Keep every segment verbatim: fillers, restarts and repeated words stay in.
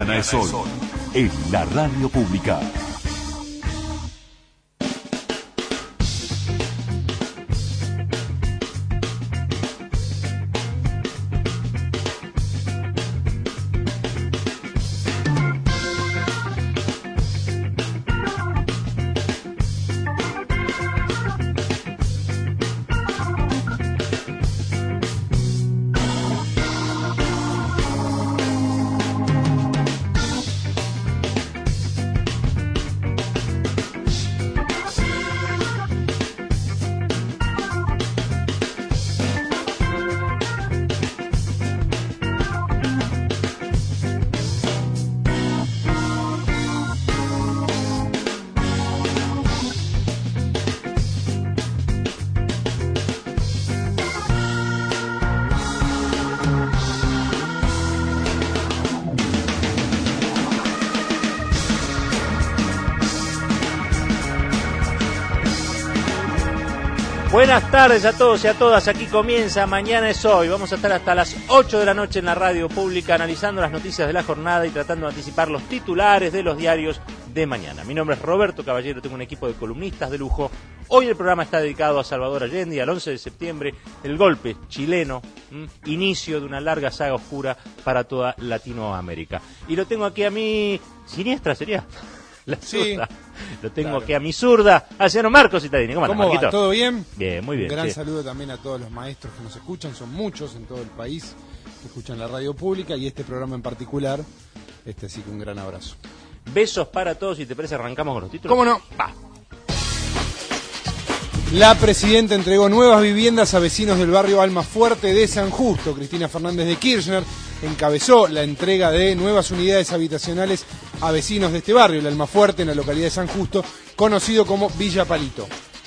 Mañana es hoy, en la radio pública. Buenas tardes a todos y a todas, aquí comienza Mañana es Hoy. Vamos a estar hasta las ocho de la noche en la radio pública analizando las noticias de la jornada y tratando de anticipar los titulares de los diarios de mañana. Mi nombre es Roberto Caballero, tengo un equipo de columnistas de lujo. Hoy el programa está dedicado a Salvador Allende y al once de septiembre, el golpe chileno, ¿m? inicio de una larga saga oscura para toda Latinoamérica. Y lo tengo aquí a mi siniestra, ¿sería? La zurda. Sí, lo tengo claro. Aquí a mi zurda, al señor Marcos Cittadini. ¿Cómo, ¿Cómo va? ¿Todo bien? Bien, muy bien. Un gran sí. saludo también a todos los maestros que nos escuchan, son muchos en todo el país que escuchan la radio pública y este programa en particular, este así que un gran abrazo. Besos para todos y te parece arrancamos con los títulos. ¿Cómo no? Va. La presidenta entregó nuevas viviendas a vecinos del barrio Almafuerte de San Justo. Cristina Fernández de Kirchner encabezó la entrega de nuevas unidades habitacionales a vecinos de este barrio, el Almafuerte, en la localidad de San Justo, conocido como Villa Palito.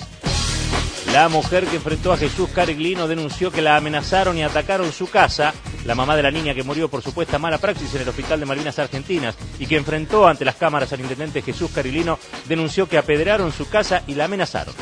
La mujer que enfrentó a Jesús Cariglino denunció que la amenazaron y atacaron su casa. La mamá de la niña que murió por supuesta mala praxis en el Hospital de Malvinas Argentinas y que enfrentó ante las cámaras al intendente Jesús Cariglino denunció que apedrearon su casa y la amenazaron.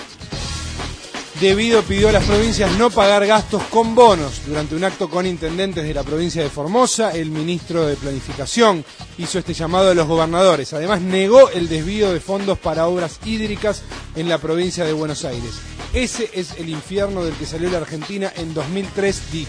Debido pidió a las provincias no pagar gastos con bonos. Durante un acto con intendentes de la provincia de Formosa, el ministro de Planificación hizo este llamado a los gobernadores. Además, negó el desvío de fondos para obras hídricas en la provincia de Buenos Aires. Ese es el infierno del que salió la Argentina en dos mil tres, dijo.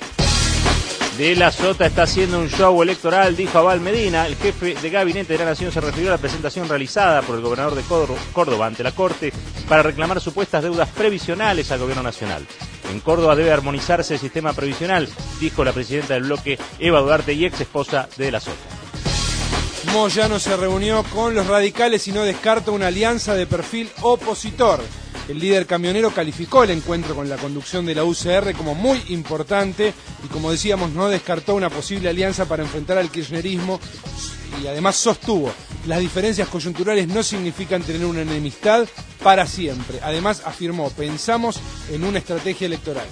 De la Sota está haciendo un show electoral, dijo Abal Medina. El jefe de gabinete de la Nación se refirió a la presentación realizada por el gobernador de Córdoba ante la Corte para reclamar supuestas deudas previsionales al gobierno nacional. En Córdoba debe armonizarse el sistema previsional, dijo la presidenta del bloque, Eva Duarte, y ex esposa de de la Sota. Moyano se reunió con los radicales y no descarta una alianza de perfil opositor. El líder camionero calificó el encuentro con la conducción de la U C R como muy importante y, como decíamos, no descartó una posible alianza para enfrentar al kirchnerismo y además sostuvo: las diferencias coyunturales no significan tener una enemistad para siempre. Además afirmó: pensamos en una estrategia electoral.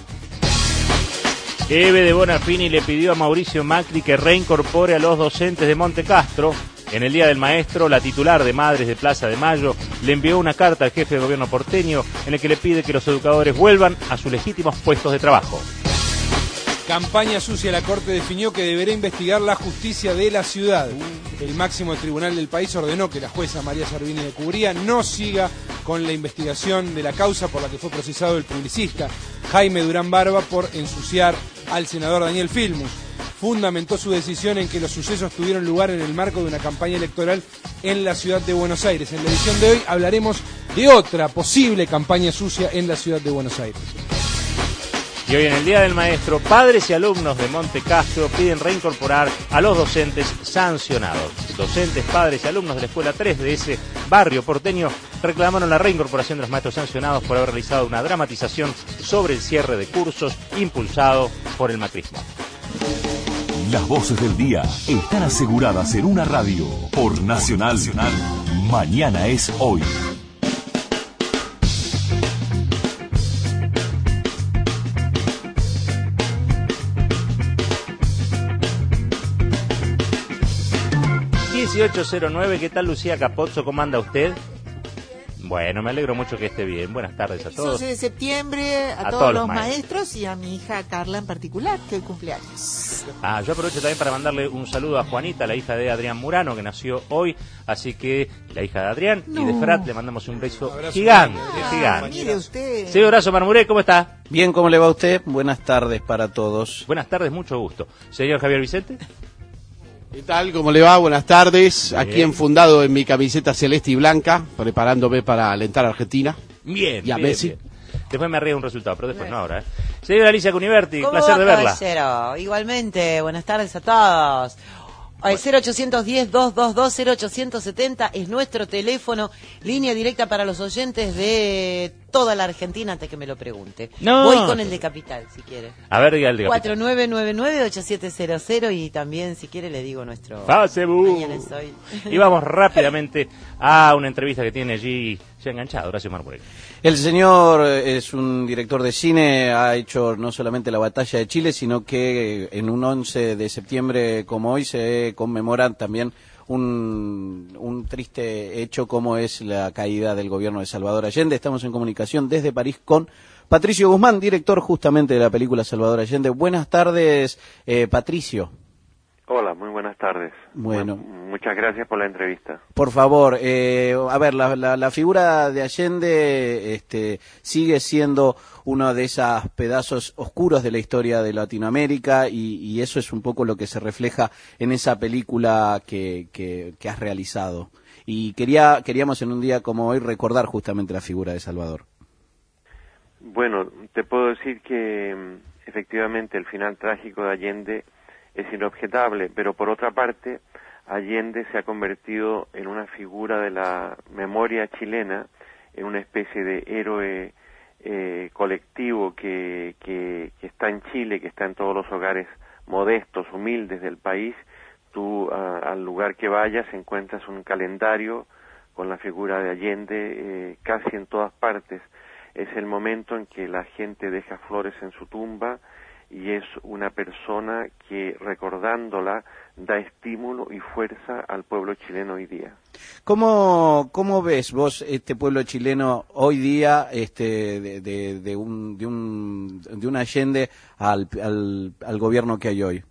Eve de Bonafini le pidió a Mauricio Macri que reincorpore a los docentes de Monte Castro. En el Día del Maestro, la titular de Madres de Plaza de Mayo le envió una carta al jefe de gobierno porteño en la que le pide que los educadores vuelvan a sus legítimos puestos de trabajo. Campaña sucia. La Corte definió que deberá investigar la justicia de la ciudad. El máximo tribunal del país ordenó que la jueza María Servini de Cubría no siga con la investigación de la causa por la que fue procesado el publicista Jaime Durán Barba por ensuciar al senador Daniel Filmus. Fundamentó su decisión en que los sucesos tuvieron lugar en el marco de una campaña electoral en la ciudad de Buenos Aires. En la edición de hoy hablaremos de otra posible campaña sucia en la ciudad de Buenos Aires. Y hoy en el Día del Maestro, padres y alumnos de Monte Castro piden reincorporar a los docentes sancionados. Docentes, padres y alumnos de la Escuela tres de ese barrio porteño reclamaron la reincorporación de los maestros sancionados por haber realizado una dramatización sobre el cierre de cursos impulsado por el macrismo. Las voces del día están aseguradas en una radio por Nacional. Mañana es hoy. dieciocho cero nueve, ¿qué tal Lucía Capozzo? ¿Cómo anda usted? Bueno, me alegro mucho que esté bien. Buenas tardes a todos. doce de septiembre, a, A todos, todos los los maestros. maestros y a mi hija Carla en particular, que hoy cumple años. Ah, yo aprovecho también para mandarle un saludo a Juanita, la hija de Adrián Murano, que nació hoy. Así que la hija de Adrián No. y de Frat le mandamos un beso Un abrazo gigante, grande. Ah, gigante. mire usted. Señor Horacio Marmuré, ¿cómo está? Bien, ¿cómo le va a usted? Buenas tardes para todos. Buenas tardes, mucho gusto. Señor Javier Vicente. ¿Qué tal? ¿Cómo le va? Buenas tardes. Bien. Aquí enfundado en mi camiseta celeste y blanca, preparándome para alentar a Argentina. Bien, Y a bien, Messi. bien. Después me ríe un resultado, pero después no ahora. ¿eh? Señora Alicia Cuniverti, ¿Cómo placer va, de verla. caballero? Igualmente, buenas tardes a todos. Ay, cero ochocientos diez, doscientos veintidós, cero ochocientos setenta es nuestro teléfono, línea directa para los oyentes de toda la Argentina, antes que me lo pregunte. No. Voy con el de Capital, si quiere. A ver, diga el de cuatro nueve nueve nueve, ocho siete cero cero y también, si quiere, le digo nuestro... Facebook. Mañana soy. Y vamos rápidamente a una entrevista que tiene allí ya enganchado, Horacio Marmuré. El señor es un director de cine, ha hecho no solamente la batalla de Chile, sino que en un once de septiembre como hoy se conmemora también un, un triste hecho como es la caída del gobierno de Salvador Allende. Estamos en comunicación desde París con Patricio Guzmán, director justamente de la película Salvador Allende. Buenas tardes, eh, Patricio. Hola, muy buenas tardes. Bueno. Mu- Muchas gracias por la entrevista. Por favor, eh, a ver, la, la, la figura de Allende este, sigue siendo uno de esos pedazos oscuros de la historia de Latinoamérica y, y eso es un poco lo que se refleja en esa película que, que, que has realizado. Y quería queríamos en un día como hoy recordar justamente la figura de Salvador. Bueno, te puedo decir que mm, efectivamente el final trágico de Allende es inobjetable, pero por otra parte, Allende se ha convertido en una figura de la memoria chilena, en una especie de héroe eh, colectivo que, que, que está en Chile, que está en todos los hogares modestos, humildes del país. Tú a, al lugar que vayas encuentras un calendario con la figura de Allende eh, casi en todas partes. Es el momento en que la gente deja flores en su tumba y es una persona que, recordándola, da estímulo y fuerza al pueblo chileno hoy día. ¿Cómo, cómo ves vos este pueblo chileno hoy día este, de, de, de, un, de, un, de un Allende al, al, al gobierno que hay hoy?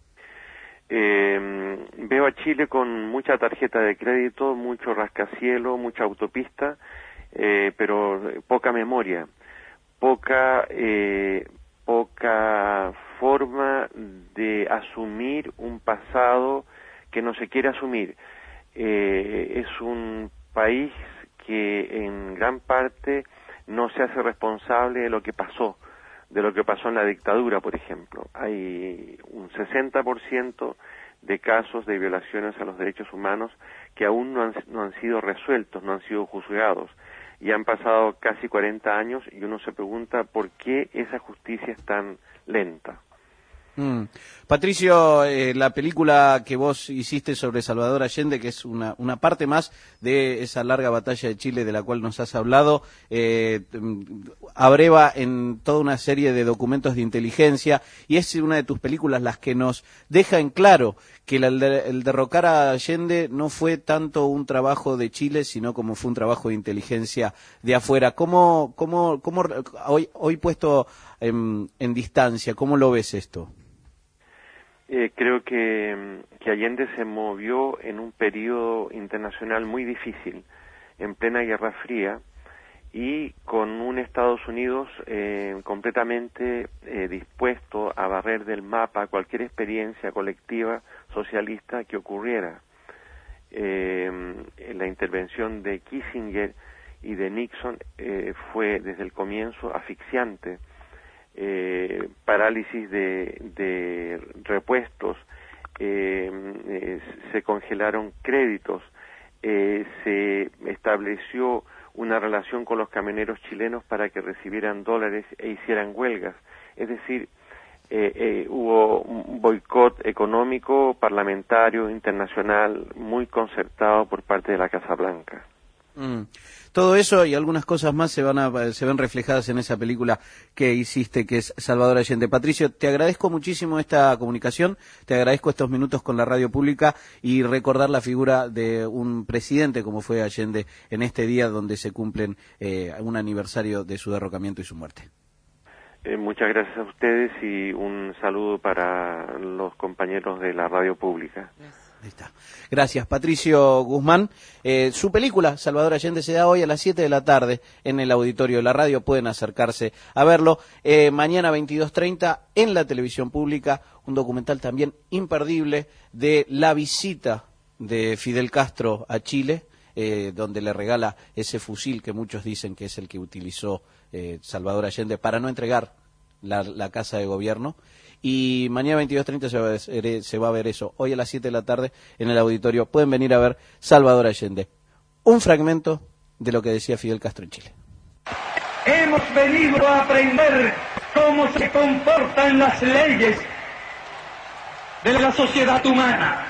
Eh, veo a Chile con mucha tarjeta de crédito, mucho rascacielos, mucha autopista, eh, pero poca memoria, poca... Eh, poca forma de asumir un pasado que no se quiere asumir. Eh, es un país que en gran parte no se hace responsable de lo que pasó, de lo que pasó en la dictadura, por ejemplo. Hay un sesenta por ciento de casos de violaciones a los derechos humanos que aún no han, no han sido resueltos, no han sido juzgados. Y han pasado casi cuarenta años y uno se pregunta por qué esa justicia es tan lenta. Mm. Patricio, eh, la película que vos hiciste sobre Salvador Allende, que es una, una parte más de esa larga batalla de Chile de la cual nos has hablado, eh, abreva en toda una serie de documentos de inteligencia y es una de tus películas las que nos deja en claro que el, el derrocar a Allende no fue tanto un trabajo de Chile, sino como fue un trabajo de inteligencia de afuera. ¿Cómo, cómo, cómo hoy, hoy puesto en, en distancia, cómo lo ves esto? Eh, creo que, que Allende se movió en un periodo internacional muy difícil, en plena Guerra Fría, y con un Estados Unidos eh, completamente eh, dispuesto a barrer del mapa cualquier experiencia colectiva socialista que ocurriera. Eh, la intervención de Kissinger y de Nixon eh, fue desde el comienzo asfixiante. Eh, parálisis de, de repuestos, eh, eh, se congelaron créditos, eh, se estableció una relación con los camioneros chilenos para que recibieran dólares e hicieran huelgas. Es decir, eh, eh, hubo un boicot económico, parlamentario, internacional, muy concertado por parte de la Casa Blanca. Mm. Todo eso y algunas cosas más se van a, se ven reflejadas en esa película que hiciste, que es Salvador Allende. Patricio, te agradezco muchísimo esta comunicación, te agradezco estos minutos con la radio pública y recordar la figura de un presidente como fue Allende en este día donde se cumplen eh, un aniversario de su derrocamiento y su muerte. Eh, muchas gracias a ustedes y un saludo para los compañeros de la radio pública. Ahí está. Gracias, Patricio Guzmán. Eh, su película, Salvador Allende, se da hoy a las siete de la tarde en el auditorio de la radio. Pueden acercarse a verlo. Eh, mañana veintidós treinta en la televisión pública, un documental también imperdible de la visita de Fidel Castro a Chile, eh, donde le regala ese fusil que muchos dicen que es el que utilizó eh, Salvador Allende para no entregar la, la casa de gobierno. Y mañana veintidós treinta se va a ver, se va a ver eso. Hoy a las siete de la tarde en el auditorio pueden venir a ver Salvador Allende. Un fragmento de lo que decía Fidel Castro en Chile. Hemos venido a aprender cómo se comportan las leyes de la sociedad humana.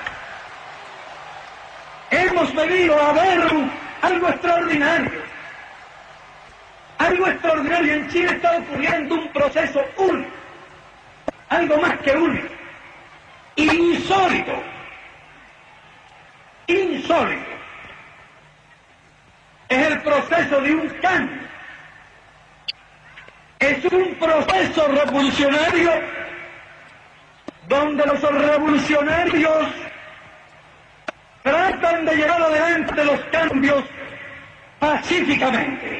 Hemos venido a ver algo extraordinario. Algo extraordinario. En Chile está ocurriendo un proceso único. Algo más que único, insólito, insólito. Es el proceso de un cambio. Es un proceso revolucionario donde los revolucionarios tratan de llevar adelante los cambios pacíficamente.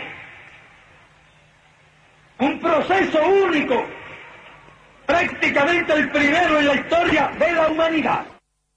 Un proceso único, prácticamente el primero en la historia de la humanidad.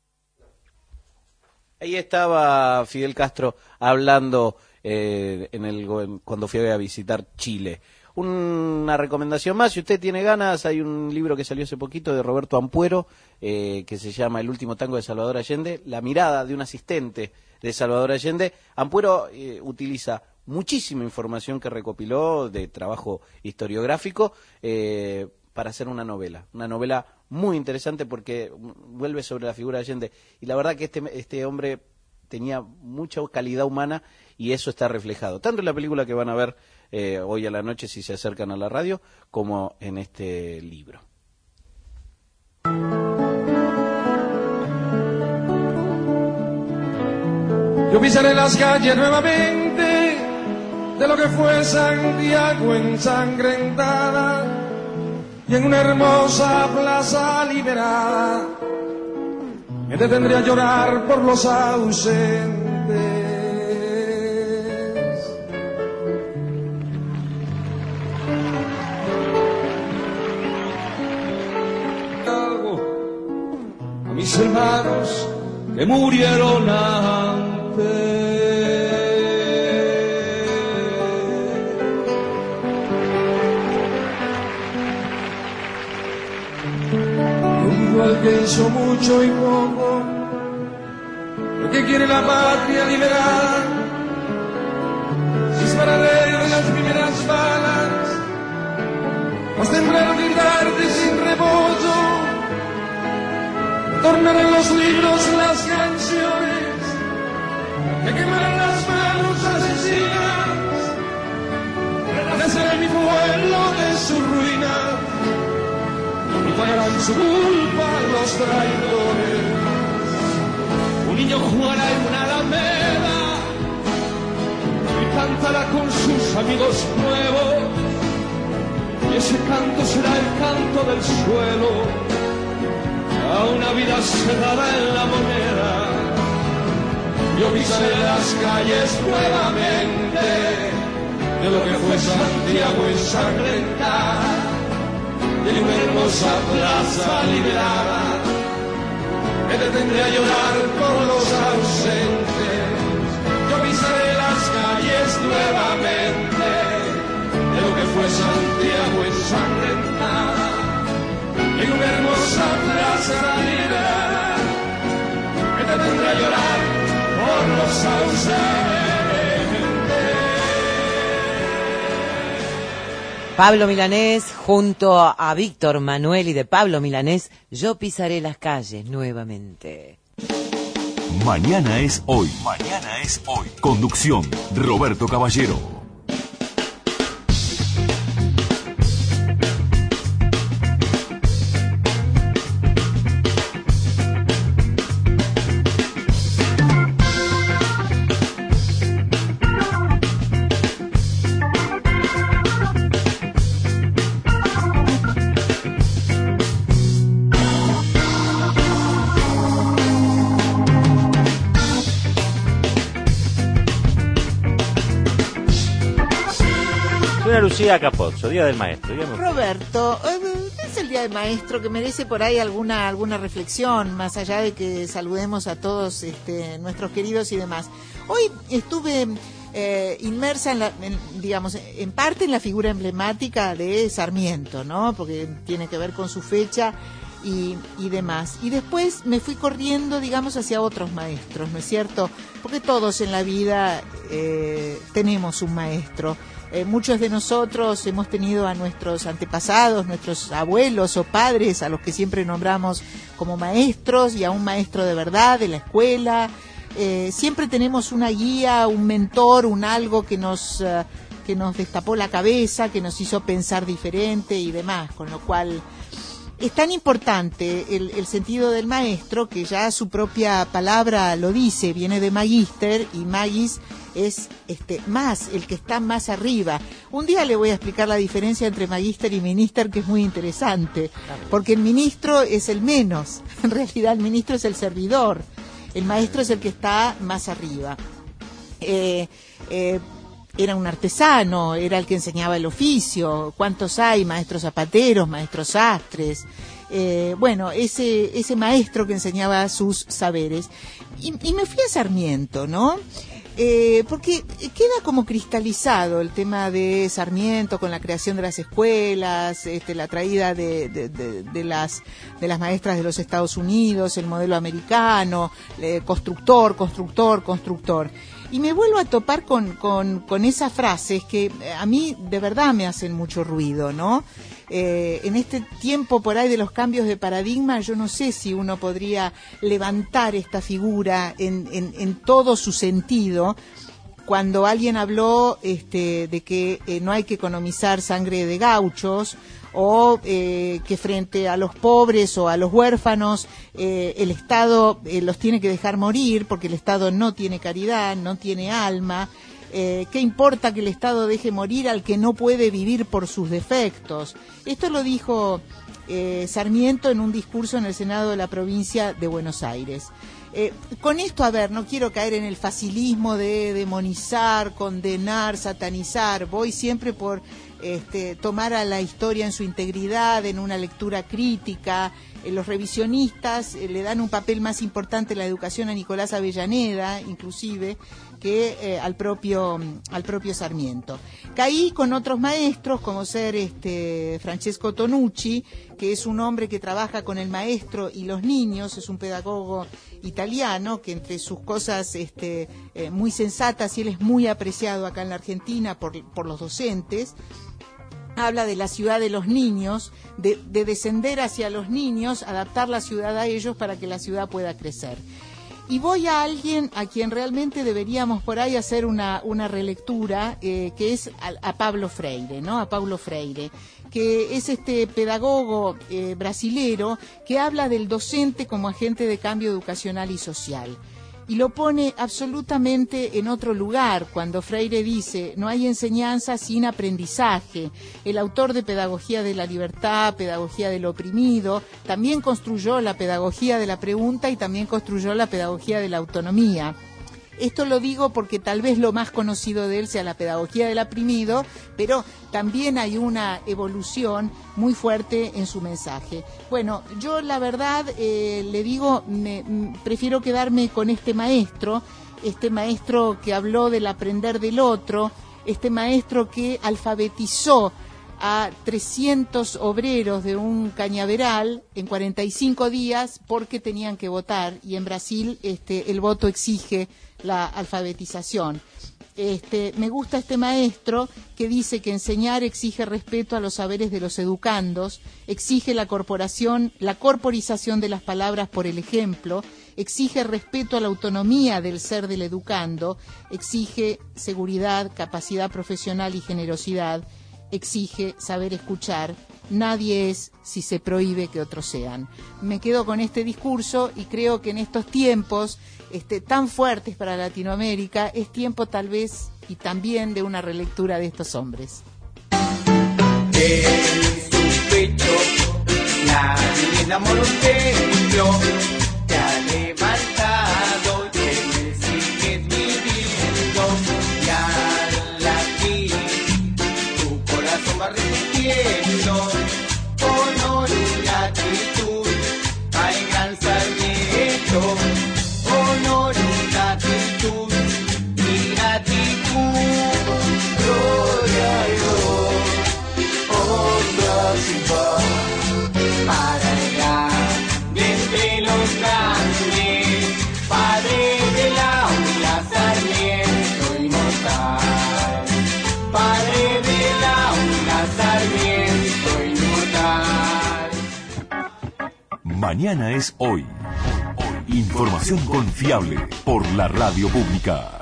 Ahí estaba Fidel Castro hablando eh, en el cuando fui a visitar Chile. Una recomendación más, si usted tiene ganas, hay un libro que salió hace poquito de Roberto Ampuero, eh, que se llama El último tango de Salvador Allende, la mirada de un asistente de Salvador Allende. Ampuero eh, utiliza muchísima información que recopiló de trabajo historiográfico, eh, para hacer una novela, una novela muy interesante porque vuelve sobre la figura de Allende y la verdad que este, este hombre tenía mucha calidad humana y eso está reflejado, tanto en la película que van a ver eh, hoy a la noche si se acercan a la radio, como en este libro. Yo pisaré las calles nuevamente de lo que fue Santiago ensangrentada, y en una hermosa plaza liberada me detendré a llorar por los ausentes. A mis hermanos que murieron antes. Al que hizo mucho y poco, el que quiere la patria liberada, dispararé de las primeras balas, más temprano que tarde sin reposo, tornaré en los libros las canciones que quemarán las manos asesinas, renaceré mi pueblo de su ruina y pagarán su culpa los traidores. Un niño jugará en una alameda y cantará con sus amigos nuevos, y ese canto será el canto del suelo a una vida cerrada en la moneda. Yo pisaré las calles nuevamente de lo que fue Santiago ensangrentada, de una hermosa plaza liberada, me detendré a llorar por los ausentes. Yo pisaré las calles nuevamente de lo que fue Santiago ensangrentada, en una hermosa plaza liberada, me detendré a llorar por los ausentes. Pablo Milanés junto a Víctor Manuel y de Pablo Milanés, Yo pisaré las calles nuevamente. Mañana es hoy. Mañana es hoy. Conducción, Roberto Caballero. Lucía Capozzo, Día del Maestro. Digamos. Roberto, es el Día del Maestro que merece por ahí alguna alguna reflexión, más allá de que saludemos a todos este, nuestros queridos y demás. Hoy estuve eh, inmersa, en la, en, digamos, en parte en la figura emblemática de Sarmiento, ¿no? Porque tiene que ver con su fecha y, y demás. Y después me fui corriendo, digamos, hacia otros maestros, ¿no es cierto? Porque todos en la vida eh, tenemos un maestro. Eh, muchos de nosotros hemos tenido a nuestros antepasados, nuestros abuelos o padres, a los que siempre nombramos como maestros, y a un maestro de verdad de la escuela. Eh, siempre tenemos una guía, un mentor, un algo que nos, uh, que nos destapó la cabeza, que nos hizo pensar diferente y demás, con lo cual es tan importante el, el sentido del maestro que ya su propia palabra lo dice, viene de magister, y magis es este más, el que está más arriba. Un día le voy a explicar la diferencia entre magister y minister, que es muy interesante, porque el ministro es el menos, en realidad el ministro es el servidor, el maestro es el que está más arriba. Eh, eh, era un artesano, era el que enseñaba el oficio. ¿Cuántos hay? Maestros zapateros, maestros sastres. Eh, bueno, ese ese maestro que enseñaba sus saberes. Y, y me fui a Sarmiento, ¿no? Eh, porque queda como cristalizado el tema de Sarmiento con la creación de las escuelas, este, la traída de, de, de, de las de las maestras de los Estados Unidos, el modelo americano, eh, constructor, constructor, constructor. Y me vuelvo a topar con, con, con esas frases que a mí de verdad me hacen mucho ruido, ¿no? Eh, en este tiempo por ahí de los cambios de paradigma, yo no sé si uno podría levantar esta figura en, en, en todo su sentido, cuando alguien habló este, de que eh, no hay que economizar sangre de gauchos, o eh, que frente a los pobres o a los huérfanos eh, el Estado eh, los tiene que dejar morir porque el Estado no tiene caridad, no tiene alma. Eh, ¿Qué importa que el Estado deje morir al que no puede vivir por sus defectos? Esto lo dijo eh, Sarmiento en un discurso en el Senado de la provincia de Buenos Aires. Eh, con esto, a ver, no quiero caer en el facilismo de demonizar, condenar, satanizar. Voy siempre por este, tomar a la historia en su integridad, en una lectura crítica. Eh, los revisionistas eh, le dan un papel más importante en la educación a Nicolás Avellaneda, inclusive, que eh, al propio al propio Sarmiento. Caí con otros maestros, como ser este Francesco Tonucci, que es un hombre que trabaja con el maestro y los niños, es un pedagogo italiano que entre sus cosas este eh, muy sensatas, y él es muy apreciado acá en la Argentina por, por los docentes, habla de la ciudad de los niños, de, de descender hacia los niños, adaptar la ciudad a ellos para que la ciudad pueda crecer. Y voy a alguien a quien realmente deberíamos por ahí hacer una, una relectura, eh, que es a, a Pablo Freire, ¿no? A Paulo Freire, que es este pedagogo eh, brasilero que habla del docente como agente de cambio educacional y social. Y lo pone absolutamente en otro lugar cuando Freire dice: no hay enseñanza sin aprendizaje. El autor de Pedagogía de la Libertad, Pedagogía del Oprimido, también construyó la pedagogía de la pregunta y también construyó la pedagogía de la autonomía. Esto lo digo porque tal vez lo más conocido de él sea la pedagogía del oprimido, pero también hay una evolución muy fuerte en su mensaje. Bueno, yo la verdad eh, le digo, me, m, prefiero quedarme con este maestro, este maestro que habló del aprender del otro, este maestro que alfabetizó a trescientos obreros de un cañaveral en cuarenta y cinco días porque tenían que votar, y en Brasil este, el voto exige la alfabetización. Este, me gusta este maestro que dice que enseñar exige respeto a los saberes de los educandos, exige la corporación, la corporización de las palabras por el ejemplo, exige respeto a la autonomía del ser del educando, exige seguridad, capacidad profesional y generosidad, exige saber escuchar. Nadie es si se prohíbe que otros sean. Me quedo con este discurso y creo que en estos tiempos este, tan fuertes para Latinoamérica es tiempo tal vez y también de una relectura de estos hombres. En su pecho la divina amor un templo te ha levantado y te sigues viviendo y al latir tu corazón va repitiendo honor y gratitud al gran Sarmiento, honor y gratitud y gratitud, gloria a Dios, honra sin par para el grande entre los grandes, Padre de la Aula Sarmiento inmortal, Padre de la Aula Sarmiento inmortal. Mañana es hoy. Información confiable por la radio pública.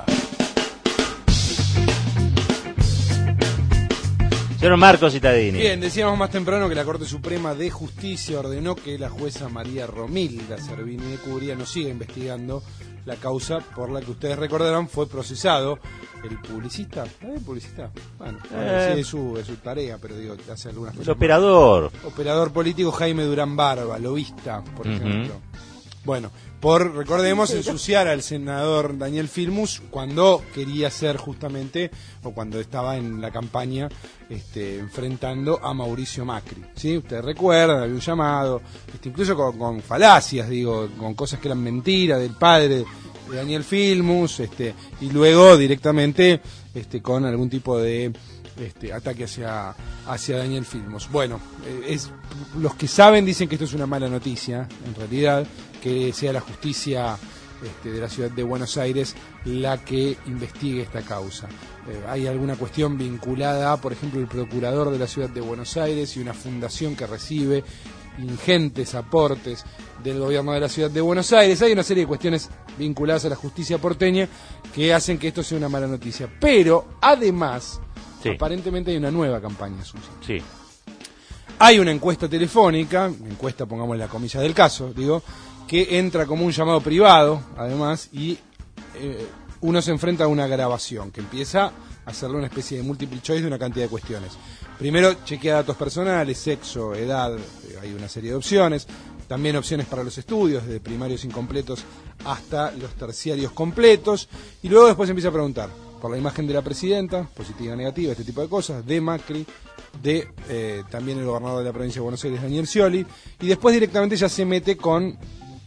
Señor Marcos Cittadini. Bien, decíamos más temprano que la Corte Suprema de Justicia ordenó que la jueza María Romilda Servini de Cubría no siga investigando la causa por la que ustedes recordarán fue procesado el publicista. ¿Eh? ¿Publicista? Bueno, Eh. sí, es su, es su tarea, pero digo, hace algunas cosas. El operador. más. Operador político Jaime Durán Barba, lobista, por Ujú. ejemplo. Bueno, por, recordemos, ensuciar al senador Daniel Filmus cuando quería ser justamente, o cuando estaba en la campaña este, enfrentando a Mauricio Macri. ¿Sí? Ustedes recuerdan, había un llamado, este, incluso con, con falacias, digo, con cosas que eran mentiras del padre de Daniel Filmus, este, y luego directamente este, con algún tipo de este, ataque hacia, hacia Daniel Filmus. Bueno, eh, es, los que saben dicen que esto es una mala noticia, en realidad, que sea la justicia este, de la ciudad de Buenos Aires la que investigue esta causa. Eh, hay alguna cuestión vinculada a, por ejemplo, el procurador de la ciudad de Buenos Aires y una fundación que recibe ingentes aportes del gobierno de la ciudad de Buenos Aires. Hay una serie de cuestiones vinculadas a la justicia porteña que hacen que esto sea una mala noticia. Pero, además, sí. aparentemente hay una nueva campaña sucia. Sí. Hay una encuesta telefónica, encuesta, pongamos la comilla del caso, digo, que entra como un llamado privado, además, y eh, uno se enfrenta a una grabación que empieza a hacerle una especie de multiple choice de una cantidad de cuestiones. Primero, chequea datos personales, sexo, edad, eh, hay una serie de opciones. También opciones para los estudios, desde primarios incompletos hasta los terciarios completos. Y luego después empieza a preguntar por la imagen de la presidenta, positiva, negativa, este tipo de cosas, de Macri, de eh, también el gobernador de la provincia de Buenos Aires, Daniel Scioli. Y después directamente ya se mete con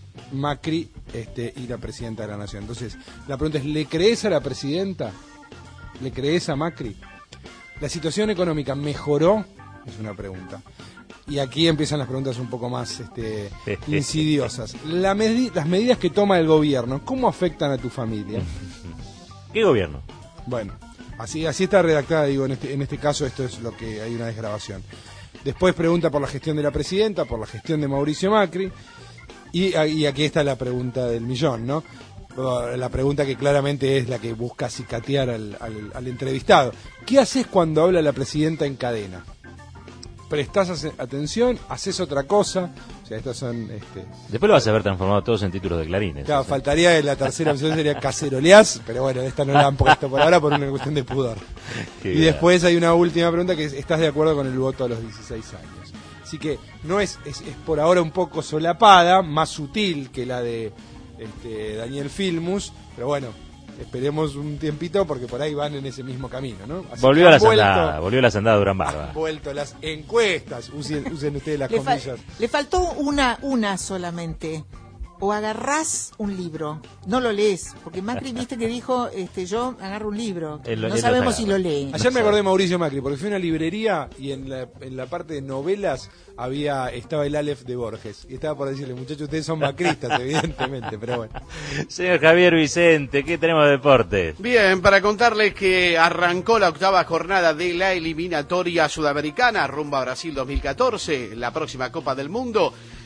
Macri este, y la presidenta de la Nación. Entonces, la pregunta es, ¿le crees a la presidenta? ¿Le crees a Macri? ¿La situación económica mejoró? Es una pregunta. Y aquí empiezan las preguntas un poco más este, insidiosas. La medi- las medidas que toma el gobierno, ¿cómo afectan a tu familia? ¿Qué gobierno? Bueno, así así está redactada, digo, en este, en este caso esto es lo que hay una desgrabación. Después pregunta por la gestión de la presidenta, por la gestión de Mauricio Macri, y, y aquí está la pregunta del millón, ¿no? La pregunta que claramente es la que busca cicatear al, al, al entrevistado. ¿Qué haces cuando habla la presidenta en cadena? ¿Prestás atención? ¿Haces otra cosa? O sea, estas son... Este... Después lo vas a ver transformado todos en títulos de clarines. Claro, faltaría que la tercera opción sería caceroleás, pero bueno, esta no la han puesto por ahora por una cuestión de pudor. Qué y bien. después hay una última pregunta que es, ¿estás de acuerdo con el voto a los dieciséis años? Así que no es, es, es por ahora un poco solapada, más sutil que la de este, Daniel Filmus, pero bueno, esperemos un tiempito porque por ahí van en ese mismo camino, ¿no? Así Volvió que a la han vuelto- sandada, volvió a la sandada Durán Barba. han vuelto las encuestas, usen, usen ustedes las Le, fa- comillas. le faltó una, una solamente. O agarrás un libro, no lo lees, porque Macri viste que dijo, este, yo agarro un libro, Él lo- no él lo sabemos agarra. si lo lee. Ayer me acordé de Mauricio Macri, porque fui a una librería y en la, en la parte de novelas había estaba el Aleph de Borges. Y estaba por decirle, muchachos, ustedes son macristas, evidentemente, pero bueno. Señor Javier Vicente, ¿qué tenemos de deportes? Bien, para contarles que arrancó la octava jornada de la eliminatoria sudamericana rumbo a Brasil dos mil catorce, la próxima Copa del Mundo,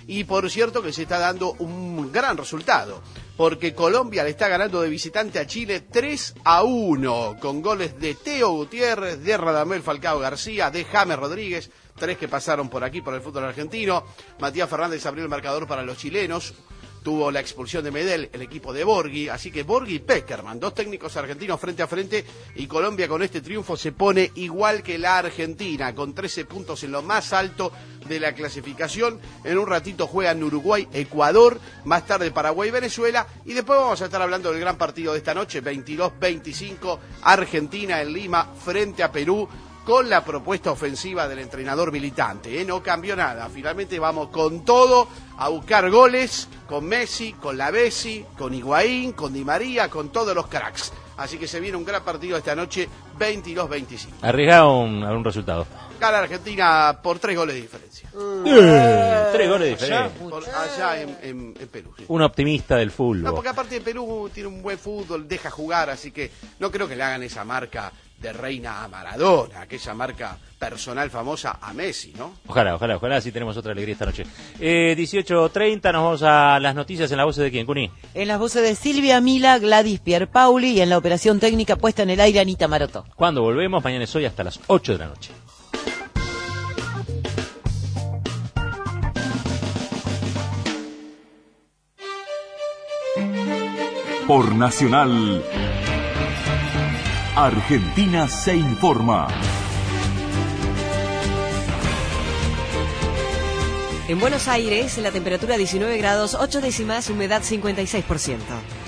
Y por cierto que se está dando un gran resultado, porque Colombia le está ganando de visitante a Chile tres a uno, con goles de Teo Gutiérrez, de Radamel Falcao García, de James Rodríguez, tres que pasaron por aquí, por el fútbol argentino. Matías Fernández abrió el marcador para los chilenos. Tuvo la expulsión de Medel, el equipo de Borghi, así que Borghi y Peckerman, dos técnicos argentinos frente a frente, y Colombia con este triunfo se pone igual que la Argentina, con trece puntos en lo más alto de la clasificación. En un ratito juegan Uruguay, Ecuador, más tarde Paraguay, Venezuela, y después vamos a estar hablando del gran partido de esta noche, veintidós veinticinco, Argentina en Lima frente a Perú, con la propuesta ofensiva del entrenador militante, ¿eh? No cambió nada, finalmente vamos con todo a buscar goles, con Messi, con Lavezzi, con Higuaín, con Di María, con todos los cracks. Así que se viene un gran partido esta noche, veintidós veinticinco. Arriesga un, un resultado. Gana Argentina por tres goles de diferencia. Eh, tres goles de diferencia. Por allá en, en, en Perú. Sí. Un optimista del fútbol. No, porque aparte de Perú tiene un buen fútbol, deja jugar, así que no creo que le hagan esa marca de reina a Maradona, aquella marca personal famosa a Messi, ¿no? Ojalá, ojalá, ojalá, así tenemos otra alegría esta noche. Eh, dieciocho treinta, nos vamos a las noticias en la voz de quién, Cuni. En las voces de Silvia Mila, Gladys Pierpauli y en la operación técnica puesta en el aire Anita Maroto. Cuando volvemos, mañana es hoy hasta las ocho de la noche. Por Nacional, Argentina se informa. En Buenos Aires, la temperatura diecinueve grados, ocho décimas, humedad cincuenta y seis por ciento.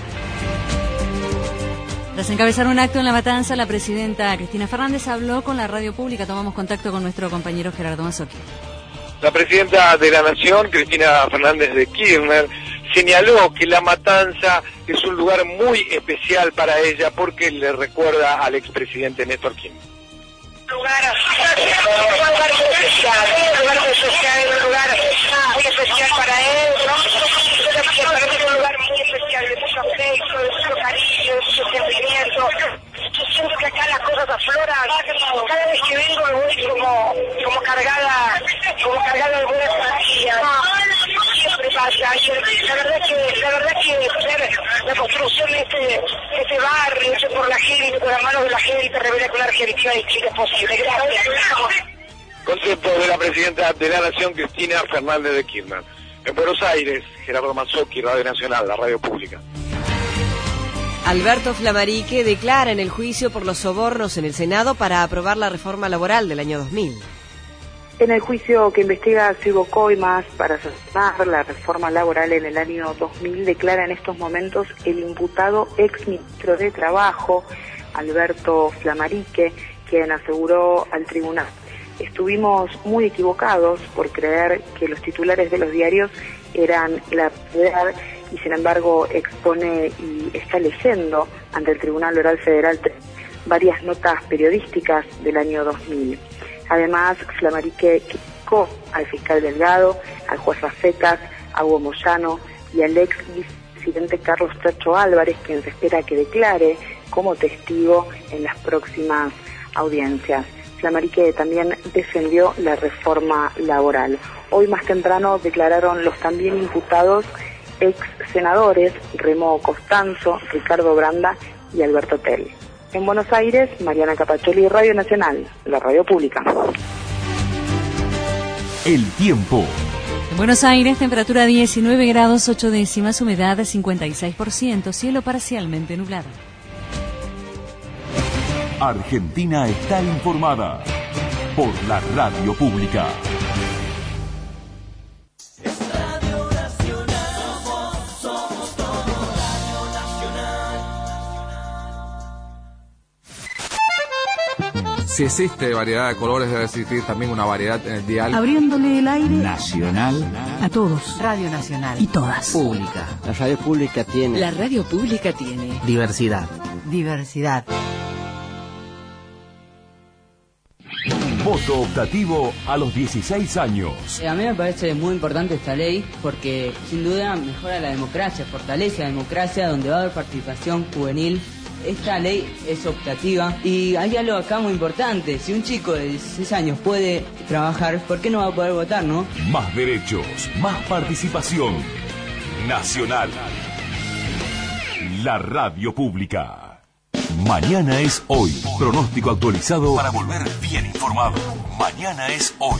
Tras encabezar un acto en La Matanza, la presidenta Cristina Fernández habló con la radio pública. Tomamos contacto con nuestro compañero Gerardo Mazzocchi. La presidenta de la Nación, Cristina Fernández de Kirchner, señaló que La Matanza es un lugar muy especial para ella porque le recuerda al expresidente Néstor Kirchner. Un lugar, un lugar muy especial, un lugar muy especial, un lugar muy especial para él, ¿no? Para mí es un lugar muy especial, de mucho afecto, de mucho cariño, de mucho sentimiento. Yo siento que acá las cosas afloran. Cada vez que vengo me voy como, como cargada, como cargada de buena energía. Siempre pasa. Y la verdad que, la verdad que ver la construcción de este, de este barrio, hecho por la gente, por las manos de la gente, revela que la Argentina y Chile es posible. Gracias. Concepto de la presidenta de la Nación, Cristina Fernández de Kirchner. En Buenos Aires, Gerardo Mazzocchi, Radio Nacional, la radio pública. Alberto Flamarique declara en el juicio por los sobornos en el Senado para aprobar la reforma laboral del año dos mil. En el juicio que investiga Silvo Coimas para sancionar la reforma laboral en el año dos mil, declara en estos momentos el imputado ex ministro de Trabajo, Alberto Flamarique, quien aseguró al tribunal: estuvimos muy equivocados por creer que los titulares de los diarios eran la verdad, y sin embargo expone y está leyendo ante el Tribunal Oral Federal varias notas periodísticas del año dos mil. Además, Flamarique criticó al fiscal Delgado, al juez Rafecas, a Hugo Moyano y al ex vicepresidente Carlos Chacho Álvarez, quien se espera que declare como testigo en las próximas audiencias. Flamarique también defendió la reforma laboral. Hoy más temprano declararon los también imputados ex senadores Remo Costanzo, Ricardo Branda y Alberto Tell. En Buenos Aires, Mariana Capacholi, Radio Nacional, la radio pública. El tiempo. En Buenos Aires, temperatura diecinueve grados, ocho décimas, humedad cincuenta y seis por ciento, cielo parcialmente nublado. Argentina está informada por la radio pública. Si existe variedad de colores, debe existir también una variedad en el dial. Abriéndole el aire nacional a todos. Radio Nacional. Y todas. Pública. La radio pública tiene. La radio pública tiene. Diversidad. Diversidad. Voto optativo a los dieciséis años. A mí me parece muy importante esta ley porque sin duda mejora la democracia, fortalece la democracia, donde va a haber participación juvenil esta ley es optativa y hay algo acá muy importante. Si un chico de dieciséis años puede trabajar, ¿por qué no va a poder votar, no? Más derechos, más participación. Nacional. La radio pública. Mañana es hoy. Pronóstico actualizado para volver bien informado. Mañana es hoy.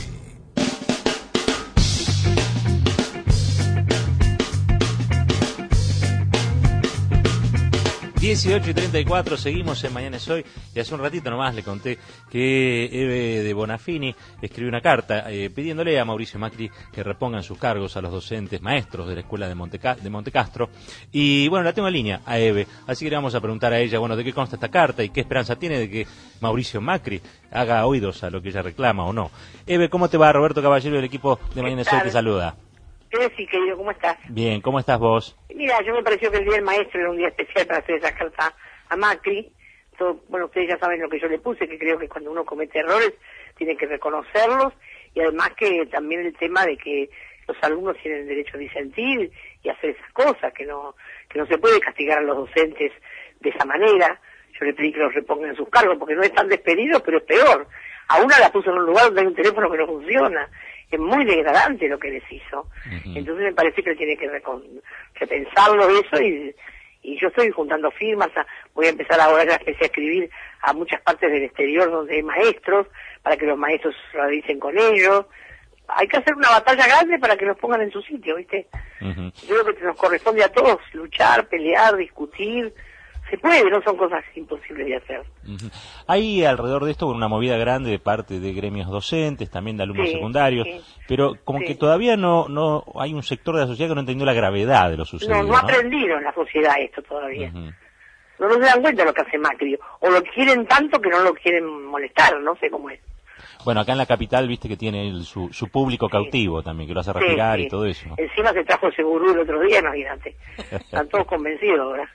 dieciocho y treinta y cuatro, seguimos en Mañana es Hoy, y hace un ratito nomás le conté que Eve de Bonafini escribió una carta eh, pidiéndole a Mauricio Macri que repongan sus cargos a los docentes maestros de la escuela de, Monteca de Montecastro, y bueno, la tengo en línea a Eve, así que le vamos a preguntar a ella, bueno, de qué consta esta carta y qué esperanza tiene de que Mauricio Macri haga oídos a lo que ella reclama o no. Eve, ¿cómo te va? Roberto Caballero del equipo de Mañana es Hoy te saluda. Sí, querido, ¿cómo estás? Bien, ¿cómo estás vos? Mira, yo me pareció que el Día del Maestro era un día especial para hacer esa carta a Macri. Todo, bueno, ustedes ya saben lo que yo le puse, que creo que cuando uno comete errores tiene que reconocerlos, y además que también el tema de que los alumnos tienen derecho a disentir y hacer esas cosas, que no que no se puede castigar a los docentes de esa manera. Yo le pedí que los repongan en sus cargos, porque no están despedidos, pero es peor. A una la puso en un lugar donde hay un teléfono que no funciona. Es muy degradante lo que les hizo. Uh-huh. Entonces me parece que tiene que repensarlo eso, y, y yo estoy juntando firmas. A, voy a empezar ahora, ya empecé a escribir a muchas partes del exterior donde hay maestros, para que los maestros realicen con ellos. Hay que hacer una batalla grande para que los pongan en su sitio, ¿viste? Uh-huh. Yo creo que nos corresponde a todos luchar, pelear, discutir. Se puede, no son cosas imposibles de hacer. Uh-huh. Hay alrededor de esto una movida grande de parte de gremios docentes, también de alumnos sí, secundarios, sí, pero como sí. que todavía no no hay un sector de la sociedad que no entendió la gravedad de lo sucedido. No, no ha ¿no? aprendido en la sociedad esto todavía. Uh-huh. No, no se dan cuenta de lo que hace Macri, o lo quieren tanto que no lo quieren molestar, no sé cómo es. Bueno, acá en la capital, viste que tiene el, su, su público sí. cautivo también, que lo hace respirar sí, sí. y todo eso. Encima se trajo ese gurú el otro día, imagínate. Están todos convencidos ahora.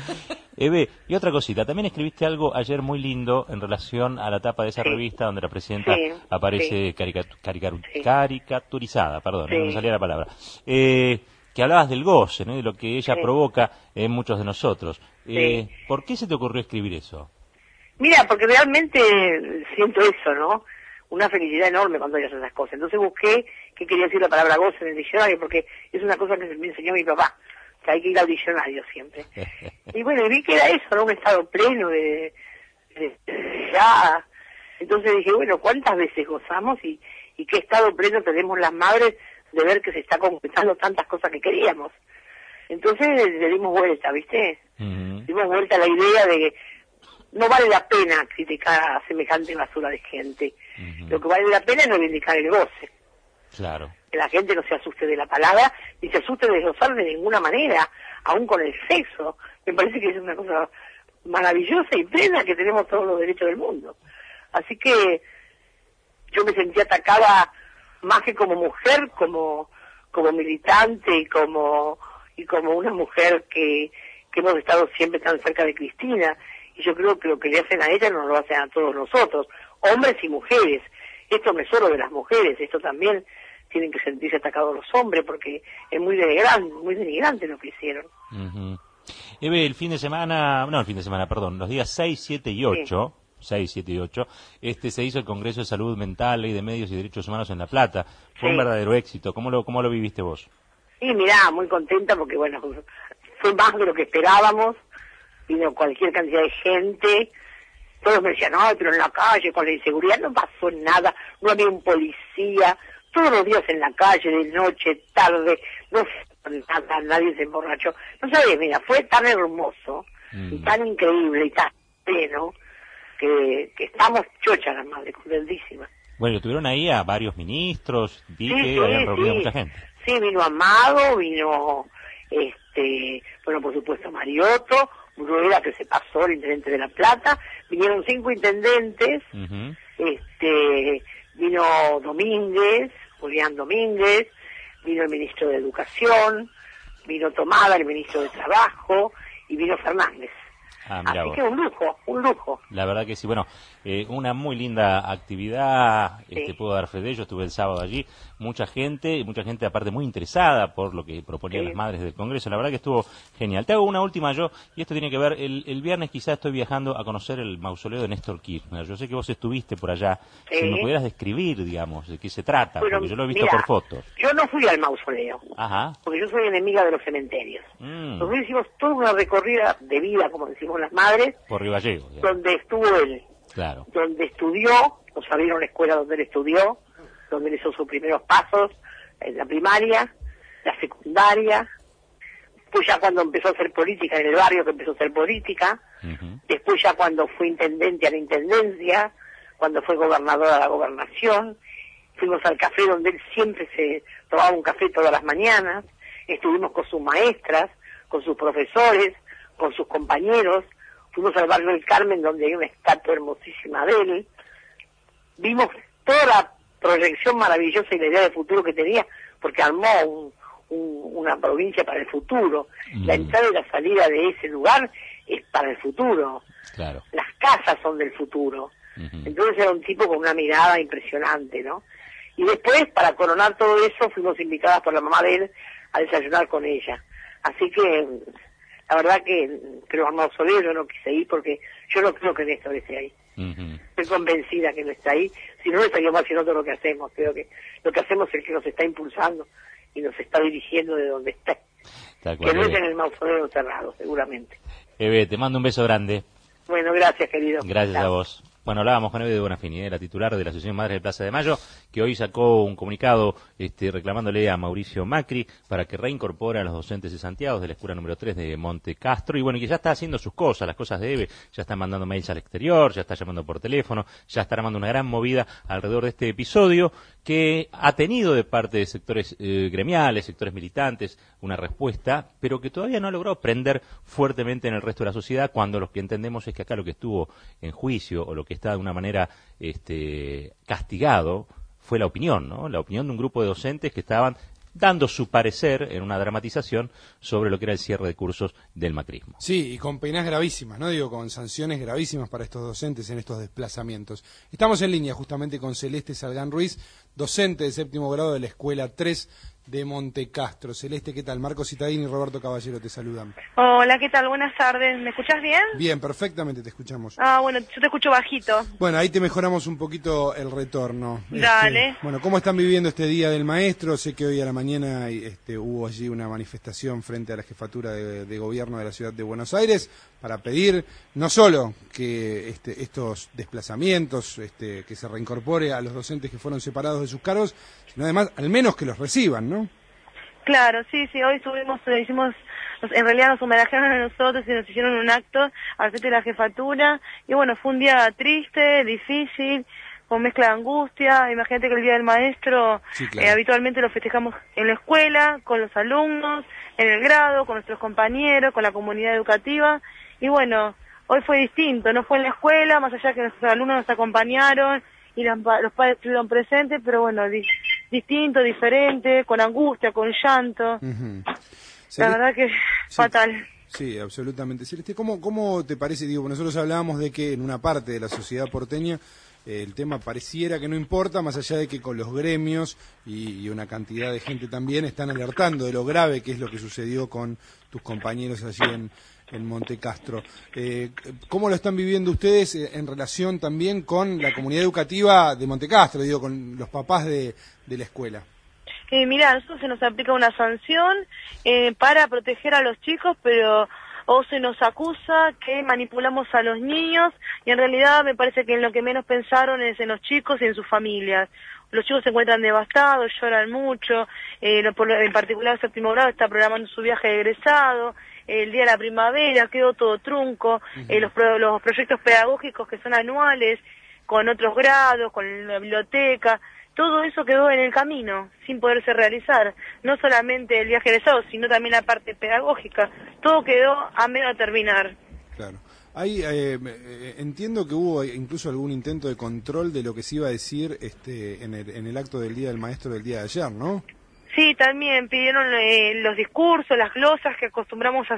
Eve, y otra cosita, también escribiste algo ayer muy lindo en relación a la tapa de esa sí. revista donde la presidenta sí, aparece sí. Caricatur, caricatur, sí. caricaturizada, perdón, sí. no me salía la palabra, eh, que hablabas del goce, ¿no? De lo que ella sí. provoca en muchos de nosotros. Eh, sí. ¿Por qué se te ocurrió escribir eso? Mira, porque realmente siento eso, ¿no? Una felicidad enorme cuando oyes esas cosas. Entonces busqué qué quería decir la palabra goce en el diccionario, porque es una cosa que me enseñó mi papá, que hay que ir al diccionario siempre. Y bueno, vi que era eso, ¿no? Un estado pleno de, de, de ya. Entonces dije, bueno, ¿cuántas veces gozamos y, y qué estado pleno tenemos las madres de ver que se está concretando tantas cosas que queríamos? Entonces le dimos vuelta, ¿viste? Uh-huh. Dimos vuelta a la idea de que no vale la pena criticar a semejante basura de gente. Uh-huh. Lo que vale la pena es no reivindicar el goce. Claro. Que la gente no se asuste de la palabra, ni se asuste de gozar de ninguna manera, aún con el sexo. Me parece que es una cosa maravillosa y plena, que tenemos todos los derechos del mundo. Así que yo me sentí atacada más que como mujer, como como militante y como y como una mujer que, que hemos estado siempre tan cerca de Cristina. Y yo creo que lo que le hacen a ella no lo hacen a todos nosotros, hombres y mujeres. Esto no es solo de las mujeres, esto también tienen que sentirse atacados los hombres, porque es muy denigrante, muy denigrante lo que hicieron. Uh-huh. Eve, el fin de semana, no el fin de semana, perdón, los días seis, siete y ocho, sí. seis, siete y ocho, este, se hizo el Congreso de Salud Mental, Ley de Medios y Derechos Humanos en La Plata. Fue sí. un verdadero éxito. ¿Cómo lo, cómo lo viviste vos? Sí, mirá, muy contenta porque, bueno, fue más de lo que esperábamos. Vino cualquier cantidad de gente. Todos me decían, no, pero en la calle, con la inseguridad, no pasó nada. No había un policía. Todos los días en la calle, de noche, tarde, no nada, nadie se emborrachó. No sabes, mira, fue tan hermoso, mm. y tan increíble, y tan pleno, que, que estamos chochas las madres, contentísimas. Bueno, tuvieron ahí a varios ministros, vi sí, que sí, habían reunido sí. mucha gente. Sí, vino Amado, vino, este, bueno, por supuesto Mariotto, Bruera, que se pasó, el intendente de La Plata, vinieron cinco intendentes, uh-huh. este, vino Domínguez, Julián Domínguez, vino el ministro de Educación, vino Tomada, el ministro de Trabajo, y vino Fernández. Ah, mirá Así vos. que un lujo, un lujo. La verdad que sí, bueno, eh, una muy linda actividad, este, Sí. puedo dar fe de ello, estuve el sábado allí, mucha gente, y mucha gente aparte muy interesada por lo que proponían Sí. las madres del Congreso, la verdad que estuvo genial. Te hago una última yo, y esto tiene que ver, el, el viernes quizás estoy viajando a conocer el mausoleo de Néstor Kirchner, yo sé que vos estuviste por allá, Sí. si me pudieras describir, digamos, de qué se trata, Pero, porque yo lo he visto mira, por fotos. Yo no fui al mausoleo, Ajá. porque yo soy enemiga de los cementerios. Mm, Nosotros hicimos toda una recorrida de vida, como decimos las madres, por Río Gallego, digamos. donde estuvo él, Claro. donde estudió, nos abrieron una escuela donde él estudió, donde él hizo sus primeros pasos en la primaria, la secundaria, después ya cuando empezó a hacer política, en el barrio que empezó a hacer política, después ya cuando fue intendente a la intendencia, cuando fue gobernador a la gobernación, fuimos al café donde él siempre se tomaba un café todas las mañanas, estuvimos con sus maestras, con sus profesores, con sus compañeros, fuimos al barrio del Carmen donde hay una estatua hermosísima de él, vimos toda la proyección maravillosa y la idea de futuro que tenía, porque armó un, un, una provincia para el futuro. Mm. La entrada y la salida de ese lugar es para el futuro. Claro. Las casas son del futuro. Entonces era un tipo con una mirada impresionante, ¿no? Y después, para coronar todo eso, fuimos invitadas por la mamá de él a desayunar con ella. Así que, la verdad que creo al mausoleo yo no quise ir porque yo no creo que Néstor esté ahí. Estoy convencida que no está ahí, si no, no estaríamos haciendo todo lo que hacemos. Creo que lo que hacemos es el que nos está impulsando y nos está dirigiendo de donde está. Tal Que cual, no es Eve. en el mausoleo cerrado, seguramente. Eve, te mando un beso grande. Bueno, gracias, querido. Gracias Chao. a vos. Bueno, hablábamos con Eve de Bonafini, ¿eh? La titular de la Asociación Madres de Plaza de Mayo, que hoy sacó un comunicado este, reclamándole a Mauricio Macri para que reincorpore a los docentes de Santiago de la escuela número tres de Monte Castro, y bueno, que ya está haciendo sus cosas, las cosas de Eve, ya está mandando mails al exterior, ya está llamando por teléfono, ya está armando una gran movida alrededor de este episodio, que ha tenido de parte de sectores eh, gremiales, sectores militantes, una respuesta, pero que todavía no ha logrado prender fuertemente en el resto de la sociedad, cuando lo que entendemos es que acá lo que estuvo en juicio, o lo que está de una manera este, castigado, fue la opinión, ¿no? La opinión de un grupo de docentes que estaban dando su parecer en una dramatización sobre lo que era el cierre de cursos del macrismo. Sí, y con penas gravísimas, ¿no? Digo, con sanciones gravísimas para estos docentes en estos desplazamientos. Estamos en línea justamente con Celeste Salgán Ruiz, docente de séptimo grado de la Escuela tres de Monte Castro. Celeste, ¿qué tal? Marco Citadini y Roberto Caballero te saludan. Hola, ¿qué tal? Buenas tardes. ¿Me escuchás bien? Bien, perfectamente te escuchamos. Ah, bueno, yo te escucho bajito. Bueno, ahí te mejoramos un poquito el retorno. Dale. Este, bueno, ¿cómo están viviendo este Día del Maestro? Sé que hoy a la mañana este, hubo allí una manifestación frente a la jefatura de, de gobierno de la ciudad de Buenos Aires para pedir no solo que este, estos desplazamientos, este, que se reincorpore a los docentes que fueron separados de sus cargos, sino además al menos que los reciban, ¿no? Claro, sí, sí, hoy subimos, eh, hicimos, nos- en realidad nos homenajearon a nosotros y nos hicieron un acto al frente de la jefatura, y bueno, fue un día triste, difícil, con mezcla de angustia. Imagínate que el Día del Maestro Sí, claro. eh, habitualmente lo festejamos en la escuela, con los alumnos, en el grado, con nuestros compañeros, con la comunidad educativa, y bueno, hoy fue distinto, no fue en la escuela, más allá que nuestros alumnos nos acompañaron y las pa- los padres estuvieron presentes, pero bueno, di- distinto, diferente, con angustia, con llanto. Ujú. La Celeste- verdad que fatal. Sí, absolutamente. Celeste, ¿cómo, cómo te parece? Digo, nosotros hablábamos de que en una parte de la sociedad porteña eh, el tema pareciera que no importa, más allá de que con los gremios y, y una cantidad de gente también están alertando de lo grave que es lo que sucedió con tus compañeros allí en, en Monte Castro. Eh, ¿Cómo lo están viviendo ustedes eh, en relación también con la comunidad educativa de Monte Castro, digo, con los papás de, de la escuela? Eh, mirá, a nosotros se nos aplica una sanción eh, para proteger a los chicos, pero o se nos acusa que manipulamos a los niños, y en realidad me parece que en lo que menos pensaron es en los chicos y en sus familias. Los chicos se encuentran devastados, lloran mucho, eh, lo- por- en particular el séptimo grado está programando su viaje de egresado, el día de la primavera quedó todo trunco, eh, los, pro- los proyectos pedagógicos que son anuales, con otros grados, con la biblioteca, todo eso quedó en el camino, sin poderse realizar. No solamente el viaje egresado, sino también la parte pedagógica. Todo quedó a medio de terminar. Claro. Hay, eh, eh, entiendo que hubo incluso algún intento de control de lo que se iba a decir este, en, el, en el acto del Día del Maestro del día de ayer, ¿no? Sí, también pidieron eh, los discursos, las glosas que acostumbramos a,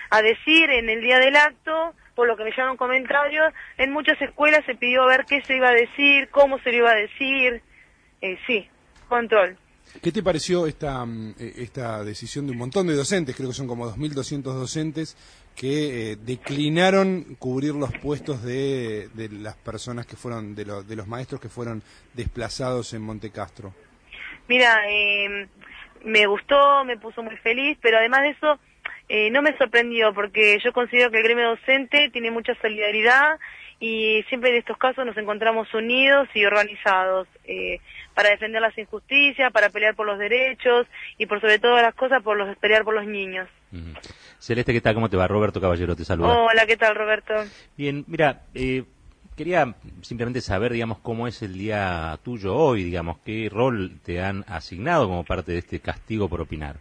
a decir en el día del acto, por lo que me llegaron comentarios, en muchas escuelas se pidió ver qué se iba a decir, cómo se lo iba a decir, eh, sí, control. ¿Qué te pareció esta esta decisión de un montón de docentes, creo que son como dos mil doscientos docentes, que eh, declinaron cubrir los puestos de, de las personas que fueron, de, lo, de los maestros que fueron desplazados en Montecastro? Mira, eh, me gustó, me puso muy feliz, pero además de eso, eh, no me sorprendió, porque yo considero que el gremio docente tiene mucha solidaridad y siempre en estos casos nos encontramos unidos y organizados eh, para defender las injusticias, para pelear por los derechos y por sobre todas las cosas por los pelear por los niños. Uh-huh. Celeste, ¿qué tal? ¿Cómo te va? Roberto Caballero te saluda. Hola, ¿qué tal, Roberto? Bien, mira, eh, quería simplemente saber, digamos, cómo es el día tuyo hoy, digamos, qué rol te han asignado como parte de este castigo por opinar.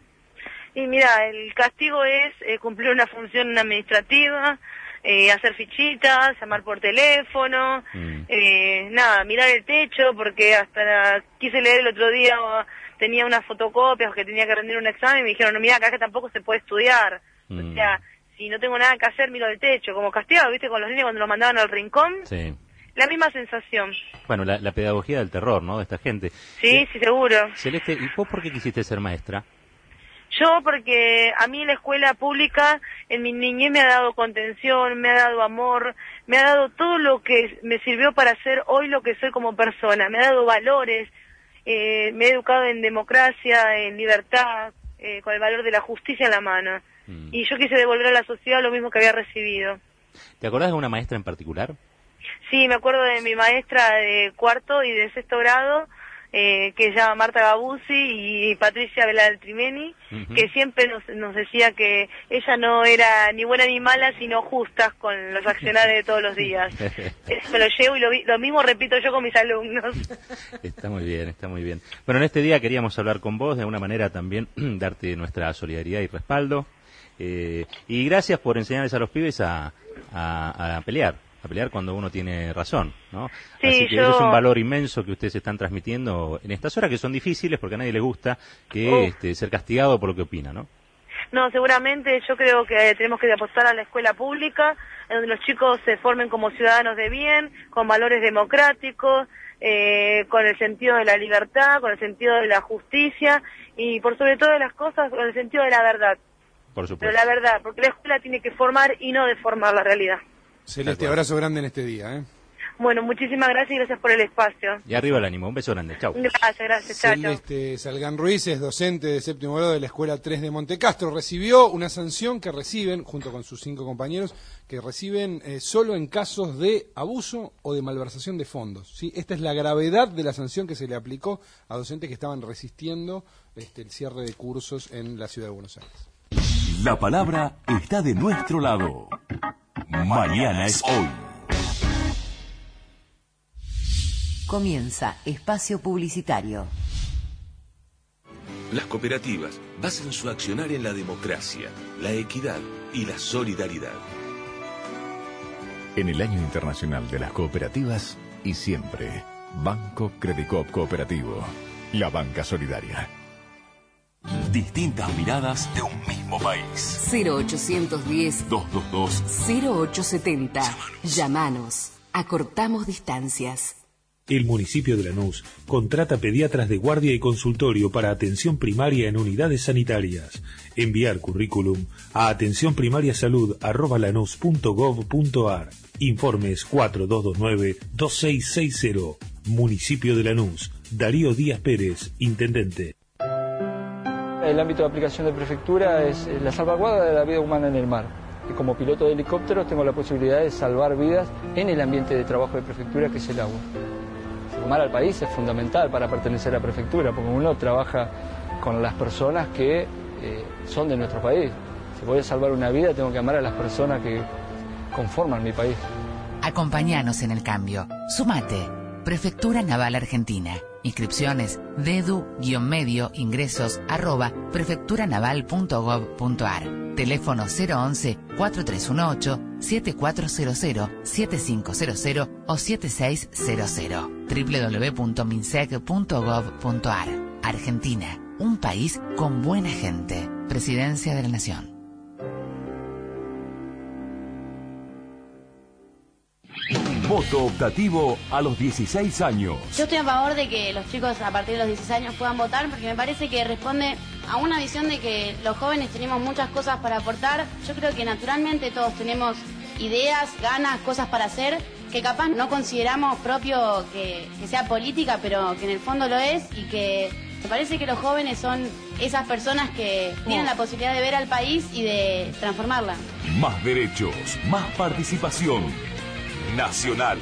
Y mira, el castigo es eh, cumplir una función administrativa, eh, hacer fichitas, llamar por teléfono, mm. eh, nada, mirar el techo, porque hasta la, quise leer el otro día, tenía unas fotocopias que tenía que rendir un examen y me dijeron, no, mira, acá que tampoco se puede estudiar. Mm. O sea, si no tengo nada que hacer, miro el techo, como castigado, ¿viste? Con los niños cuando los mandaban al rincón. Sí. La misma sensación. Bueno, la, la pedagogía del terror, ¿no? De esta gente. Sí, eh, sí, seguro. Celeste, ¿y vos por qué quisiste ser maestra? Yo porque a mí la escuela pública en mi niñez me ha dado contención, me ha dado amor, me ha dado todo lo que me sirvió para ser hoy lo que soy como persona, me ha dado valores, eh, me he educado en democracia, en libertad, eh, con el valor de la justicia en la mano. Mm. Y yo quise devolver a la sociedad lo mismo que había recibido. ¿Te acordás de una maestra en particular? Sí, me acuerdo de mi maestra de cuarto y de sexto grado, Eh, que se llama Marta Gabuzzi, y Patricia Belaltrimeni, uh-huh. que siempre nos, nos decía que ella no era ni buena ni mala, sino justas con los accionarios de todos los días. Eso me lo llevo y lo, lo mismo repito yo con mis alumnos. Está muy bien, está muy bien. Bueno, en este día queríamos hablar con vos, de alguna manera también darte nuestra solidaridad y respaldo, eh, y gracias por enseñarles a los pibes a, a, a pelear. a pelear cuando uno tiene razón, ¿no? Sí, Así que yo... eso es un valor inmenso que ustedes están transmitiendo en estas horas que son difíciles porque a nadie le gusta que oh. este, ser castigado por lo que opina, ¿no? No, seguramente yo creo que tenemos que apostar a la escuela pública, en donde los chicos se formen como ciudadanos de bien, con valores democráticos, eh, con el sentido de la libertad, con el sentido de la justicia y por sobre todas las cosas con el sentido de la verdad. Por supuesto. Pero la verdad, porque la escuela tiene que formar y no deformar la realidad. Celeste, abrazo grande en este día, ¿eh? Bueno, muchísimas gracias y gracias por el espacio. Y arriba el ánimo, un beso grande, chau. Gracias, gracias, chao. Celeste Salgán Ruiz es docente de séptimo grado de la Escuela tres de Montecastro. Recibió una sanción que reciben, junto con sus cinco compañeros, que reciben eh, solo en casos de abuso o de malversación de fondos, ¿sí? Esta es la gravedad de la sanción que se le aplicó a docentes que estaban resistiendo este, el cierre de cursos en la ciudad de Buenos Aires. La palabra está de nuestro lado. Mañana es hoy. Comienza Espacio Publicitario. Las cooperativas basan su accionar en la democracia, la equidad y la solidaridad. En el Año Internacional de las Cooperativas y siempre, Banco Credicop Cooperativo, la banca solidaria. Distintas miradas de un mismo país. cero ochocientos diez, dos dos dos, cero ocho setenta. Llámanos. Acortamos distancias. El municipio de Lanús contrata pediatras de guardia y consultorio para atención primaria en unidades sanitarias. Enviar currículum a atenciónprimariasalud arroba lanús punto gov punto ar. Informes cuatro dos dos nueve, dos seis seis cero. Municipio de Lanús. Darío Díaz Pérez, Intendente. El ámbito de aplicación de prefectura es la salvaguarda de la vida humana en el mar. Y como piloto de helicópteros tengo la posibilidad de salvar vidas en el ambiente de trabajo de prefectura, que es el agua. Amar al país es fundamental para pertenecer a la prefectura, porque uno trabaja con las personas que eh, son de nuestro país. Si voy a salvar una vida, tengo que amar a las personas que conforman mi país. Acompáñanos en el cambio. Sumate. Prefectura Naval Argentina. Inscripciones dedu-medio ingresos arroba prefecturanaval punto gov punto ar. Teléfono cero once, cuatro tres uno ocho, siete cuatro cero cero, siete cinco cero cero o siete seis cero cero. doble u doble u doble u punto minsec punto gov punto ar. Argentina, un país con buena gente. Presidencia de la Nación. Voto optativo a los dieciséis años. Yo estoy a favor de que los chicos a partir de los dieciséis años puedan votar porque me parece que responde a una visión de que los jóvenes tenemos muchas cosas para aportar. Yo creo que naturalmente todos tenemos ideas, ganas, cosas para hacer que capaz no consideramos propio que, que sea política, pero que en el fondo lo es, y que me parece que los jóvenes son esas personas que tienen la posibilidad de ver al país y de transformarla. Más derechos, más participación. Nacional.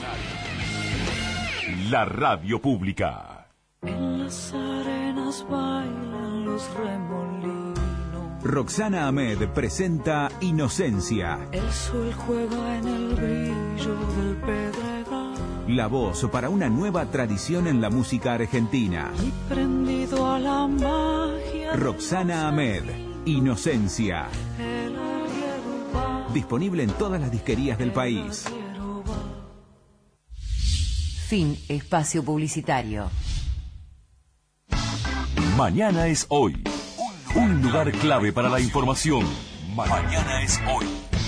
La radio pública. En las arenas bailan los remolinos. Roxana Ahmed presenta Inocencia. El sol juega en el brillo del pedregal. La voz para una nueva tradición en la música argentina. Y prendido a la magia. Roxana Ahmed, Inocencia. Disponible en todas las disquerías del país. Fin espacio publicitario. Mañana es hoy. Un lugar clave para la información. Mañana es hoy.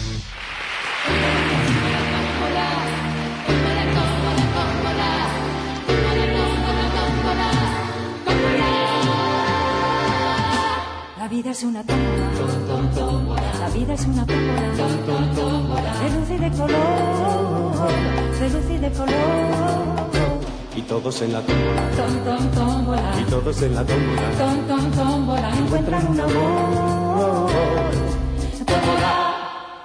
La vida es una tómbola. La vida es una tómbola. De luz y de color. De luz y de color. Y todos en la tómbola. Tom, tom, tómbola. Y todos en la tómbola. Tom, tom, tómbola. Encuentran un amor. Tómbola.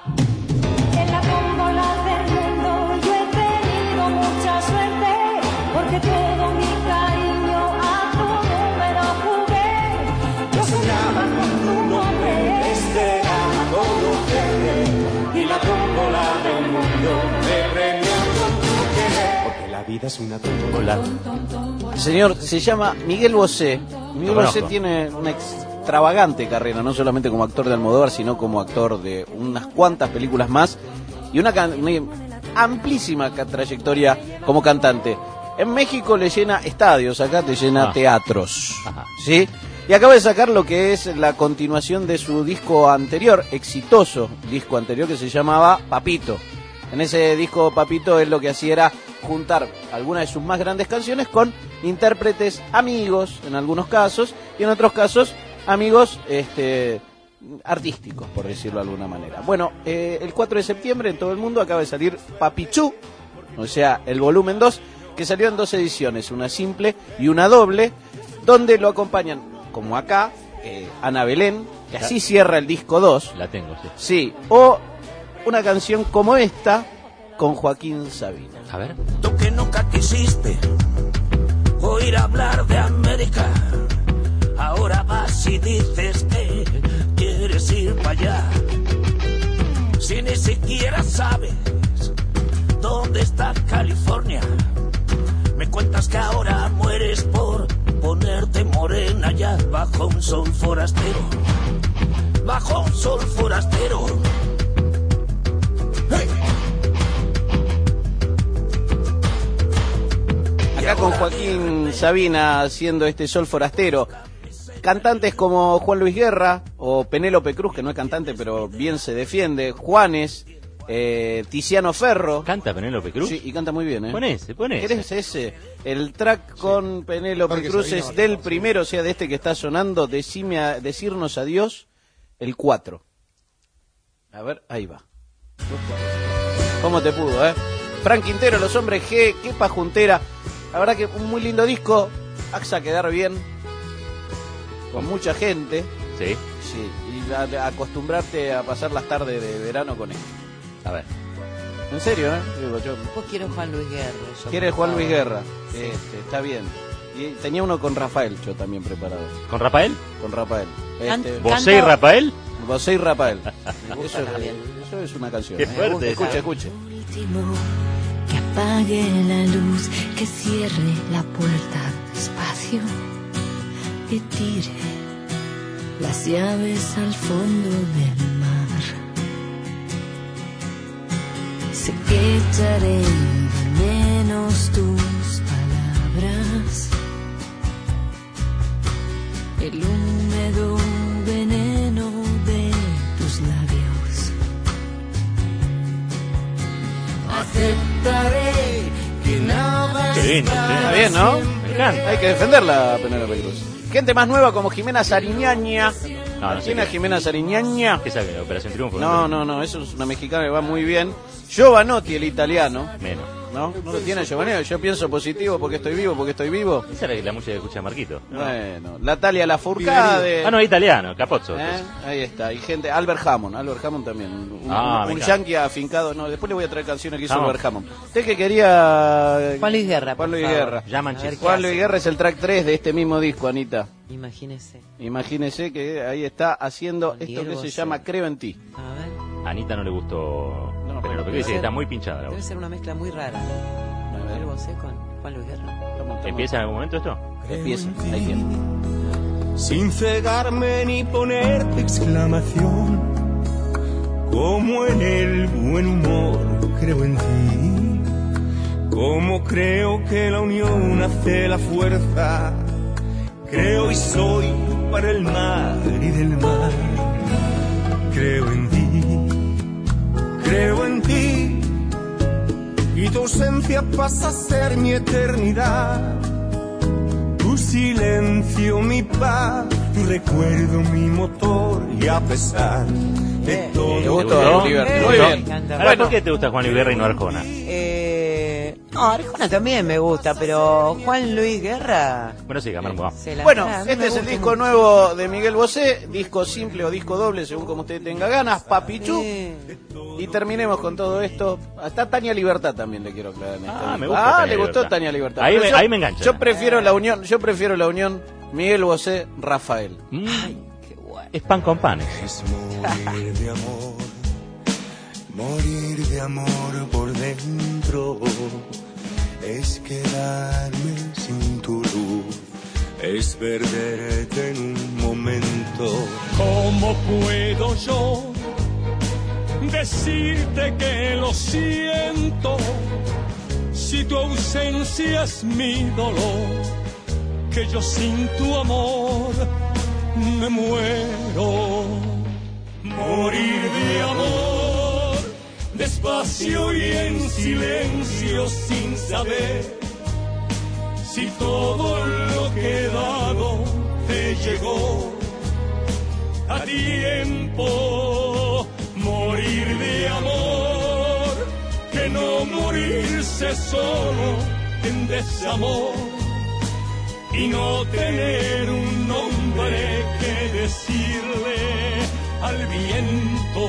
En la tómbola del mundo yo he tenido mucha suerte, porque todo mi cariño a tu número jugué. Yo soñaba con tu nombre, este era conocerte. Y la tómbola del mundo me premió con tu querer. Porque la vida es una tómbola. El señor se llama Miguel Bosé. Miguel Bosé tiene una extravagante carrera, no solamente como actor de Almodóvar, sino como actor de unas cuantas películas más y una, can- una amplísima ca- trayectoria como cantante. En México le llena estadios, acá te llena Ah. teatros, ¿sí? Y acaba de sacar lo que es la continuación de su disco anterior, exitoso disco anterior, que se llamaba Papito. En ese disco Papito él lo que hacía era juntar algunas de sus más grandes canciones con intérpretes amigos, en algunos casos, y en otros casos amigos este, artísticos, por decirlo de alguna manera. Bueno, eh, el cuatro de septiembre en todo el mundo acaba de salir Papichú, o sea, el volumen dos, que salió en dos ediciones, una simple y una doble, donde lo acompañan, como acá, eh, Ana Belén, que así cierra el disco dos. La tengo, sí. Sí, o una canción como esta con Joaquín Sabina. A ver. Tú que nunca quisiste oír hablar de América, ahora vas y dices que quieres ir para allá. Si ni siquiera sabes dónde está California, me cuentas que ahora mueres por ponerte morena ya bajo un sol forastero, bajo un sol forastero. Acá con Joaquín Sabina haciendo este Sol Forastero. Cantantes como Juan Luis Guerra o Penélope Cruz, que no es cantante pero bien se defiende, Juanes, eh, Tiziano Ferro. ¿Canta Penélope Cruz? Sí, y canta muy bien, ¿eh? Pon ese, pon ese. ¿Querés ese? El track con Penélope Porque Cruz Sabina es va del primero, o sea, de este que está sonando, Decime a, Decirnos Adiós, el cuatro. A ver, ahí va. ¿Cómo te pudo, eh? Frank Quintero, Los Hombres G, qué pajuntera. La verdad que un muy lindo disco, hace quedar bien, con mucha gente. Sí. Sí, y a, a acostumbrarte a pasar las tardes de verano con él. A ver. En serio, ¿eh? Digo, yo... Vos quiero Juan Luis Guerra. yo ¿Quieres Juan Luis pensaba. Guerra? Este, está bien. Y tenía uno con Rafael, yo también preparado. ¿Con Rafael? Con Rafael. Can- Este, ¿Bosé y Rafael? Bosé y Rafael. Me gusta Eso, también. eso es una canción. Qué ¿eh? fuerte. Escuche, escuche. Último, que apague la luz, que cierre la puerta despacio, que tire las llaves al fondo del mar. Sé que echaré de menos tus palabras, el húmedo veneno de tus labios. Aceptaré lindo, sí. Está bien, ¿no? Me encanta. Hay que defenderla, Penélope Cruz. Gente más nueva como Jimena Sariñaña. No, no sé ¿Quién es qué. Jimena Sariñaña? ¿Qué sabe? Operación Triunfo. No, no, no, eso es una mexicana que va muy bien. Giovanotti, el italiano. Menos. ¿No? ¿No lo tiene Giovanotti? Yo pienso positivo porque estoy vivo, porque estoy vivo. Esa es la música que escucha Marquito. ¿no? Bueno, Natalia Lafourcade. Ah, no, es italiano, Capozzo. ¿Eh? Ahí está. Y gente, Albert Hammond. Albert Hammond también. Un, Ah, un, me un encanta. yankee afincado. No, después le voy a traer canciones que hizo Hammond. Albert Hammond. Usted que quería. Juan Luis Guerra, Juan por Luis favor. Guerra. Llaman A ver, chicos. ¿qué Juan Luis hace? Guerra es el track tres de este mismo disco, Anita. Imagínese. Imagínese que ahí está haciendo Con esto que Diego se Bosé. llama Creo en ti. A ver. A Anita no le gustó No, Penélope debe Cruz, dice ser- que está muy pinchada la Debe voz. ser una mezcla muy rara. A ver. Miguel Bosé con Juan Luis Guerra. Estamos- estamos- ¿Empieza en algún momento esto? Empieza. Ahí tiene. Sin cegarme ni ponerte exclamación, como en el buen humor creo en ti, como creo que la unión hace la fuerza, creo y soy para el mar y del mar, creo en ti, creo en ti, y tu ausencia pasa a ser mi eternidad. Tu silencio, mi paz, tu recuerdo, mi motor, y a pesar de todo. ¿Te gustó, Liberty? Muy Me bien. encanta. Ahora, Bueno. ¿por qué te gusta Juan Luis Guerra y no Arjona? Eh, no, Arjona también me gusta, pero Juan Luis Guerra. Bueno, sí, Camargo, vamos. se la- Bueno, a mí este me es el gusta disco mucho. nuevo de Miguel Bosé, disco simple o disco doble, según como usted tenga ganas, Papichú. Sí. Y terminemos con todo esto. Está Tania Libertad también, le quiero aclarar. en este Ah, disco. me gusta Ah, Tania le gustó Libertad. Tania Libertad. Ahí Pero me- yo- ahí me engancha. Yo prefiero la unión, yo prefiero la unión Miguel Bosé, Rafael. Mm. Es pan con pan. Es morir de amor, morir de amor por dentro, es quedarme sin tu luz, es perderte en un momento. ¿Cómo puedo yo decirte que lo siento si tu ausencia es mi dolor? Que yo sin tu amor me muero. Morir de amor, despacio y en silencio, sin saber si todo lo que he dado te llegó a tiempo. Morir de amor, que no morirse solo en desamor, y no tener un nombre que decirle al viento.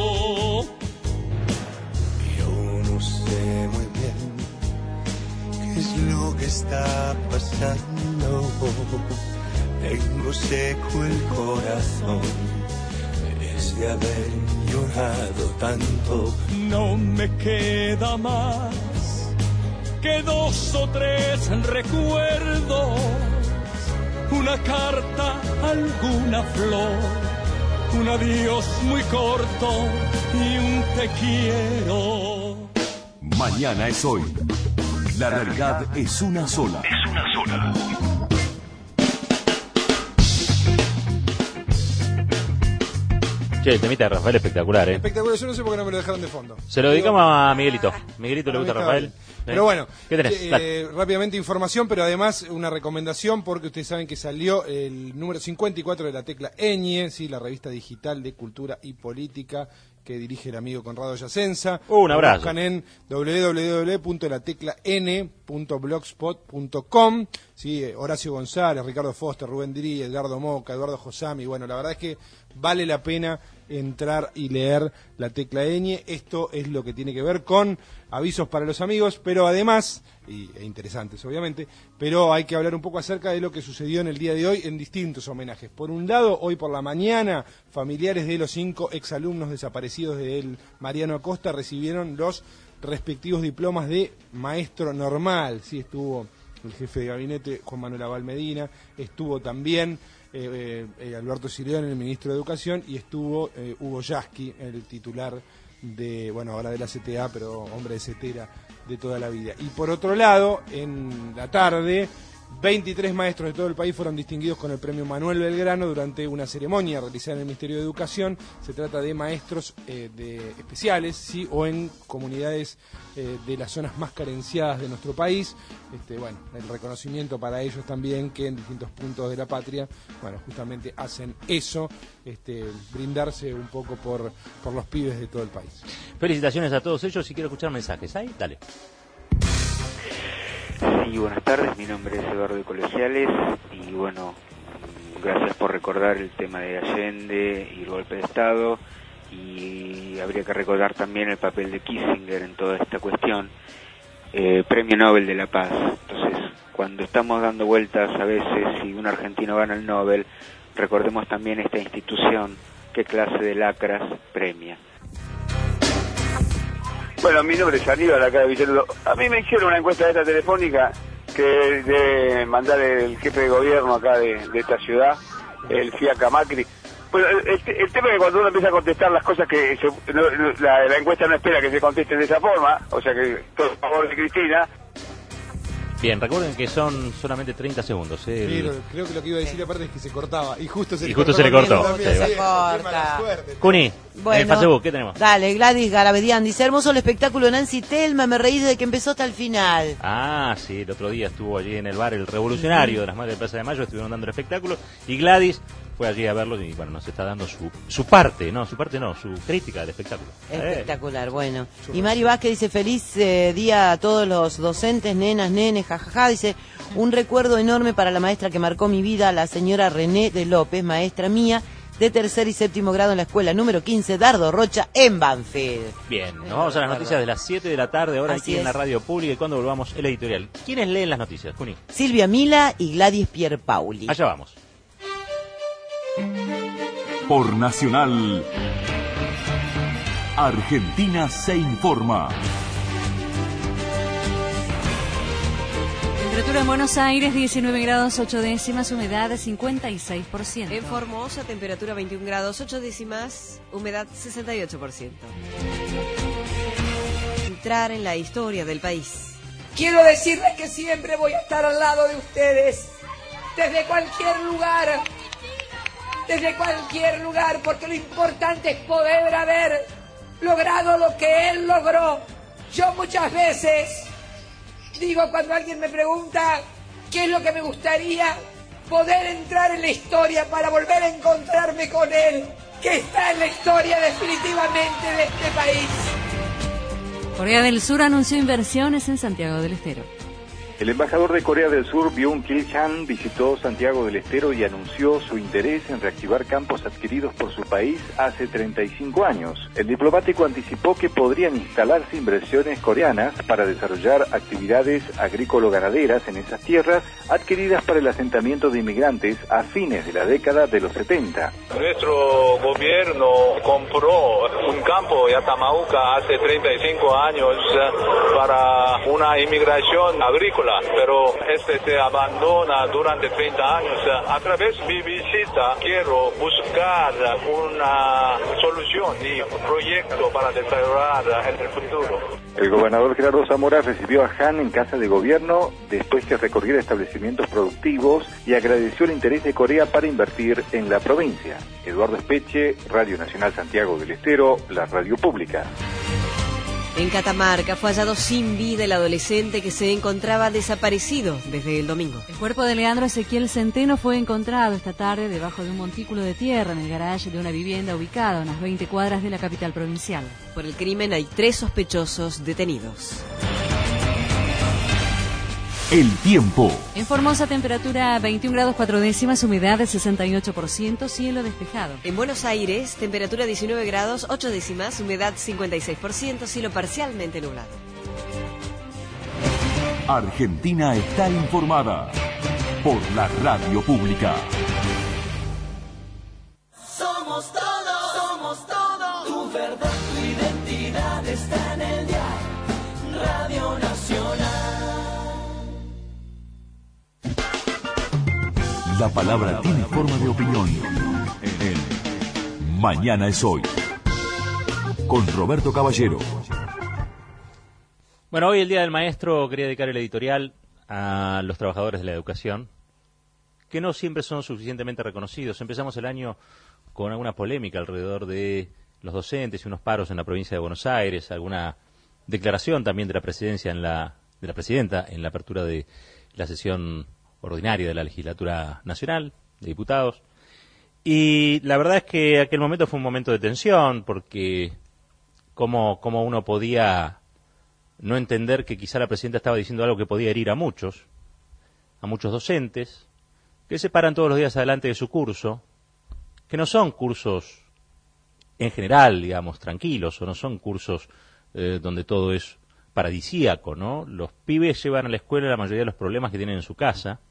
Yo no sé muy bien qué es lo que está pasando. Tengo seco el corazón, es de haber llorado tanto. No me queda más que dos o tres recuerdos, una carta, alguna flor, un adiós muy corto y un te quiero. Mañana es hoy. La realidad es una sola. Es una sola. Che, el temita de Rafael espectacular, ¿eh? Espectacular, yo no sé por qué no me lo dejaron de fondo. Se lo dedicamos a Miguelito. Miguelito le A mí gusta a está Rafael. bien. ¿Sí? Pero bueno, ¿Qué tenés? eh, Dale. rápidamente información, pero además una recomendación, porque ustedes saben que salió el número cincuenta y cuatro de la Tecla Eñe, ¿sí? La revista digital de cultura y política que dirige el amigo Conrado Yacenza. Uh, un abrazo. Lo buscan en doble u doble u doble u punto la tecla ene punto blogspot punto com. ¿Sí? eh, Horacio González, Ricardo Foster, Rubén Dirí, Edgardo Moca, Eduardo Josami. Bueno, la verdad es que vale la pena entrar y leer la Tecla Eñe. Esto es lo que tiene que ver con avisos para los amigos, pero además, y, e interesantes obviamente, pero hay que hablar un poco acerca de lo que sucedió en el día de hoy en distintos homenajes. Por un lado, hoy por la mañana, familiares de los cinco exalumnos desaparecidos del Mariano Acosta recibieron los respectivos diplomas de maestro normal. Sí, estuvo el jefe de gabinete Juan Manuel Abal Medina, estuvo también eh, eh, Alberto Sirión, el ministro de Educación, y estuvo eh, Hugo Yasky, el titular de, bueno, ahora de la C T A, pero hombre de CETERA de toda la vida. Y por otro lado, en la tarde, veintitrés maestros de todo el país fueron distinguidos con el premio Manuel Belgrano durante una ceremonia realizada en el Ministerio de Educación. Se trata de maestros eh, de especiales, sí, o en comunidades eh, de las zonas más carenciadas de nuestro país. Este, bueno, el reconocimiento para ellos también, que en distintos puntos de la patria, bueno, justamente hacen eso, este, brindarse un poco por, por los pibes de todo el país. Felicitaciones a todos ellos y quiero escuchar mensajes. ¿Ahí? Dale. Sí, buenas tardes, mi nombre es Eduardo de Colegiales y bueno, gracias por recordar el tema de Allende y el golpe de Estado, y habría que recordar también el papel de Kissinger en toda esta cuestión, eh, Premio Nobel de la Paz. Entonces, cuando estamos dando vueltas a veces si un argentino gana el Nobel, recordemos también esta institución, qué clase de lacras premia. Bueno, mi nombre es Aníbal, acá de Villaluro. A mí me hicieron una encuesta de esta telefónica que de mandar el jefe de gobierno acá de, de esta ciudad, el Fiaca Macri. Bueno, el, el tema es que cuando uno empieza a contestar las cosas que se, no, la, la encuesta no espera que se contesten de esa forma, o sea que todo a favor de Cristina. Bien, recuerden que son solamente treinta segundos. ¿eh? El... Pero creo que lo que iba a decir aparte es que se cortaba y justo se, y le, justo cortó se le cortó. También, se sí, corta. Cuni, bueno, en Facebook, ¿qué tenemos? Dale, Gladys Garabedian dice, hermoso el espectáculo de Nancy Telma, me reí desde que empezó hasta el final. Ah, sí, el otro día estuvo allí en el bar El Revolucionario de las Madres de Plaza de Mayo, estuvieron dando el espectáculo y Gladys fue allí a verlo y bueno, nos está dando su su parte, no, su parte no, su crítica del espectáculo. Espectacular, eh. bueno. Y Mari Vázquez dice, feliz eh, día a todos los docentes, nenas, nenes, jajaja, dice, un recuerdo enorme para la maestra que marcó mi vida, la señora René de López, maestra mía, de tercer y séptimo grado en la escuela número quince, Dardo Rocha, en Banfield. Bien, nos vamos a las noticias de las siete de la tarde, ahora Así aquí en es. la radio pública, y cuando volvamos el editorial. ¿Quiénes leen las noticias, Juni? Silvia Mila y Gladys Pierpauli. Allá vamos. Por Nacional, Argentina se informa. Temperatura en Buenos Aires, diecinueve grados ocho décimas, humedad cincuenta y seis por ciento. En Formosa, temperatura veintiún grados ocho décimas, humedad sesenta y ocho por ciento. Entrar en la historia del país. Quiero decirles que siempre voy a estar al lado de ustedes, desde cualquier lugar, desde cualquier lugar, porque lo importante es poder haber logrado lo que él logró. Yo muchas veces digo, cuando alguien me pregunta qué es lo que me gustaría, poder entrar en la historia para volver a encontrarme con él, que está en la historia definitivamente de este país. Corea del Sur anunció inversiones en Santiago del Estero. El embajador de Corea del Sur, Byung Kil-chan, visitó Santiago del Estero y anunció su interés en reactivar campos adquiridos por su país hace treinta y cinco años. El diplomático anticipó que podrían instalarse inversiones coreanas para desarrollar actividades agrícola-ganaderas en esas tierras adquiridas para el asentamiento de inmigrantes a fines de la década de los setenta. Nuestro gobierno compró un campo en Yatamauca hace treinta y cinco años para una inmigración agrícola, pero este se abandona durante treinta años. A través de mi visita quiero buscar una solución y un proyecto para desarrollar en el futuro. El gobernador Gerardo Zamora recibió a Han en casa de gobierno después que recorriera establecimientos productivos y agradeció el interés de Corea para invertir en la provincia. Eduardo Espeche, Radio Nacional Santiago del Estero, la radio pública. En Catamarca fue hallado sin vida el adolescente que se encontraba desaparecido desde el domingo. El cuerpo de Leandro Ezequiel Centeno fue encontrado esta tarde debajo de un montículo de tierra en el garaje de una vivienda ubicada a unas veinte cuadras de la capital provincial. Por el crimen hay tres sospechosos detenidos. El tiempo. En Formosa, temperatura veintiún grados cuatro décimas, humedad de sesenta y ocho por ciento, cielo despejado. En Buenos Aires, temperatura diecinueve grados ocho décimas, humedad cincuenta y seis por ciento, cielo parcialmente nublado. Argentina está informada por la radio pública. Somos todo, somos todo. Tu verdad, tu identidad está en el dial. Radio Nacional. La palabra tiene forma de opinión. En Mañana es Hoy. Con Roberto Caballero. Bueno, hoy el Día del Maestro, quería dedicar el editorial a los trabajadores de la educación, que no siempre son suficientemente reconocidos. Empezamos el año con alguna polémica alrededor de los docentes y unos paros en la provincia de Buenos Aires, alguna declaración también de la presidencia en la de la presidenta en la apertura de la sesión ordinaria de la legislatura nacional de diputados. Y la verdad es que aquel momento fue un momento de tensión, porque cómo, cómo uno podía no entender que quizá la presidenta estaba diciendo algo que podía herir a muchos, a muchos docentes, que se paran todos los días adelante de su curso, que no son cursos en general, digamos, tranquilos, o no son cursos eh, donde todo es paradisíaco, ¿no? Los pibes llevan a la escuela la mayoría de los problemas que tienen en su casa.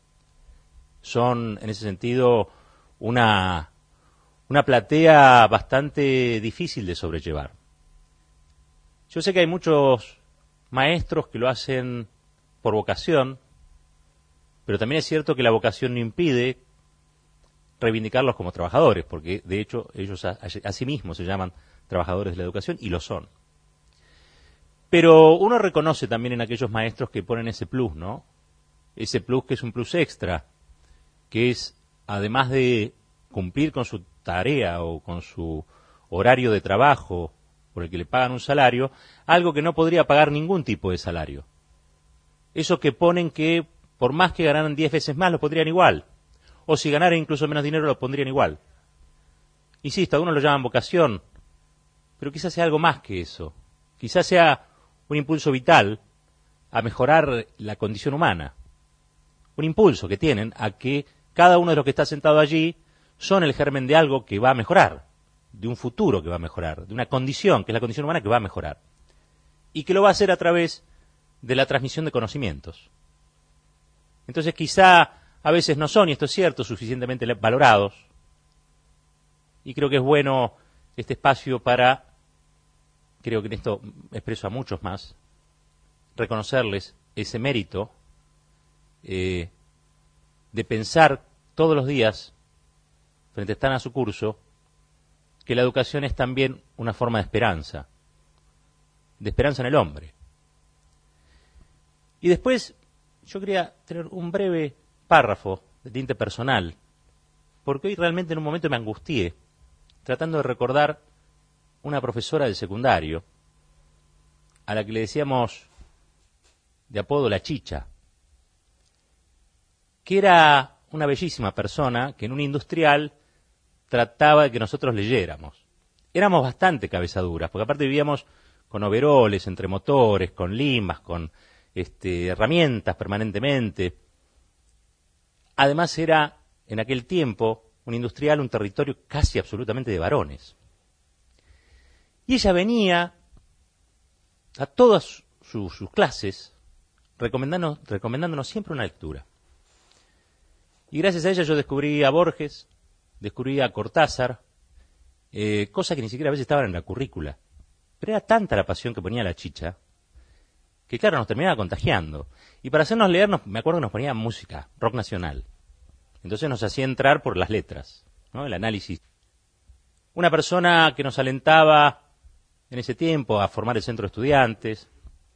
Son, en ese sentido, una, una platea bastante difícil de sobrellevar. Yo sé que hay muchos maestros que lo hacen por vocación, pero también es cierto que la vocación no impide reivindicarlos como trabajadores, porque de hecho ellos a, a sí mismos se llaman trabajadores de la educación y lo son. Pero uno reconoce también en aquellos maestros que ponen ese plus, ¿no? Ese plus que es un plus extra, que es, además de cumplir con su tarea o con su horario de trabajo por el que le pagan un salario, algo que no podría pagar ningún tipo de salario. Eso que ponen que por más que ganaran diez veces más, lo pondrían igual. O si ganaran incluso menos dinero, lo pondrían igual. Insisto, algunos lo llaman vocación, pero quizás sea algo más que eso. Quizás sea un impulso vital a mejorar la condición humana. Un impulso que tienen a que cada uno de los que está sentado allí son el germen de algo que va a mejorar, de un futuro que va a mejorar, de una condición, que es la condición humana, que va a mejorar. Y que lo va a hacer a través de la transmisión de conocimientos. Entonces quizá a veces no son, y esto es cierto, suficientemente valorados. Y creo que es bueno este espacio para, creo que en esto expreso a muchos más, reconocerles ese mérito eh, de pensar todos los días, frente a estar a su curso, que la educación es también una forma de esperanza, de esperanza en el hombre. Y después yo quería tener un breve párrafo de tinte personal, porque hoy realmente en un momento me angustié, tratando de recordar una profesora del secundario, a la que le decíamos de apodo la Chicha, que era una bellísima persona que en un industrial trataba de que nosotros leyéramos. Éramos bastante cabezaduras, porque aparte vivíamos con overoles, entre motores, con limas, con este, herramientas permanentemente. Además era, en aquel tiempo, un industrial, un territorio casi absolutamente de varones. Y ella venía a todas sus, sus clases recomendándonos, recomendándonos siempre una lectura. Y gracias a ella yo descubrí a Borges, descubrí a Cortázar, eh, cosas que ni siquiera a veces estaban en la currícula. Pero era tanta la pasión que ponía la Chicha, que claro, nos terminaba contagiando. Y para hacernos leer, nos, me acuerdo que nos ponía música, rock nacional. Entonces nos hacía entrar por las letras, ¿no? El análisis. Una persona que nos alentaba en ese tiempo a formar el centro de estudiantes,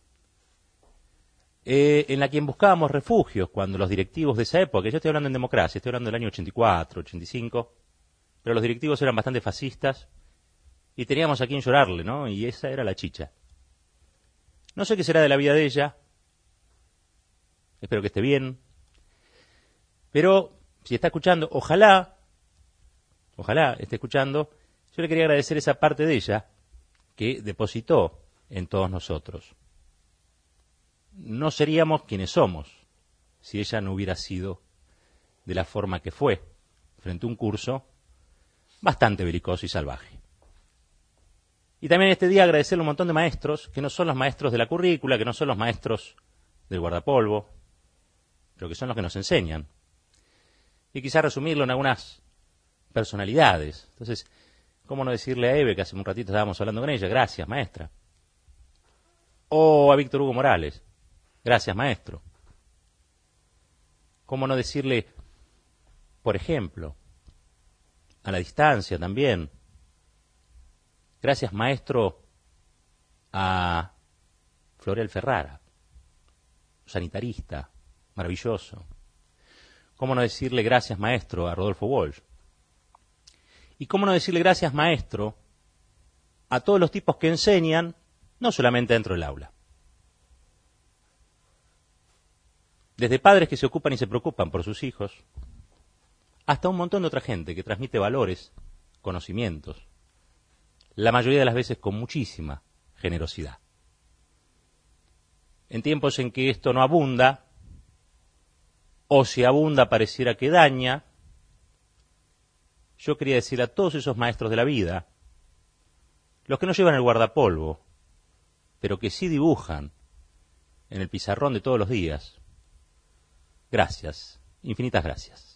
eh, en la quien buscábamos refugios cuando los directivos de esa época, yo estoy hablando en democracia, estoy hablando del año ochenta y cuatro, ochenta y cinco, pero los directivos eran bastante fascistas y teníamos a quien llorarle, ¿no? Y esa era la Chicha. No sé qué será de la vida de ella, espero que esté bien, pero si está escuchando, ojalá, ojalá esté escuchando, yo le quería agradecer esa parte de ella que depositó en todos nosotros. No seríamos quienes somos si ella no hubiera sido de la forma que fue, frente a un curso bastante belicoso y salvaje. Y también este día agradecerle a un montón de maestros, que no son los maestros de la currícula, que no son los maestros del guardapolvo, pero que son los que nos enseñan. Y quizás resumirlo en algunas personalidades. Entonces, ¿cómo no decirle a Eve, que hace un ratito estábamos hablando con ella, gracias, maestra? O a Víctor Hugo Morales, gracias, maestro. ¿Cómo no decirle, por ejemplo, a la distancia también, gracias, maestro, a Florel Ferrara, sanitarista, maravilloso. ¿Cómo no decirle gracias, maestro, a Rodolfo Walsh? Y cómo no decirle gracias, maestro, a todos los tipos que enseñan, no solamente dentro del aula. Desde padres que se ocupan y se preocupan por sus hijos, hasta un montón de otra gente que transmite valores, conocimientos, la mayoría de las veces con muchísima generosidad. En tiempos en que esto no abunda, o si abunda pareciera que daña, yo quería decir a todos esos maestros de la vida, los que no llevan el guardapolvo, pero que sí dibujan en el pizarrón de todos los días, gracias, infinitas gracias.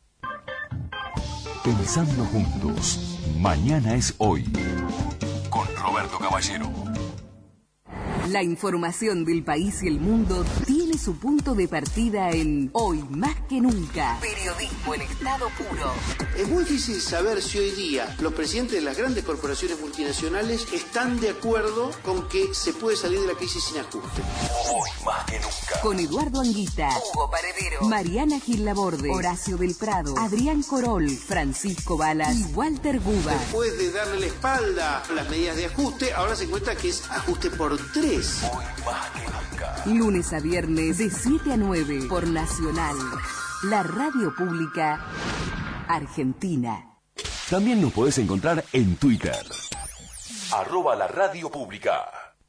Pensando juntos, mañana es hoy, con Roberto Caballero. La información del país y el mundo tiene su punto de partida en Hoy Más que Nunca. Periodismo en estado puro. Es muy difícil saber si hoy día los presidentes de las grandes corporaciones multinacionales están de acuerdo con que se puede salir de la crisis sin ajuste. Hoy Más que Nunca. Con Eduardo Anguita, Hugo Paredero, Mariana Gil Laborde, Horacio del Prado, Adrián Corol, Francisco Balas y Walter Guba. Después de darle la espalda a las medidas de ajuste, ahora se encuentra que es ajuste por tres. Hoy Más que Nunca. Lunes a viernes de siete a nueve por Nacional, la radio pública argentina. También nos podés encontrar en Twitter. Arroba la radio pública.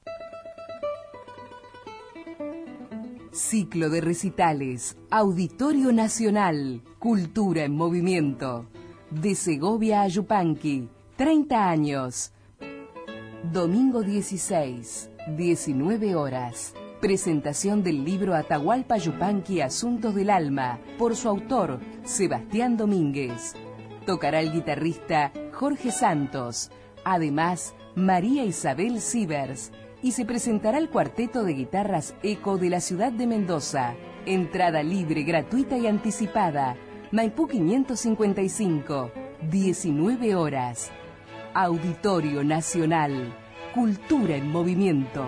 Ciclo de recitales, Auditorio Nacional, Cultura en Movimiento. De Segovia a Yupanqui, treinta años. Domingo dieciséis, diecinueve horas. Presentación del libro Atahualpa Yupanqui, Asuntos del Alma, por su autor, Sebastián Domínguez. Tocará el guitarrista Jorge Santos, además María Isabel Sivers, y se presentará el cuarteto de guitarras Eco de la ciudad de Mendoza. Entrada libre, gratuita y anticipada. Maipú quinientos cincuenta y cinco, diecinueve horas. Auditorio Nacional, Cultura en Movimiento.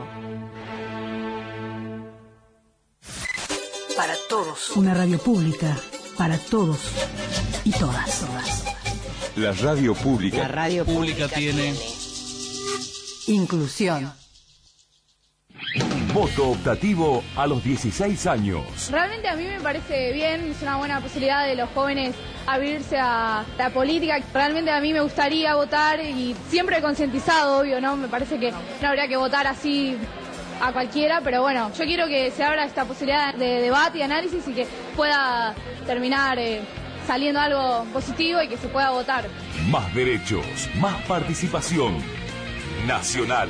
Para todos. Una radio pública, para todos y todas. todas. La radio pública. La radio pública tiene inclusión. Voto optativo a los dieciséis años. Realmente a mí me parece bien, es una buena posibilidad de los jóvenes abrirse a la política. Realmente a mí me gustaría votar y siempre concientizado, obvio, ¿no? Me parece que no habría que votar así a cualquiera, pero bueno, yo quiero que se abra esta posibilidad de debate y análisis y que pueda terminar eh, saliendo algo positivo y que se pueda votar. Más derechos, más participación. Nacional.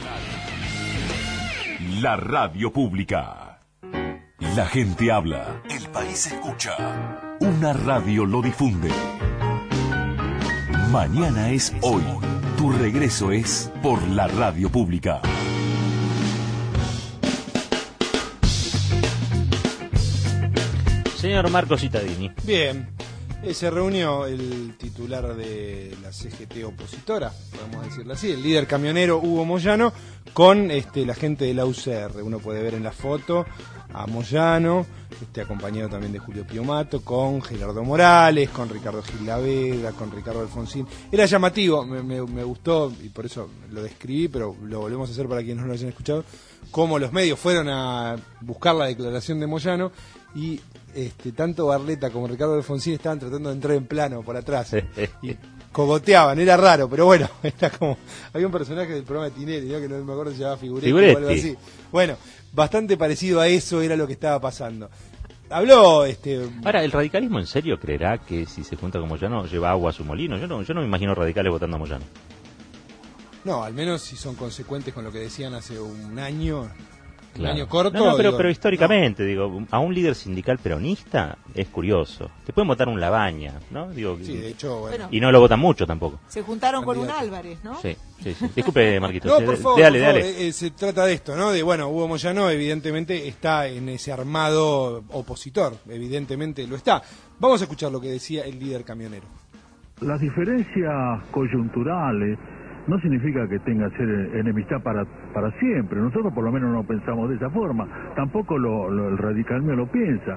La radio pública. La gente habla. El país escucha. Una radio lo difunde. Mañana es hoy. Tu regreso es por la radio pública. Señor Marco Cittadini. Bien. Eh, se reunió el titular de la C G T opositora, podemos decirlo así, el líder camionero Hugo Moyano, con este, la gente de la U C R. Uno puede ver en la foto a Moyano, este, acompañado también de Julio Piomato, con Gerardo Morales, con Ricardo Gil Laveda, con Ricardo Alfonsín. Era llamativo, me, me, me gustó y por eso lo describí, pero lo volvemos a hacer para quienes no lo hayan escuchado, cómo los medios fueron a buscar la declaración de Moyano y este, tanto Barletta como Ricardo Alfonsín estaban tratando de entrar en plano por atrás y cogoteaban, era raro, pero bueno, era como, había un personaje del programa de Tinelli, ¿no? Que no me acuerdo si se llamaba Figuretti, Figuretti o algo así. Bueno, bastante parecido a eso era lo que estaba pasando. Habló este Ahora, ¿el radicalismo en serio creerá que si se junta con Moyano lleva agua a su molino? Yo no, yo no me imagino radicales votando a Moyano. No, al menos si son consecuentes con lo que decían hace un año. Claro. Un año corto. No, no, pero, digo, pero históricamente, no. digo, a un líder sindical peronista es curioso. Te pueden votar un Labaña, ¿no? Digo, sí, de hecho, bueno. Y no lo votan mucho tampoco. Se juntaron con un Álvarez, ¿no? Sí, sí, sí. Disculpe, Marquito. No, sí, por favor, dale, por favor. dale. Eh, se trata de esto, ¿no? De, bueno, Hugo Moyano evidentemente está en ese armado opositor, evidentemente lo está. Vamos a escuchar lo que decía el líder camionero. Las diferencias coyunturales no significa que tenga que ser enemistad para para siempre. Nosotros por lo menos no pensamos de esa forma. Tampoco lo, lo, el radicalismo lo piensa.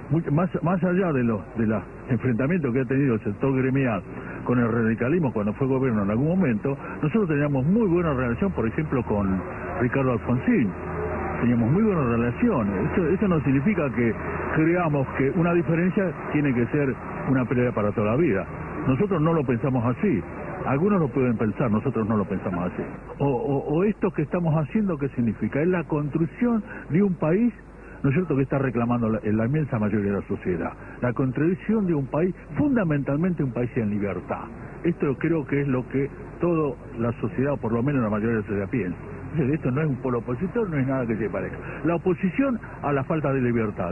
mucho, más, más allá de los de los enfrentamientos que ha tenido el sector gremial con el radicalismo cuando fue gobierno en algún momento, nosotros teníamos muy buena relación, por ejemplo, con Ricardo Alfonsín. Teníamos muy buenas relaciones. Eso, eso no significa que creamos que una diferencia tiene que ser una pelea para toda la vida. Nosotros no lo pensamos así. Algunos lo pueden pensar, nosotros no lo pensamos así. O, o, o esto que estamos haciendo, ¿qué significa? Es la construcción de un país, ¿no es cierto?, que está reclamando la, la inmensa mayoría de la sociedad. La construcción de un país, fundamentalmente un país en libertad. Esto creo que es lo que toda la sociedad, o por lo menos la mayoría de la sociedad, piensa. Esto no es un polo opositor, no es nada que se parezca. La oposición a la falta de libertad.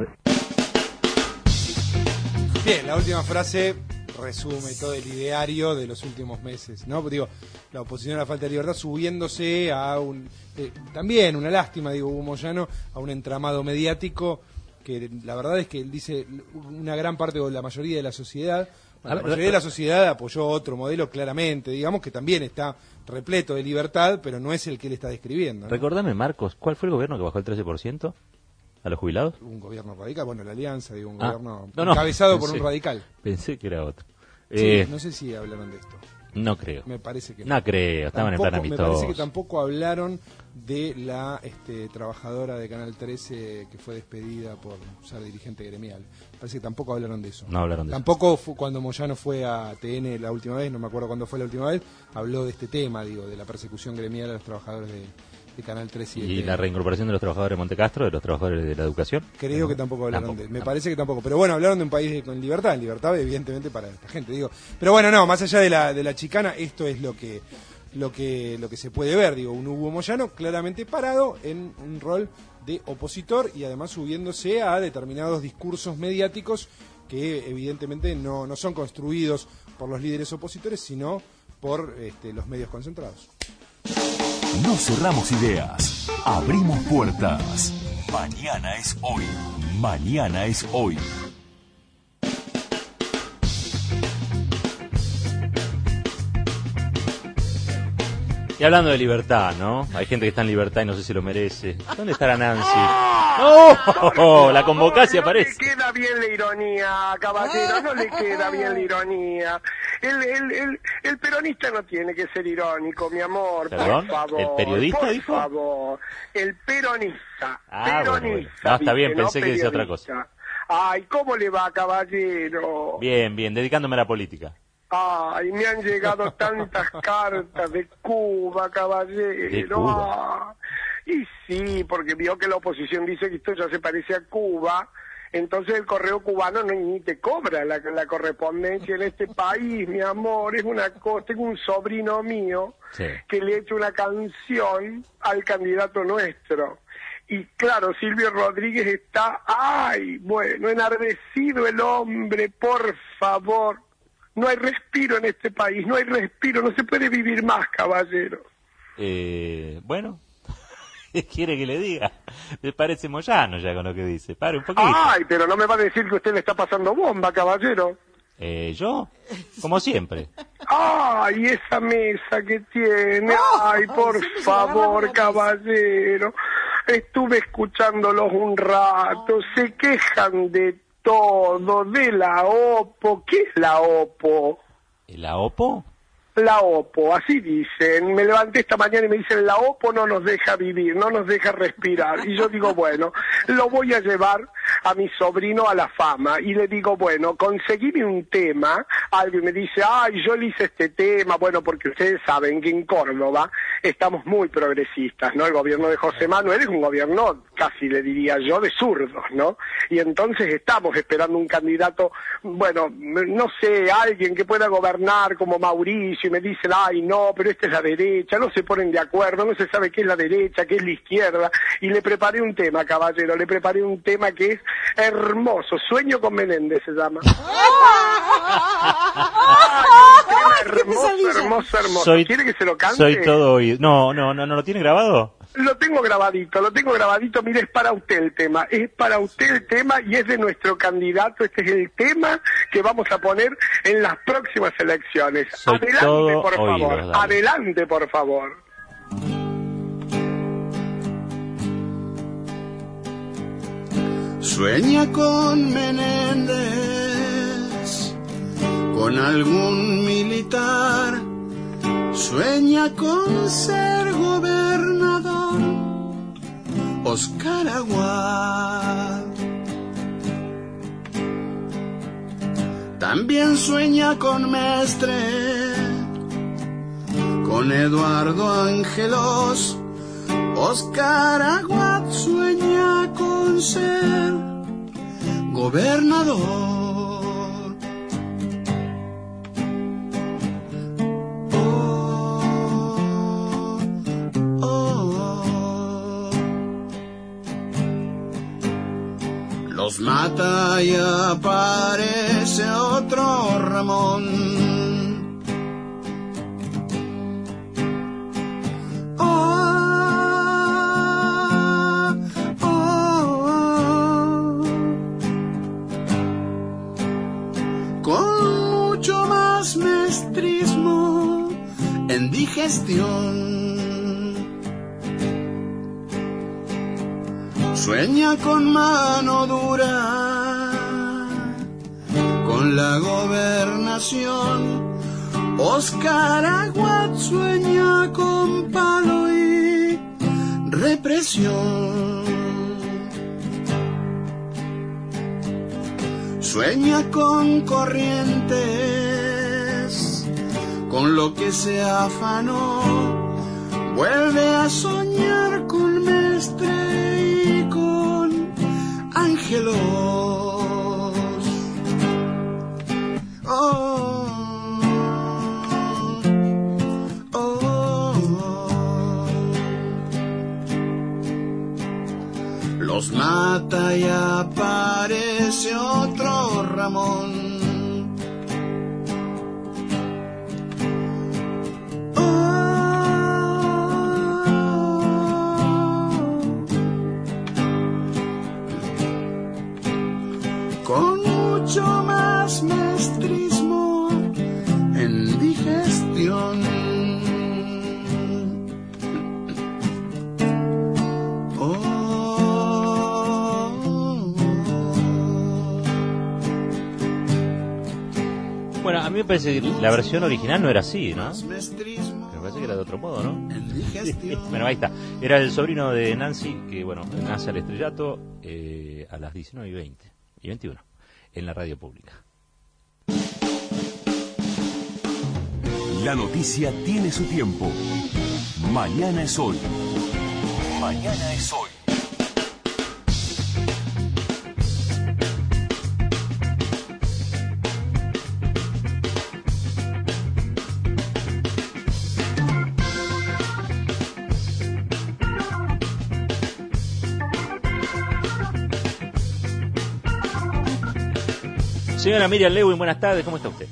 Bien, la última frase resume todo el ideario de los últimos meses, ¿no? Digo, la oposición a la falta de libertad subiéndose a un... Eh, también una lástima, digo, Hugo Moyano, a un entramado mediático que la verdad es que él dice una gran parte o la mayoría de la sociedad... Bueno, la mayoría de la sociedad apoyó otro modelo claramente, digamos, que también está repleto de libertad, pero no es el que él está describiendo, ¿no? Recordame, Marcos, ¿cuál fue el gobierno que bajó el trece por ciento a los jubilados? Un gobierno radical, bueno, la Alianza, digo, un ah, gobierno no, no, encabezado pensé, por un radical. Pensé que era otro. Sí, eh, no sé si hablaron de esto. No creo. Me parece que no. No creo, estaban tampoco, en plan amistoso. Me parece que tampoco hablaron de la este, trabajadora de Canal trece que fue despedida por ser dirigente gremial. Me parece que tampoco hablaron de eso. No hablaron de tampoco eso. Tampoco cuando Moyano fue a T N la última vez, no me acuerdo cuándo fue la última vez, habló de este tema, digo, de la persecución gremial a los trabajadores de, de Canal trece. Y, ¿Y la reincorporación de los trabajadores de Montecastro, de los trabajadores de la educación? Creo no, que tampoco hablaron tampoco, de él. Me tampoco. parece que tampoco. Pero bueno, hablaron de un país con libertad. Libertad, evidentemente, para esta gente, digo. Pero bueno, no, más allá de la, de la chicana, esto es lo que, lo que, lo que se puede ver. Digo, un Hugo Moyano claramente parado en un rol de opositor y además subiéndose a determinados discursos mediáticos que evidentemente no, no son construidos por los líderes opositores, sino por este, los medios concentrados. No cerramos ideas, abrimos puertas. Mañana es hoy. Mañana es hoy. Y hablando de libertad, ¿no? Hay gente que está en libertad y no sé si lo merece. ¿Dónde estará Nancy? ¡No! La convocás y aparece. No le queda bien la ironía, caballero, no le queda bien la ironía. El, el, el, el peronista no tiene que ser irónico, mi amor, ¿Perdón? por favor. ¿El periodista por dijo? Por favor, el peronista. Ah, peronista, bueno, bueno. No, está bien, dije, pensé no que decía otra periodista. cosa. Ay, ¿cómo le va, caballero? Bien, bien, dedicándome a la política. Ay, me han llegado tantas cartas de Cuba, caballero. ¿De Cuba? Ah, y sí, porque vio que la oposición dice que esto ya se parece a Cuba, entonces el correo cubano no ni te cobra la, la correspondencia en este país, mi amor, es una cosa. Tengo un sobrino mío sí. que le ha hecho una canción al candidato nuestro. Y claro, Silvio Rodríguez está, ay, bueno, enardecido el hombre, por favor. No hay respiro en este país, no hay respiro, no se puede vivir más, caballero. Eh, bueno, ¿qué quiere que le diga? Me parece Moyano ya con lo que dice. Pare un poquito. Ay, pero no me va a decir que usted le está pasando bomba, caballero. Eh, ¿yo? Como siempre. Ay, esa mesa que tiene, ay, por favor, caballero. Estuve escuchándolos un rato, se quejan de todo, de la OPO. ¿Qué es la OPO? ¿La OPO? La OPO, así dicen. Me levanté esta mañana y me dicen, la OPO no nos deja vivir, no nos deja respirar. Y yo digo, bueno, lo voy a llevar a mi sobrino a la fama. Y le digo, bueno, conseguime un tema. Alguien me dice, ay, yo le hice este tema. Bueno, porque ustedes saben que en Córdoba estamos muy progresistas, ¿no? El gobierno de José Manuel es un gobierno, casi le diría yo, de zurdos, ¿no? Y entonces estamos esperando un candidato, bueno, no sé, alguien que pueda gobernar como Mauricio, y me dicen, ay, no, pero esta es la derecha, no se ponen de acuerdo, no se sabe qué es la derecha, qué es la izquierda, y le preparé un tema, caballero, le preparé un tema que es hermoso, Sueño con Menéndez se llama. Ay, hermoso, hermoso, hermoso. Soy, ¿Quiere que se lo cante? Soy todo oído. No, no, no, ¿no lo tiene grabado? Lo tengo grabadito, lo tengo grabadito, mire, es para usted el tema, es para usted el tema y es de nuestro candidato, este es el tema que vamos a poner en las próximas elecciones. Soy adelante, todo por oídos, favor, dale. adelante, por favor. Sueña con Menéndez, con algún militar. Sueña con ser gobernador, Oscar Aguad. También sueña con Mestre, con Eduardo Ángelos. Oscar Aguad sueña con ser gobernador. Oh, oh. Los mata y aparece otro Ramón. En digestión, sueña con mano dura, con la gobernación. Oscar Aguad sueña con palo y represión. Sueña con Corrientes, con lo que se afanó. Vuelve a soñar con Mestre y con Ángelos. Oh, oh, oh. Los mata y aparece otro Ramón. Con mucho más mestrismo en digestión. Oh, oh, oh. Bueno, a mí me parece que la versión original no era así, ¿no? Me parece que era de otro modo, ¿no? Bueno, ahí está. Era el sobrino de Nancy, que bueno, nace al estrellato eh, a las diecinueve y veinte. Y veintiuno, en la radio pública. La noticia tiene su tiempo. Mañana es hoy. Mañana es hoy. Señora Miriam Lewin, buenas tardes, ¿cómo está usted?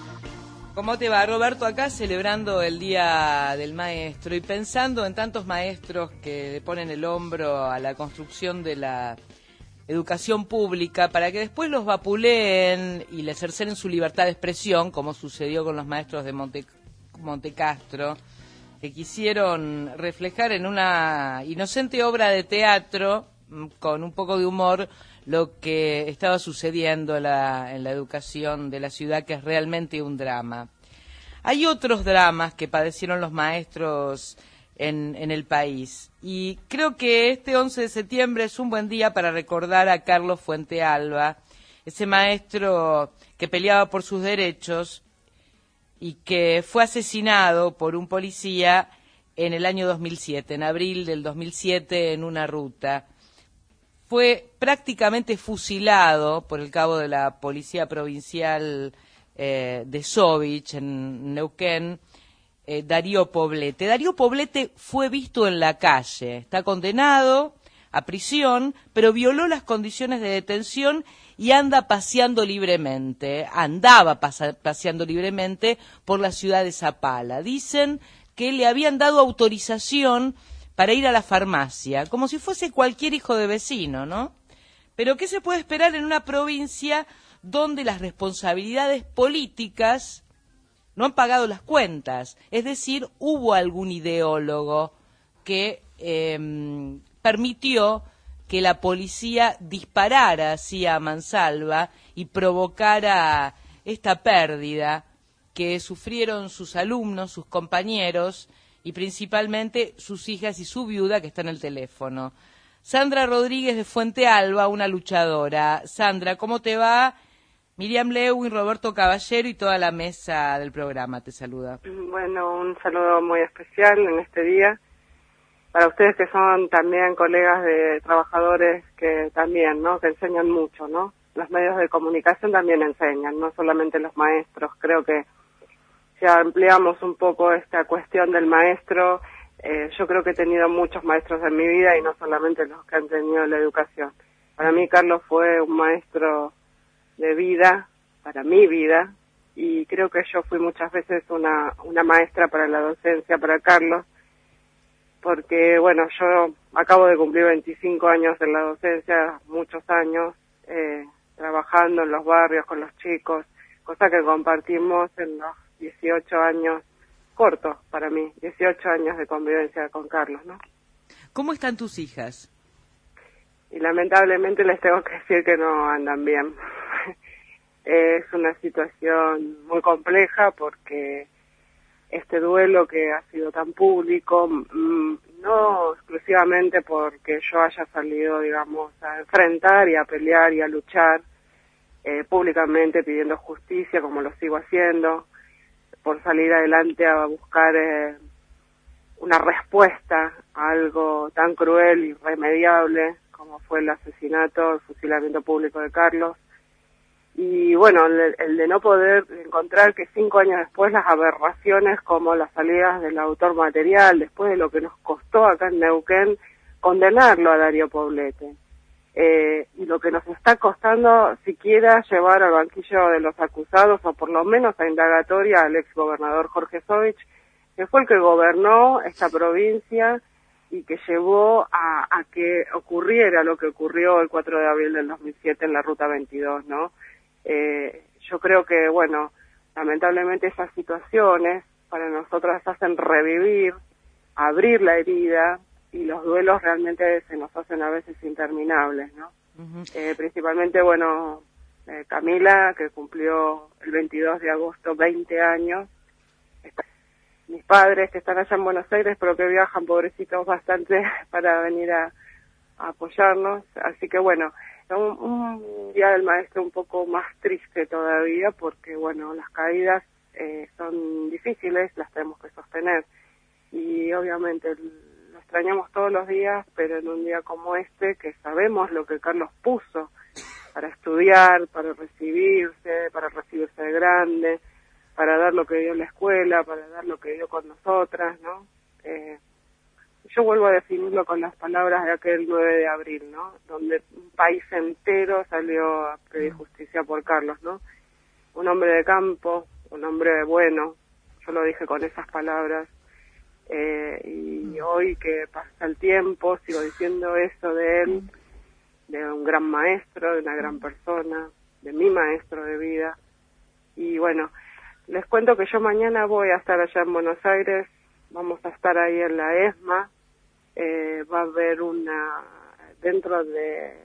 ¿Cómo te va, Roberto? Acá celebrando el Día del Maestro y pensando en tantos maestros que le ponen el hombro a la construcción de la educación pública para que después los vapuleen y les cercenen su libertad de expresión, como sucedió con los maestros de Monte, Montecastro, que quisieron reflejar en una inocente obra de teatro, con un poco de humor, lo que estaba sucediendo en la, en la educación de la ciudad, que es realmente un drama. Hay otros dramas que padecieron los maestros en, en el país, y creo que este once de septiembre es un buen día para recordar a Carlos Fuentealba, ese maestro que peleaba por sus derechos y que fue asesinado por un policía en el año dos mil siete, en abril del dos mil siete, en una ruta. Fue prácticamente fusilado por el cabo de la Policía Provincial eh, de Sovich, en Neuquén, eh, Darío Poblete. Darío Poblete fue visto en la calle, está condenado a prisión, pero violó las condiciones de detención y anda paseando libremente, andaba pasa, paseando libremente por la ciudad de Zapala. Dicen que le habían dado autorización para ir a la farmacia, como si fuese cualquier hijo de vecino, ¿no? Pero ¿qué se puede esperar en una provincia donde las responsabilidades políticas no han pagado las cuentas? Es decir, hubo algún ideólogo que eh, permitió que la policía disparara así a mansalva y provocara esta pérdida que sufrieron sus alumnos, sus compañeros y principalmente sus hijas y su viuda que está en el teléfono. Sandra Rodríguez de Fuente Alba, una luchadora. Sandra, ¿cómo te va? Miriam Lewin, Roberto Caballero y toda la mesa del programa te saluda. Bueno, un saludo muy especial en este día para ustedes que son también colegas de trabajadores que también, ¿no? Que enseñan mucho, ¿no? Los medios de comunicación también enseñan, no solamente los maestros. Creo que si ampliamos un poco esta cuestión del maestro, eh, yo creo que he tenido muchos maestros en mi vida y no solamente los que han tenido la educación. Para mí Carlos fue un maestro de vida, para mi vida, y creo que yo fui muchas veces una, una maestra para la docencia, para Carlos, porque, bueno, yo acabo de cumplir veinticinco años en la docencia, muchos años, eh, trabajando en los barrios con los chicos, cosa que compartimos en los dieciocho años, cortos para mí, dieciocho años de convivencia con Carlos, ¿no? ¿Cómo están tus hijas? Y lamentablemente les tengo que decir que no andan bien. Es una situación muy compleja porque este duelo que ha sido tan público, mmm, no exclusivamente porque yo haya salido, digamos, a enfrentar y a pelear y a luchar eh, públicamente pidiendo justicia, como lo sigo haciendo, por salir adelante a buscar eh, una respuesta a algo tan cruel y irremediable como fue el asesinato, el fusilamiento público de Carlos. Y bueno, el, el de no poder encontrar que cinco años después las aberraciones como las salidas del autor material, después de lo que nos costó acá en Neuquén condenarlo a Darío Poblete, eh, y lo que nos está costando siquiera llevar al banquillo de los acusados o por lo menos a indagatoria al ex gobernador Jorge Sovich, que fue el que gobernó esta provincia y que llevó a, a que ocurriera lo que ocurrió el cuatro de abril del dos mil siete en la Ruta veintidós, ¿no? Eh, yo creo que, bueno, lamentablemente esas situaciones para nosotros hacen revivir, abrir la herida y los duelos realmente se nos hacen a veces interminables, ¿no? Uh-huh. Eh, principalmente, bueno, eh, Camila, que cumplió el veintidós de agosto veinte años, está, mis padres que están allá en Buenos Aires pero que viajan, pobrecitos, bastante para venir a, a apoyarnos, así que bueno, Un, un día del maestro un poco más triste todavía porque, bueno, las caídas eh, son difíciles, las tenemos que sostener y obviamente lo extrañamos todos los días, pero en un día como este que sabemos lo que Carlos puso para estudiar, para recibirse, para recibirse de grande, para dar lo que dio en la escuela, para dar lo que dio con nosotras, ¿no? Eh, Yo vuelvo a definirlo con las palabras de aquel nueve de abril, ¿no? Donde un país entero salió a pedir justicia por Carlos, ¿no? Un hombre de campo, un hombre bueno, yo lo dije con esas palabras, eh, y hoy que pasa el tiempo sigo diciendo eso de él, de un gran maestro, de una gran persona, de mi maestro de vida. Y bueno, les cuento que yo mañana voy a estar allá en Buenos Aires, vamos a estar ahí en la ESMA, eh, va a haber una, dentro de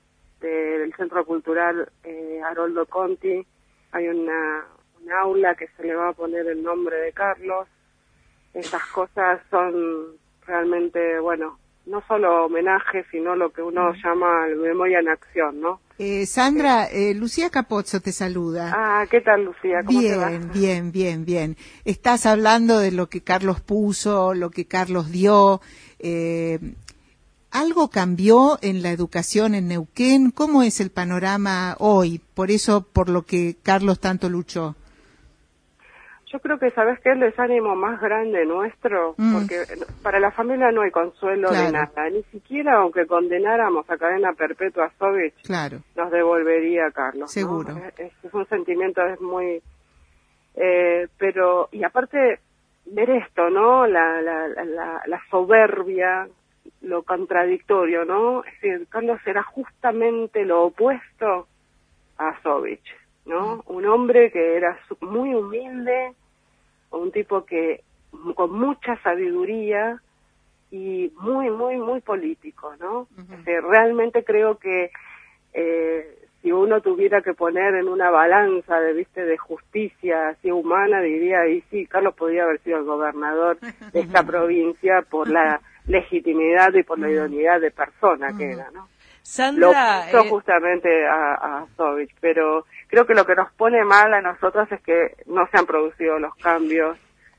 del Centro Cultural eh, Haroldo Conti, hay una, una aula que se le va a poner el nombre de Carlos. Esas cosas son realmente, bueno, no solo homenaje, sino lo que uno llama memoria en acción, ¿no? Eh, Sandra, eh, Lucía Capozzo te saluda. Ah, ¿qué tal, Lucía? ¿Cómo bien, te va? bien, bien, bien. Estás hablando de lo que Carlos puso, lo que Carlos dio. Eh, ¿Algo cambió en la educación en Neuquén? ¿Cómo es el panorama hoy? Por eso, por lo que Carlos tanto luchó. Yo creo que, ¿sabes qué? El desánimo más grande nuestro, mm. porque para la familia no hay consuelo claro. de nada, ni siquiera aunque condenáramos a cadena perpetua a Sovich, claro. nos devolvería a Carlos. Seguro. ¿no? Es, es un sentimiento, es muy... Eh, pero, y aparte, ver esto, ¿no? La, la, la, la soberbia, lo contradictorio, ¿no? Es decir, Carlos era justamente lo opuesto a Sovich, ¿no? Mm. Un hombre que era muy humilde, un tipo que con mucha sabiduría y muy, muy, muy político, ¿no? Uh-huh. O sea, realmente creo que eh, si uno tuviera que poner en una balanza de, viste, de justicia así humana, diría, y sí, Carlos podría haber sido el gobernador de esta provincia por la legitimidad y por la idoneidad de persona uh-huh. que era, ¿no? Sandra, lo puso eh... justamente a, a Sovich, pero creo que lo que nos pone mal a nosotros es que no se han producido los cambios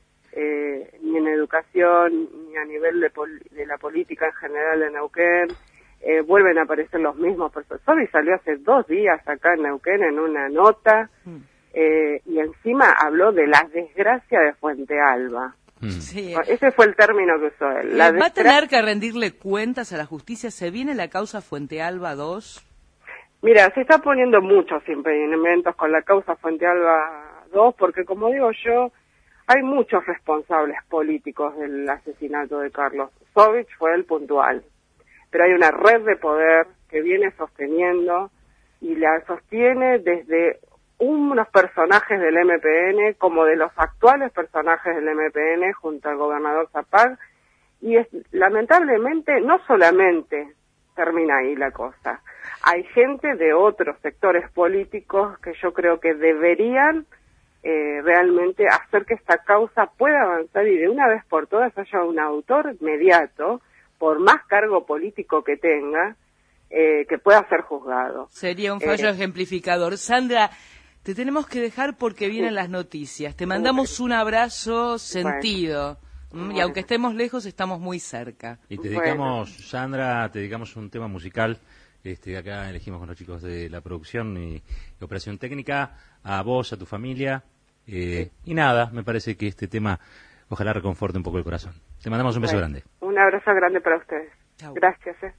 eh, ni en educación ni a nivel de, pol- de la política en general de Neuquén. Eh, vuelven a aparecer los mismos profesores. Sovich salió hace dos días acá en Neuquén en una nota eh, y encima habló de la desgracia de Fuente Alba. Sí. Ese fue el término que usó él. La ¿Va a desgra- tener que rendirle cuentas a la justicia? ¿Se viene la causa Fuente Alba dos? Mira, se está poniendo muchos impedimentos con la causa Fuente Alba dos, porque como digo yo, hay muchos responsables políticos del asesinato de Carlos. Sovich fue el puntual, pero hay una red de poder que viene sosteniendo y la sostiene desde unos personajes del M P N como de los actuales personajes del M P N junto al gobernador Zapag, y es, lamentablemente no solamente termina ahí la cosa, hay gente de otros sectores políticos que yo creo que deberían eh, realmente hacer que esta causa pueda avanzar y de una vez por todas haya un autor inmediato, por más cargo político que tenga, eh, que pueda ser juzgado. Sería un fallo Eh, ejemplificador. Sandra, te tenemos que dejar porque vienen sí. las noticias. Te mandamos un abrazo sentido. Bueno. Y aunque estemos lejos, estamos muy cerca. Y te dedicamos, bueno. Sandra, te dedicamos un tema musical. Este, acá elegimos con los chicos de la producción y, y operación técnica. A vos, a tu familia. Eh, y nada, me parece que este tema ojalá reconforte un poco el corazón. Te mandamos un beso bueno. grande. Un abrazo grande para ustedes. Chau. Gracias. Eh.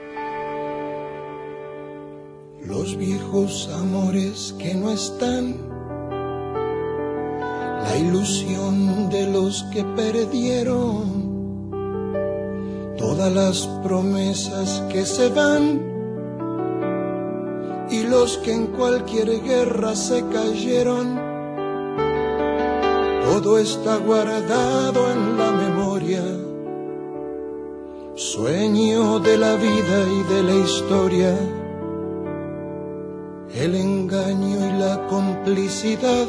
Los viejos amores que no están, la ilusión de los que perdieron, todas las promesas que se van y los que en cualquier guerra se cayeron, todo está guardado en la memoria, sueño de la vida y de la historia. El engaño y la complicidad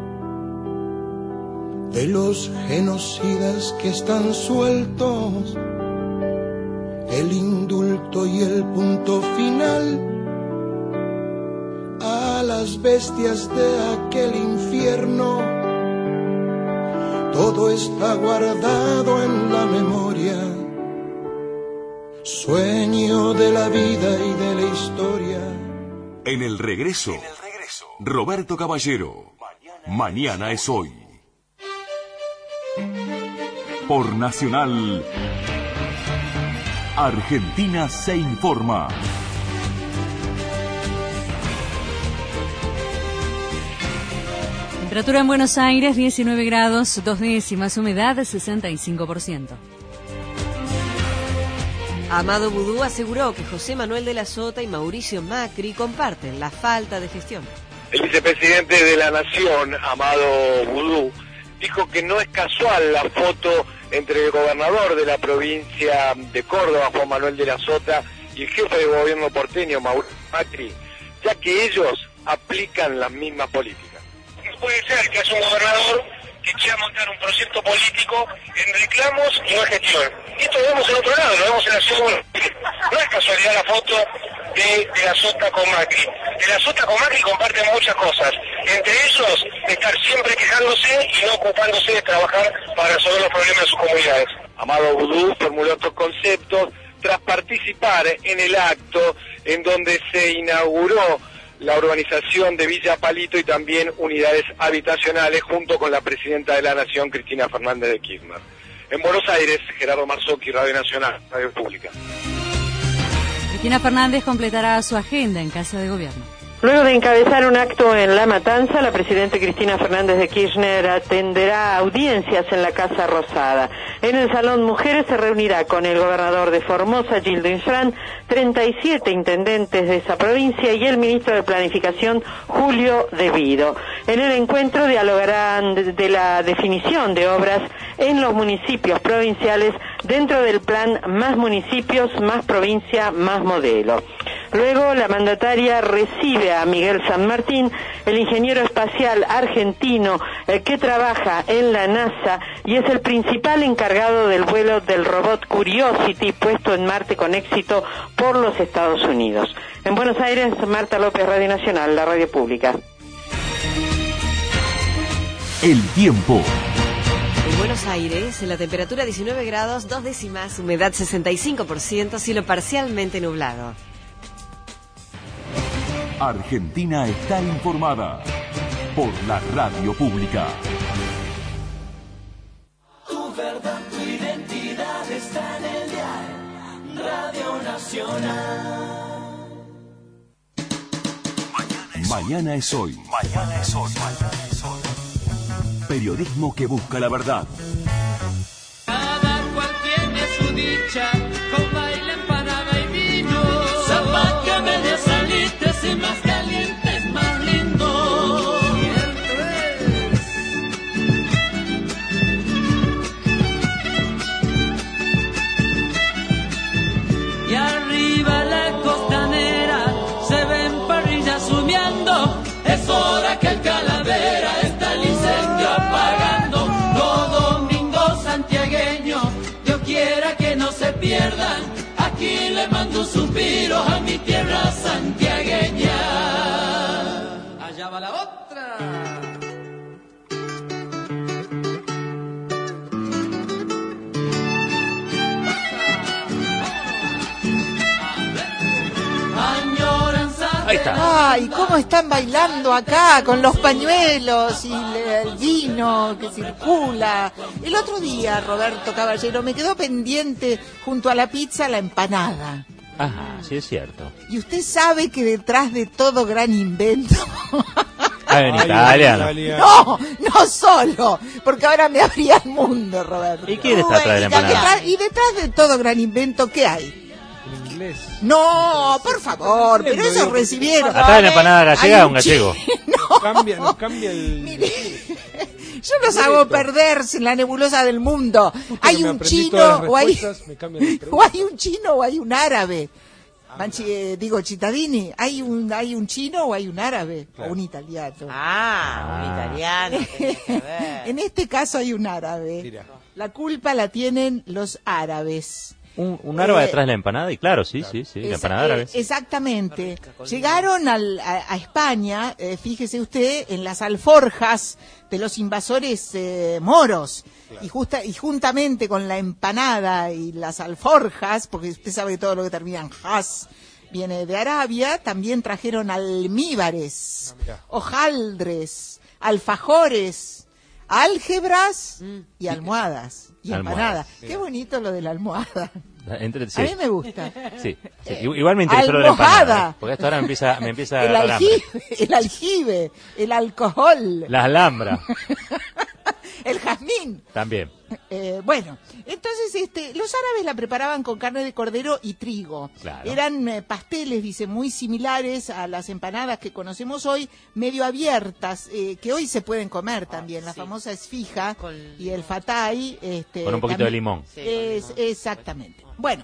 de los genocidas que están sueltos, el indulto y el punto final a las bestias de aquel infierno, todo está guardado en la memoria, sueño de la vida y de la historia. En el regreso, en el regreso, Roberto Caballero. Mañana es hoy. Por Nacional, Argentina se informa. Temperatura en Buenos Aires, diecinueve grados, dos décimas, humedad, sesenta y cinco por ciento. Amado Boudou aseguró que José Manuel de la Sota y Mauricio Macri comparten la falta de gestión. El vicepresidente de la Nación, Amado Boudou, dijo que no es casual la foto entre el gobernador de la provincia de Córdoba, Juan Manuel de la Sota, y el jefe de gobierno porteño, Mauricio Macri, ya que ellos aplican las mismas políticas. No puede ser que haya un gobernador que quiera montar un proyecto político en reclamos y no en gestión. Esto lo vemos en otro lado, lo vemos en la ciudad. No es casualidad la foto de, de la Sota con Macri. De la Sota con Macri comparten muchas cosas. Entre ellos, estar siempre quejándose y no ocupándose de trabajar para resolver los problemas de sus comunidades. Amado Boudou formuló estos conceptos tras participar en el acto en donde se inauguró la urbanización de Villa Palito y también unidades habitacionales junto con la presidenta de la Nación, Cristina Fernández de Kirchner. En Buenos Aires, Gerardo Marzocchi, Radio Nacional, Radio Pública. Cristina Fernández completará su agenda en Casa de Gobierno. Luego de encabezar un acto en La Matanza, la presidenta Cristina Fernández de Kirchner atenderá audiencias en la Casa Rosada. En el Salón Mujeres se reunirá con el gobernador de Formosa, Gildo Infran, treinta y siete intendentes de esa provincia y el ministro de Planificación, Julio De Vido. En el encuentro dialogarán de, de la definición de obras en los municipios provinciales dentro del plan Más Municipios, Más Provincia, Más Modelo. Luego, la mandataria recibe a Miguel San Martín, el ingeniero espacial argentino eh, que trabaja en la NASA y es el principal encargado del vuelo del robot Curiosity puesto en Marte con éxito por los Estados Unidos. En Buenos Aires, Marta López, Radio Nacional, la radio pública. El tiempo. En Buenos Aires, la temperatura diecinueve grados, dos décimas, humedad sesenta y cinco por ciento, cielo parcialmente nublado. Argentina está informada por la radio pública. Tu verdad, tu identidad está en el diario Radio Nacional. Mañana es hoy. Mañana es hoy. Mañana es hoy. Periodismo que busca la verdad. Cada cual tiene su dicha, con baile, empanada y vino. Zapa que medio saliste, si más caliente es más lindo. Y arriba la costanera se ven parrillas humeando. Es hora que el Calavera está el incendio apagando. Los domingos santiagueños, Dios quiera que no se pierdan. Aquí le mando suspiros a mi tierra santiagueña. Allá va la otra. Ahí está. Ay, cómo están bailando acá con los pañuelos y le- el vino que circula. El otro día, Roberto Caballero, me quedó pendiente junto a la pizza la empanada. Ajá, sí es cierto. Y usted sabe que detrás de todo gran invento... Ah, en Ay, italiano. Italia. No, no solo, porque ahora me abría el mundo, Roberto. ¿Y quién está atrás de la Y detrás- empanada? Y detrás de todo gran invento, ¿qué hay? En inglés. No, por favor, pero eso recibieron. Atrás de la empanada gallega, Hay un gallego. Nos cambia, nos cambia el... Yo los hago perderse en la nebulosa del mundo. Hay que me un aprendí chino todas las o hay, respuestas, me cambian de pregunta. o hay un chino o hay un árabe. Manchi, eh, digo, Cittadini, ¿hay un, hay un chino o hay un árabe? Claro. O un italiano. Ah, un italiano. tenés que ver. En este caso hay un árabe. Mira. La culpa la tienen los árabes. Un, un árabe Eh, detrás de la empanada y claro, sí, sí, sí, la Esa- empanada eh, árabe. exactamente. Llegaron al- a, a España, eh, fíjese usted, en las alforjas de los invasores eh, moros. Y, justa, y juntamente con la empanada y las alforjas, porque usted sabe que todo lo que termina en has viene de Arabia, también trajeron almíbares, hojaldres, alfajores, álgebras y almohadas. Y Almohadas, empanadas. mira. Qué bonito lo de la almohada. Entre- sí. A mí me gusta. Sí, sí. Igual me interesó lo de la Almohada. empanada, ¿eh? Porque hasta ahora me empieza, me empieza a El agarrar hambre. aljibe, el aljibe, el alcohol, Las alhambras, el jazmín. también. Eh, bueno, entonces este, los árabes la preparaban con carne de cordero y trigo. Claro. Eran eh, pasteles, dice, muy similares a las empanadas que conocemos hoy, medio abiertas, eh, que hoy se pueden comer también. La famosa esfija y el fatay. Este, Con un poquito de también- limón. Es, exactamente. Bueno.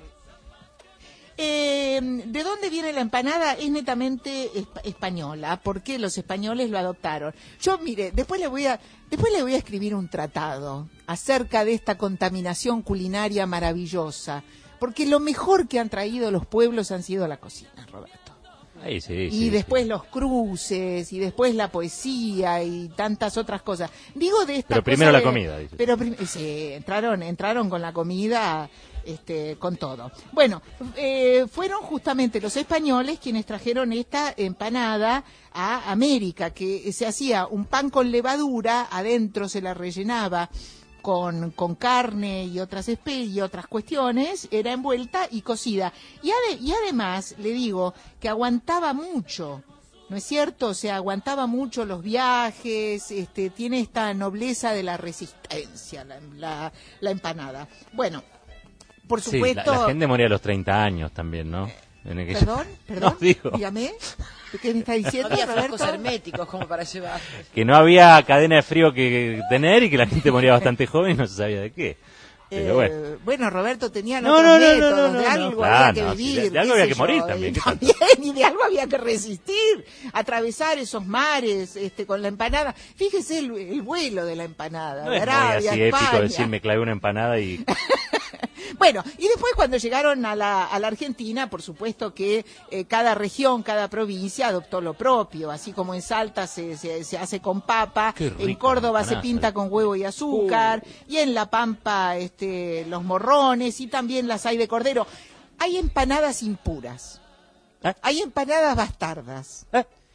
Eh, ¿De dónde viene la empanada? Es netamente espa- española, porque los españoles lo adoptaron. Yo, mire, después le voy a después le voy a escribir un tratado acerca de esta contaminación culinaria maravillosa, porque lo mejor que han traído los pueblos han sido la cocina, Roberto. Ahí sí, Y sí, después los cruces, y después la poesía, y tantas otras cosas. Digo de esta Pero primero la comida, dice. Pero prim- sí, entraron, entraron con la comida, este, con todo. Bueno, eh, fueron justamente los españoles quienes trajeron esta empanada a América, que se hacía un pan con levadura, adentro se la rellenaba con, con carne y otras espe- y otras cuestiones, era envuelta y cocida. Y, ade- y además, le digo, que aguantaba mucho, ¿no es cierto? O sea, aguantaba mucho los viajes, este, tiene esta nobleza de la resistencia, la, la, la empanada. Bueno, por supuesto... Sí, la, la gente moría a los treinta años también, ¿no? En aquella... Perdón, perdón, no, digo, dígame, ¿qué me está diciendo, No había Roberto? frascos herméticos como para llevar. que no había cadena de frío que tener y que la gente moría bastante joven y no se sabía de qué. Pero Eh, bueno. bueno, Roberto, tenían No, otros no, no, no, métodos, no, no, de no. algo Claro, había que no, sí, vivir. de- de algo qué había sé que yo, morir y también, ¿qué también, y de algo había que resistir, atravesar esos mares este, con la empanada. Fíjese el, el vuelo de la empanada, No de es muy Arabia, así España. épico decir me clavé una empanada y... Bueno, y después cuando llegaron a la, a la Argentina, por supuesto que eh, cada región, cada provincia adoptó lo propio, así como en Salta se, se, se hace con papa, Qué rica en Córdoba se empanada, pinta con huevo y azúcar, y en La Pampa este, los morrones, y también las hay de cordero. Hay empanadas impuras, ¿Eh? hay empanadas bastardas.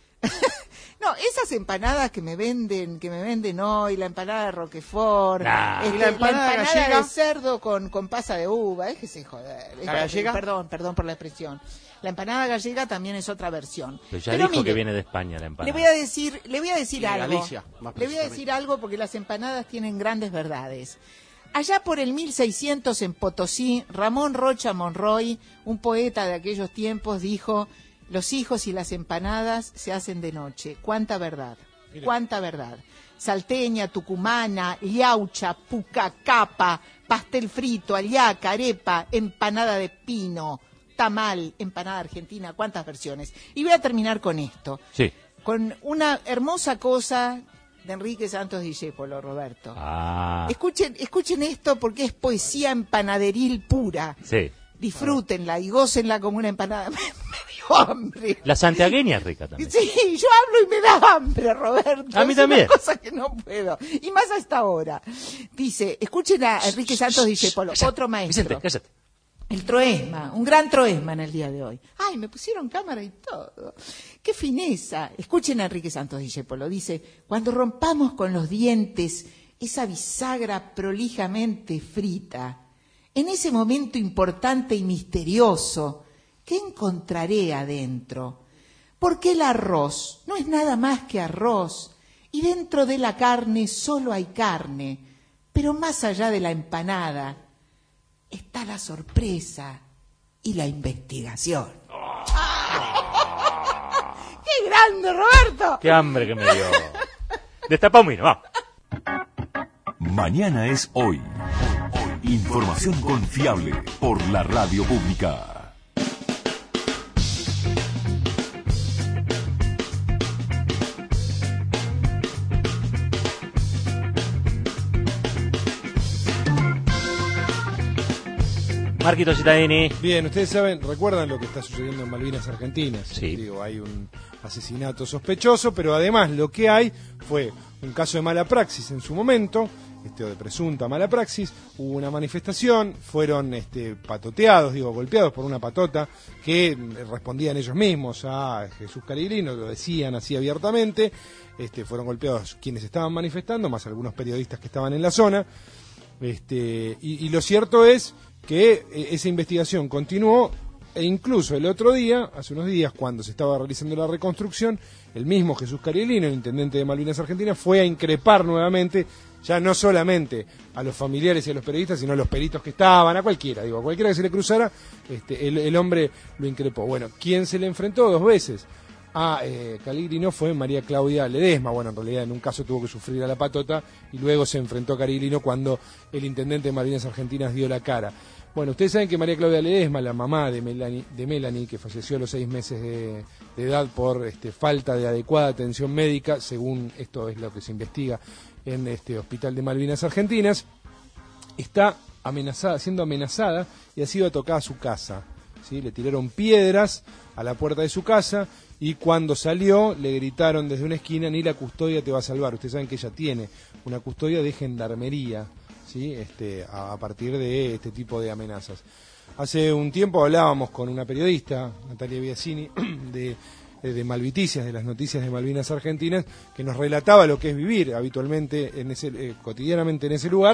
No, esas empanadas que me venden, que me venden hoy, la empanada de Roquefort, Nah. este, ¿Y la empanada gallega? de cerdo con, con pasa de uva, es que se joder. ¿La gallega? Perdón, perdón por la expresión. La empanada gallega también es otra versión. Pero ya Pero dijo mire, que viene de España la empanada. Le voy a decir, le voy a decir Y de algo. Galicia, más le voy a precisamente. decir algo porque las empanadas tienen grandes verdades. Allá por el mil seiscientos en Potosí, Ramón Rocha Monroy, un poeta de aquellos tiempos, dijo: los hijos y las empanadas se hacen de noche. ¡Cuánta verdad! Mire. ¡Cuánta verdad! Salteña, tucumana, liaucha, pucacapa, pastel frito, aliaca, arepa, empanada de pino, tamal, empanada argentina, cuántas versiones. Y voy a terminar con esto, Sí. con una hermosa cosa de Enrique Santos Discépolo, Roberto. Ah, Escuchen, escuchen esto porque es poesía empanaderil pura. sí. Disfrútenla y gócenla como una empanada. Me, me dio hambre. La santiagueña es rica también. Sí, yo hablo y me da hambre, Roberto. A mí es también. una cosa que no puedo. Y más a esta hora. Dice, escuchen a Enrique Santos Discépolo, otro maestro. Vicente, cállate. El troesma, un gran troesma en el día de hoy. Ay, me pusieron cámara y todo. Qué fineza. Escuchen a Enrique Santos Discépolo. Dice, cuando rompamos con los dientes esa bisagra prolijamente frita, en ese momento importante y misterioso, ¿qué encontraré adentro? Porque el arroz no es nada más que arroz, y dentro de la carne solo hay carne, pero más allá de la empanada está la sorpresa y la investigación. ¡Qué grande, Roberto! Qué hambre que me dio. Destapa un vino, vamos. Mañana es hoy. Información confiable por la radio pública. Marquito Cittadini. Bien, ustedes saben, recuerdan lo que está sucediendo en Malvinas Argentinas. Sí. Digo, hay un asesinato sospechoso, pero además lo que hay fue un caso de mala praxis en su momento, este, o de presunta mala praxis. Hubo una manifestación, fueron este, patoteados, digo, golpeados por una patota que respondían ellos mismos a Jesús Cariglino, lo decían así abiertamente. Este, fueron golpeados quienes estaban manifestando, más algunos periodistas que estaban en la zona. Este, y, y lo cierto es que eh, esa investigación continuó, e incluso el otro día, hace unos días, cuando se estaba realizando la reconstrucción, el mismo Jesús Cariglino, el intendente de Malvinas Argentinas, fue a increpar nuevamente, ya no solamente a los familiares y a los periodistas, sino a los peritos que estaban, a cualquiera, digo, a cualquiera que se le cruzara, este, el, el hombre lo increpó. Bueno, ¿quién se le enfrentó dos veces a eh, Cariglino? Fue María Claudia Ledesma. Bueno, en realidad en un caso tuvo que sufrir a la patota y luego se enfrentó a Cariglino cuando el intendente de Malvinas Argentinas dio la cara. Bueno, ustedes saben que María Claudia Ledesma, la mamá de Melanie, de Melanie que falleció a los seis meses de, de edad por este, falta de adecuada atención médica, según esto es lo que se investiga en este hospital de Malvinas Argentinas, está amenazada, siendo amenazada y ha sido tocada a su casa. ¿Sí? Le tiraron piedras a la puerta de su casa y cuando salió le gritaron desde una esquina: ni la custodia te va a salvar. Ustedes saben que ella tiene una custodia de gendarmería, ¿sí? este, a, a partir de este tipo de amenazas. Hace un tiempo hablábamos con una periodista, Natalia Biasini, de, de Malviticias, de las noticias de Malvinas Argentinas, que nos relataba lo que es vivir habitualmente, en ese, eh, cotidianamente en ese lugar,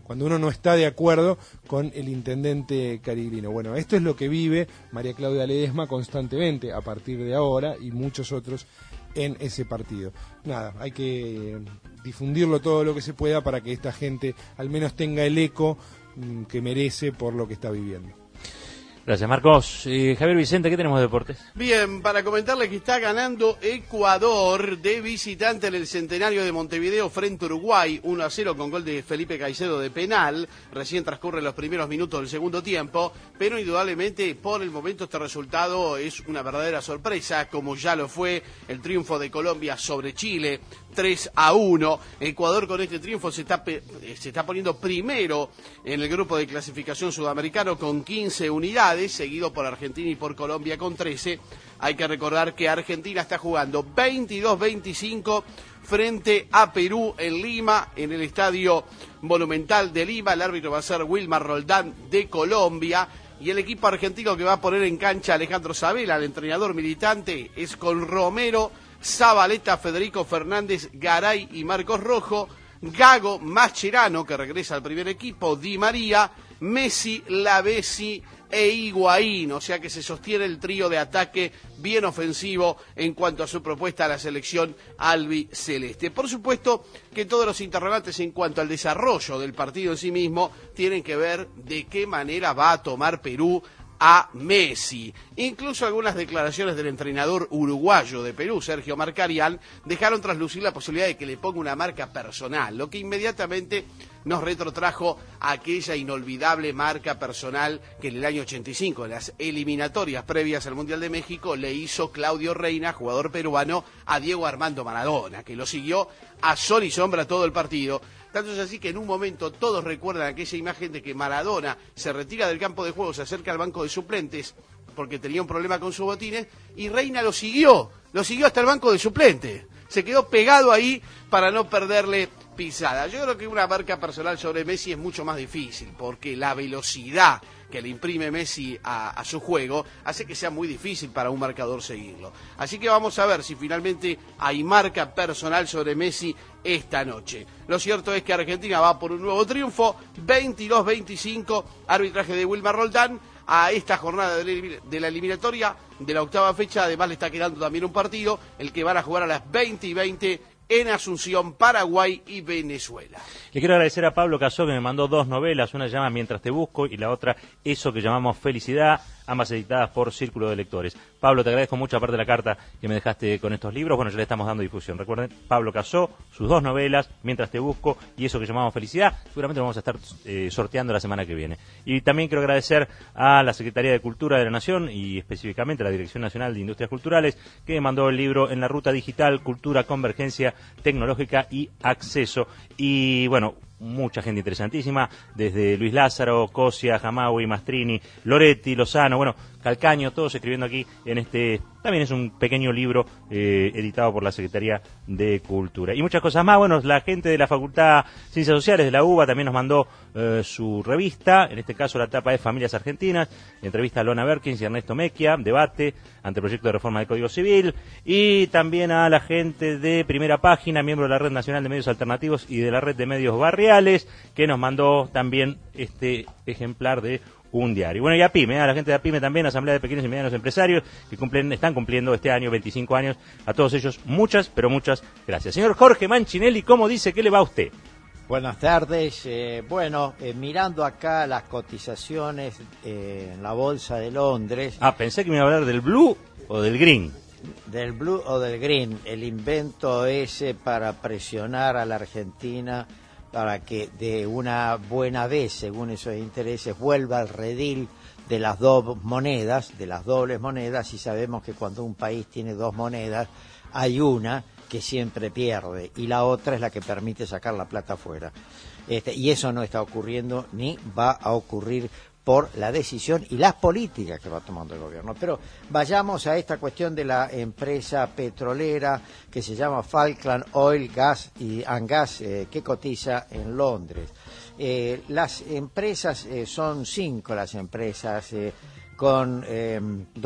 cuando uno no está de acuerdo con el intendente Cariglino. Bueno, esto es lo que vive María Claudia Ledesma constantemente a partir de ahora y muchos otros en ese partido. Nada, hay que difundirlo todo lo que se pueda para que esta gente al menos tenga el eco mmm, que merece por lo que está viviendo. Gracias, Marcos. Eh, Javier Vicente, ¿qué tenemos de deportes? Bien, para comentarles que está ganando Ecuador de visitante en el Centenario de Montevideo frente a Uruguay, uno a cero con gol de Felipe Caicedo de penal. Recién transcurren los primeros minutos del segundo tiempo, pero indudablemente por el momento este resultado es una verdadera sorpresa, como ya lo fue el triunfo de Colombia sobre Chile, tres a uno. Ecuador con este triunfo se está, se está poniendo primero en el grupo de clasificación sudamericano con quince unidades, seguido por Argentina y por Colombia con trece. Hay que recordar que Argentina está jugando veintidós veinticinco frente a Perú en Lima, en el Estadio Monumental de Lima. El árbitro va a ser Wilmar Roldán de Colombia. Y el equipo argentino que va a poner en cancha a Alejandro Sabela, el entrenador militante, es con Romero, Zabaleta, Federico Fernández, Garay y Marcos Rojo, Gago, Mascherano, que regresa al primer equipo, Di María, Messi, Lavezzi e Higuaín, o sea que se sostiene el trío de ataque bien ofensivo en cuanto a su propuesta a la selección albiceleste. Por supuesto que todos los interrogantes en cuanto al desarrollo del partido en sí mismo tienen que ver de qué manera va a tomar Perú a Messi. Incluso algunas declaraciones del entrenador uruguayo de Perú, Sergio Marcarián, dejaron traslucir la posibilidad de que le ponga una marca personal, lo que inmediatamente nos retrotrajo a aquella inolvidable marca personal que en el año ochenta y cinco, en las eliminatorias previas al Mundial de México, le hizo Claudio Reina, jugador peruano, a Diego Armando Maradona, que lo siguió a sol y sombra todo el partido. Tanto es así que en un momento todos recuerdan aquella imagen de que Maradona se retira del campo de juego, se acerca al banco de suplentes porque tenía un problema con sus botines y Reina lo siguió, lo siguió hasta el banco de suplentes. Se quedó pegado ahí para no perderle pisada. Yo creo que una marca personal sobre Messi es mucho más difícil porque la velocidad que le imprime Messi a, a su juego hace que sea muy difícil para un marcador seguirlo. Así que vamos a ver si finalmente hay marca personal sobre Messi esta noche. Lo cierto es que Argentina va por un nuevo triunfo, veintidós veinticinco, arbitraje de Wilmar Roldán. A esta jornada de la eliminatoria de la octava fecha, además le está quedando también un partido, el que van a jugar a las veinte y veinte en Asunción, Paraguay y Venezuela. Le quiero agradecer a Pablo Casó, que me mandó dos novelas, una se llama Mientras te busco y la otra Eso que llamamos Felicidad, ambas editadas por Círculo de Lectores. Pablo, te agradezco mucho, aparte de la carta que me dejaste con estos libros, bueno, ya le estamos dando difusión. Recuerden, Pablo Casó, sus dos novelas, Mientras te busco y Eso que llamamos Felicidad, seguramente lo vamos a estar eh, sorteando la semana que viene. Y también quiero agradecer a la Secretaría de Cultura de la Nación y específicamente a la Dirección Nacional de Industrias Culturales, que me mandó el libro En la Ruta Digital, Cultura, Convergencia Tecnológica y Acceso. Y bueno, mucha gente interesantísima, desde Luis Lázaro, Cosia, Jamaui, Mastrini, Loretti, Lozano, bueno, Calcaño, todos escribiendo aquí en este, también es un pequeño libro eh, editado por la Secretaría de Cultura. Y muchas cosas más, bueno, la gente de la Facultad de Ciencias Sociales de la UBA también nos mandó eh, su revista, en este caso la tapa es Familias Argentinas, entrevista a Lona Berkins y Ernesto Mecchia, debate ante el proyecto de reforma del Código Civil, y también a la gente de Primera Página, miembro de la Red Nacional de Medios Alternativos y de la Red de Medios Barriales, que nos mandó también este ejemplar de un diario. Bueno, y a PYME, a la gente de PYME también, Asamblea de Pequeños y Medianos Empresarios, que cumplen, están cumpliendo este año veinticinco años. A todos ellos, muchas, pero muchas gracias. Señor Jorge Manchinelli, ¿cómo dice que le va a usted? Buenas tardes. Eh, bueno, eh, mirando acá las cotizaciones eh, en la Bolsa de Londres. Ah, pensé que me iba a hablar del Blue o del Green. Del Blue o del Green, el invento ese para presionar a la Argentina para que de una buena vez, según esos intereses, vuelva al redil de las dos monedas, de las dobles monedas, y sabemos que cuando un país tiene dos monedas, hay una que siempre pierde, y la otra es la que permite sacar la plata afuera. Este, y eso no está ocurriendo, ni va a ocurrir por la decisión y las políticas que va tomando el gobierno. Pero vayamos a esta cuestión de la empresa petrolera que se llama Falkland Oil Gas y and Gas, eh, que cotiza en Londres. Eh, las empresas, eh, son cinco las empresas eh, con eh,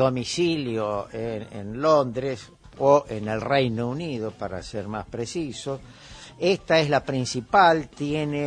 domicilio en, en Londres o en el Reino Unido, para ser más preciso. Esta es la principal, tiene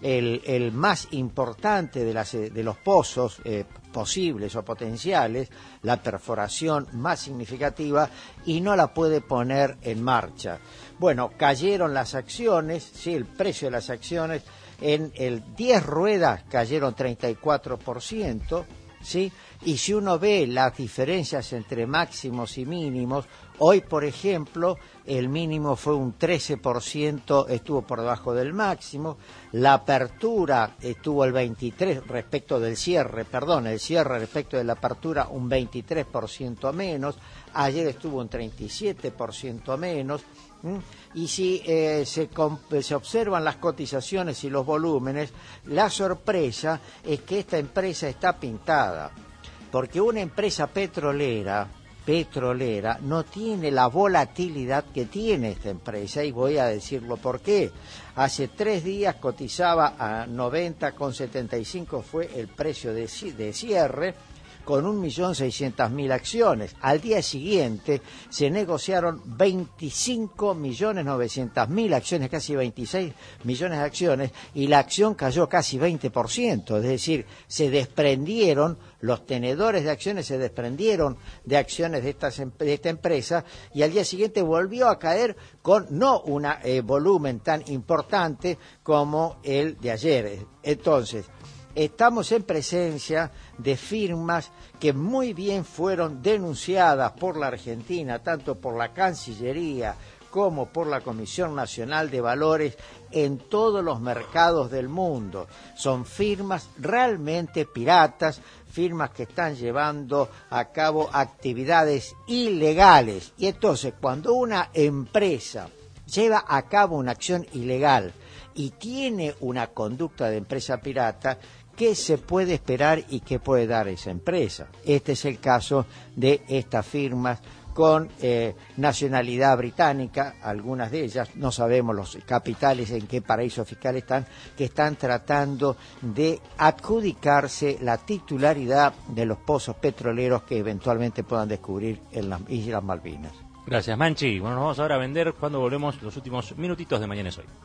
el, el más importante de, las, de los pozos eh, posibles o potenciales, la perforación más significativa, y no la puede poner en marcha. Bueno, cayeron las acciones, sí, el precio de las acciones, en el diez ruedas cayeron treinta y cuatro por ciento, ¿sí? Y si uno ve las diferencias entre máximos y mínimos, hoy, por ejemplo, el mínimo fue un trece por ciento, estuvo por debajo del máximo, la apertura estuvo el veintitrés por ciento respecto del cierre, perdón, el cierre respecto de la apertura un veintitrés por ciento menos, ayer estuvo un treinta y siete por ciento menos, ¿m? Y si eh, se, se observan las cotizaciones y los volúmenes, la sorpresa es que esta empresa está pintada, porque una empresa petrolera, petrolera no tiene la volatilidad que tiene esta empresa, y voy a decirlo por qué. Hace tres días cotizaba a noventa con setenta y cinco, fue el precio de, de cierre, con un millón seiscientas mil acciones. Al día siguiente se negociaron veinticinco millones novecientas mil acciones, casi veintiséis millones de acciones, y la acción cayó casi veinte por ciento, es decir, se desprendieron, los tenedores de acciones se desprendieron de acciones de, estas, de esta empresa, y al día siguiente volvió a caer con no un eh, volumen tan importante como el de ayer. Entonces, estamos en presencia de firmas que muy bien fueron denunciadas por la Argentina, tanto por la Cancillería como por la Comisión Nacional de Valores en todos los mercados del mundo. Son firmas realmente piratas, firmas que están llevando a cabo actividades ilegales. Y entonces, cuando una empresa lleva a cabo una acción ilegal y tiene una conducta de empresa pirata, ¿qué se puede esperar y qué puede dar esa empresa? Este es el caso de estas firmas con eh, nacionalidad británica, algunas de ellas, no sabemos los capitales en qué paraíso fiscal están, que están tratando de adjudicarse la titularidad de los pozos petroleros que eventualmente puedan descubrir en las Islas Malvinas. Gracias, Manchi. Bueno, nos vamos ahora a vender cuando volvemos los últimos minutitos de Mañana es Hoy.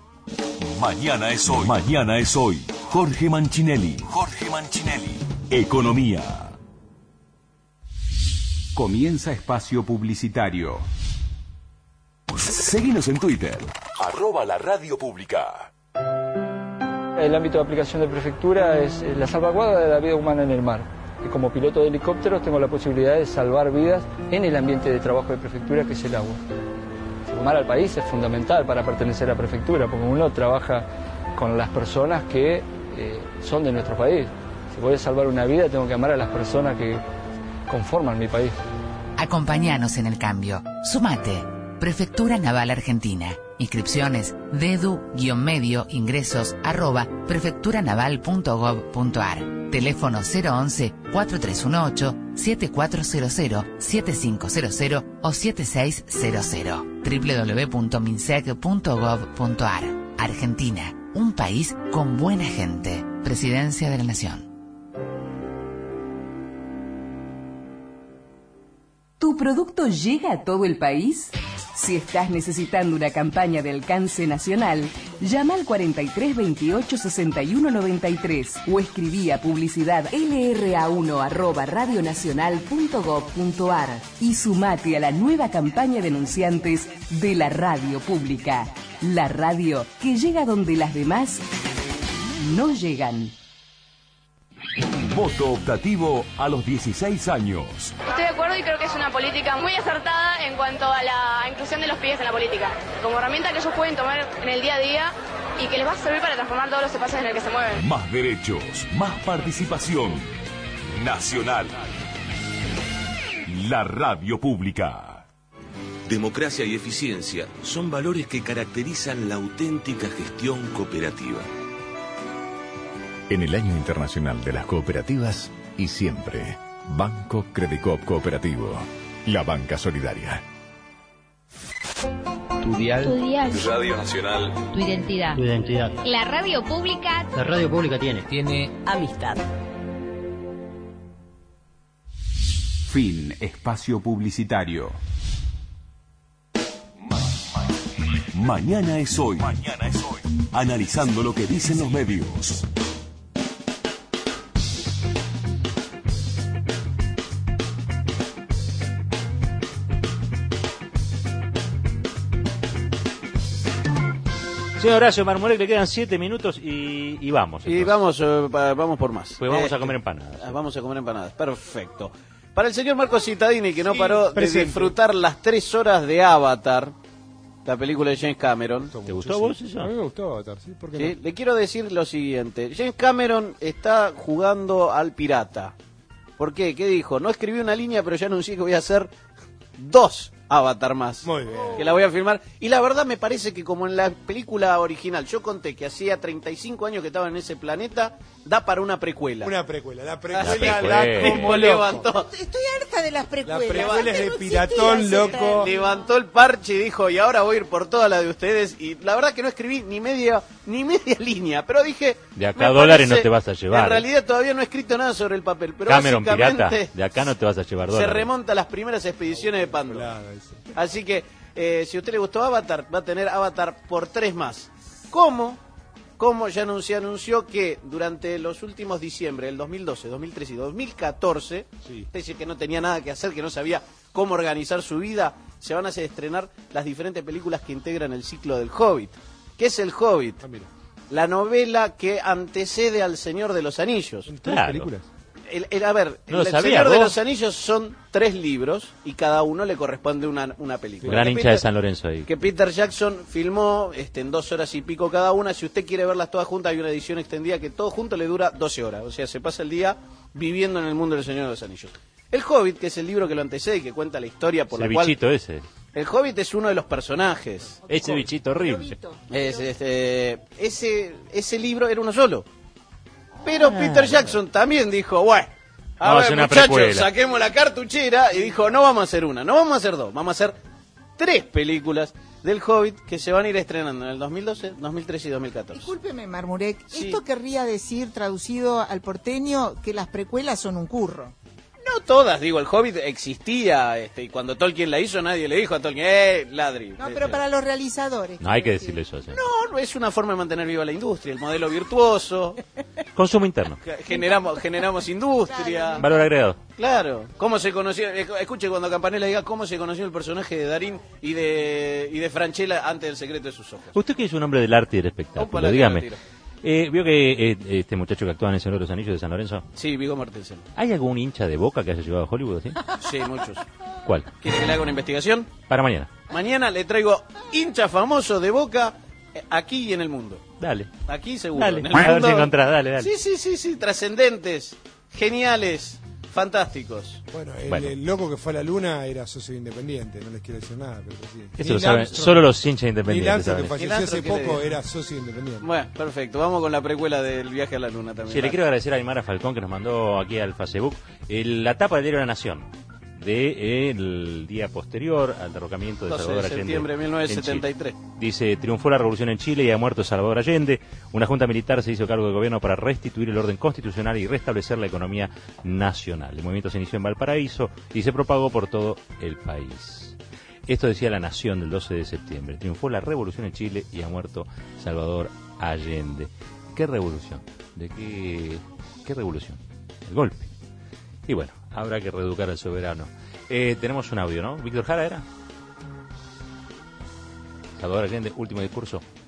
Mañana es hoy. Mañana es hoy. Jorge Manchinelli. Jorge Manchinelli. Economía. Comienza espacio publicitario. Seguinos en Twitter. Arroba la radio pública. El ámbito de aplicación de prefectura es la salvaguarda de la vida humana en el mar. Y como piloto de helicópteros tengo la posibilidad de salvar vidas en el ambiente de trabajo de prefectura, que es el agua. Formar al país es fundamental para pertenecer a prefectura, porque uno trabaja con las personas que eh, son de nuestro país. Si voy a salvar una vida, tengo que amar a las personas que conforman mi país. Acompáñanos en el cambio. Sumate. Prefectura Naval Argentina. Inscripciones dedu-medio ingresos arroba prefecturanaval punto gov punto ar. Teléfono cero once, cuatro tres uno ocho, siete cuatro cero cero, siete cinco cero cero o siete seis cero cero. doble u doble u doble u punto minsec punto gov punto ar. Argentina, un país con buena gente. Presidencia de la Nación. ¿Tu producto llega a todo el país? Si estás necesitando una campaña de alcance nacional, llama al cuarenta y tres veintiocho sesenta y uno noventa y tres o escribí a publicidad l r a uno arroba radionacional punto gov punto ar y sumate a la nueva campaña de anunciantes de la radio pública. La radio que llega donde las demás no llegan. Voto optativo a los dieciséis años. Estoy de acuerdo y creo que es una política muy acertada en cuanto a la inclusión de los pibes en la política, como herramienta que ellos pueden tomar en el día a día y que les va a servir para transformar todos los espacios en el que se mueven. Más derechos, más participación. Nacional. La radio pública. Democracia y eficiencia son valores que caracterizan la auténtica gestión cooperativa. En el Año Internacional de las Cooperativas y siempre, Banco Credicop Cooperativo, la banca solidaria. Tu dial. Tu dial. Radio Nacional. Tu identidad. Tu identidad. La radio pública. La radio pública tiene. Tiene amistad. Fin espacio publicitario. Mañana es hoy. Mañana es hoy. Analizando lo que dicen los medios. Señor Horacio Marmurek, le quedan siete minutos y, y vamos. Y vamos, eh, pa- vamos por más. Pues vamos Eh, a comer empanadas. ah, Vamos a comer empanadas, perfecto. Para el señor Marco Cittadini, que no Sí, paró presente. de disfrutar las tres horas de Avatar, la película de James Cameron. ¿Te gustó a vos eso? A mí me gustó Avatar, sí. ¿Por qué Sí, no? le quiero decir lo siguiente. James Cameron está jugando al pirata. ¿Por qué? ¿Qué dijo? No escribí una línea, pero ya anuncié que voy a hacer dos Avatar más. Muy bien. Que la voy a filmar. Y la verdad me parece que como en la película original, yo conté que hacía treinta y cinco años que estaba en ese planeta, da para una precuela. Una precuela. La La precuela precuela. la como Le loco. levantó, Estoy harta de las La precuelas. precuela es de No existía piratón, ese loco. término. levantó el parche y dijo, y ahora voy a ir por toda la de ustedes. Y la verdad que no escribí ni media, ni media línea, pero dije... De acá me dólares parece- no te vas a llevar, En eh. realidad todavía no he escrito nada sobre el papel, pero Cameron básicamente pirata, de acá no te vas a llevar se dólares. remonta a las primeras expediciones de Pandora. Claro, eso. Así que, eh, si a usted le gustó Avatar, va a tener Avatar por tres más. ¿Cómo? Como ya anunció, anunció que durante los últimos diciembre del dos mil doce, dos mil trece y dos mil catorce, Sí. usted dice que no tenía nada que hacer, que no sabía cómo organizar su vida, se van a hacer estrenar las diferentes películas que integran el ciclo del Hobbit. ¿Qué es el Hobbit? Ah, mira. La novela que antecede al Señor de los Anillos. ¿Tres Claro. películas? El, el- a ver, No lo el sabía, Señor de vos. los Anillos son tres libros y cada uno le corresponde una, una película. Gran Que hincha Peter- de San Lorenzo ahí. Que Peter Jackson filmó este, en dos horas y pico cada una. Si usted quiere verlas todas juntas, hay una edición extendida que todo junto le dura doce horas. O sea, se pasa el día viviendo en el mundo del Señor de los Anillos. El Hobbit, que es el libro que lo antecede y que cuenta la historia por Ese la cual... bichito ese. El Hobbit es uno de los personajes. Ese bichito horrible. Es, este, ese, ese libro era uno solo. Pero Ah. Peter Jackson también dijo, bueno, a Vamos a ver hacer una muchachos, precuela. saquemos la cartuchera, y dijo, no vamos a hacer una, no vamos a hacer dos, vamos a hacer tres películas del Hobbit que se van a ir estrenando en el dos mil doce, dos mil trece y dos mil catorce. Discúlpeme, Marmurek, Sí. esto querría decir, traducido al porteño, que las precuelas son un curro. No todas, digo, el Hobbit existía, este, y cuando Tolkien la hizo nadie le dijo a Tolkien, eh, ladri. No, pero para los realizadores. No hay que decirle eso. sí. No, no, es una forma de mantener viva la industria, el modelo virtuoso, Consumo interno. generamos, generamos industria. Valor agregado. Claro, ¿cómo se conoció? Escuche cuando Campanella diga cómo se conoció el personaje de Darín y de, y de Franchella antes del secreto de sus ojos. Usted que es un hombre del arte y del Opa, espectáculo, la dígame. tiro, la tiro. Eh, ¿Vio que eh, este muchacho que actúa en el Señor de los Anillos de San Lorenzo? Sí, Viggo Mortensen. ¿Hay algún hincha de Boca que haya llegado a Hollywood así? Sí, muchos. ¿Cuál? ¿Quiere que le haga una investigación? Para mañana. Mañana le traigo hincha famoso de Boca eh, aquí y en el mundo. Dale. Aquí seguro. Dale. En el A ver mundo- si encontrás, dale, dale. Sí, sí, sí, sí, trascendentes, geniales, fantásticos. Bueno, el, Bueno. el loco que fue a la luna era socio independiente, no les quiero decir nada, pero sí. Eso lo Neil saben Armstrong- solo los hinchas Neil independientes. Armstrong, que ¿saben? falleció Neil hace Armstrong, ¿qué poco, le digo? era socio independiente. Bueno, perfecto. Vamos con la precuela del viaje a la luna también. Sí, le quiero agradecer a Aymara Falcón que nos mandó aquí al Facebook el- la tapa del diario La Nación del día posterior al derrocamiento de doce Salvador de Allende. septiembre de mil novecientos setenta y tres. en Chile. Dice, triunfó la revolución en Chile y ha muerto Salvador Allende. Una junta militar se hizo cargo del gobierno para restituir el orden constitucional y restablecer la economía nacional. El movimiento se inició en Valparaíso y se propagó por todo el país. Esto decía La Nación del doce de septiembre. Triunfó la revolución en Chile y ha muerto Salvador Allende. ¿Qué revolución? ¿De qué, qué revolución? El golpe. Y bueno, habrá que reeducar al soberano. Eh, tenemos un audio, ¿no? Víctor Jara era. Salvador Allende, último discurso.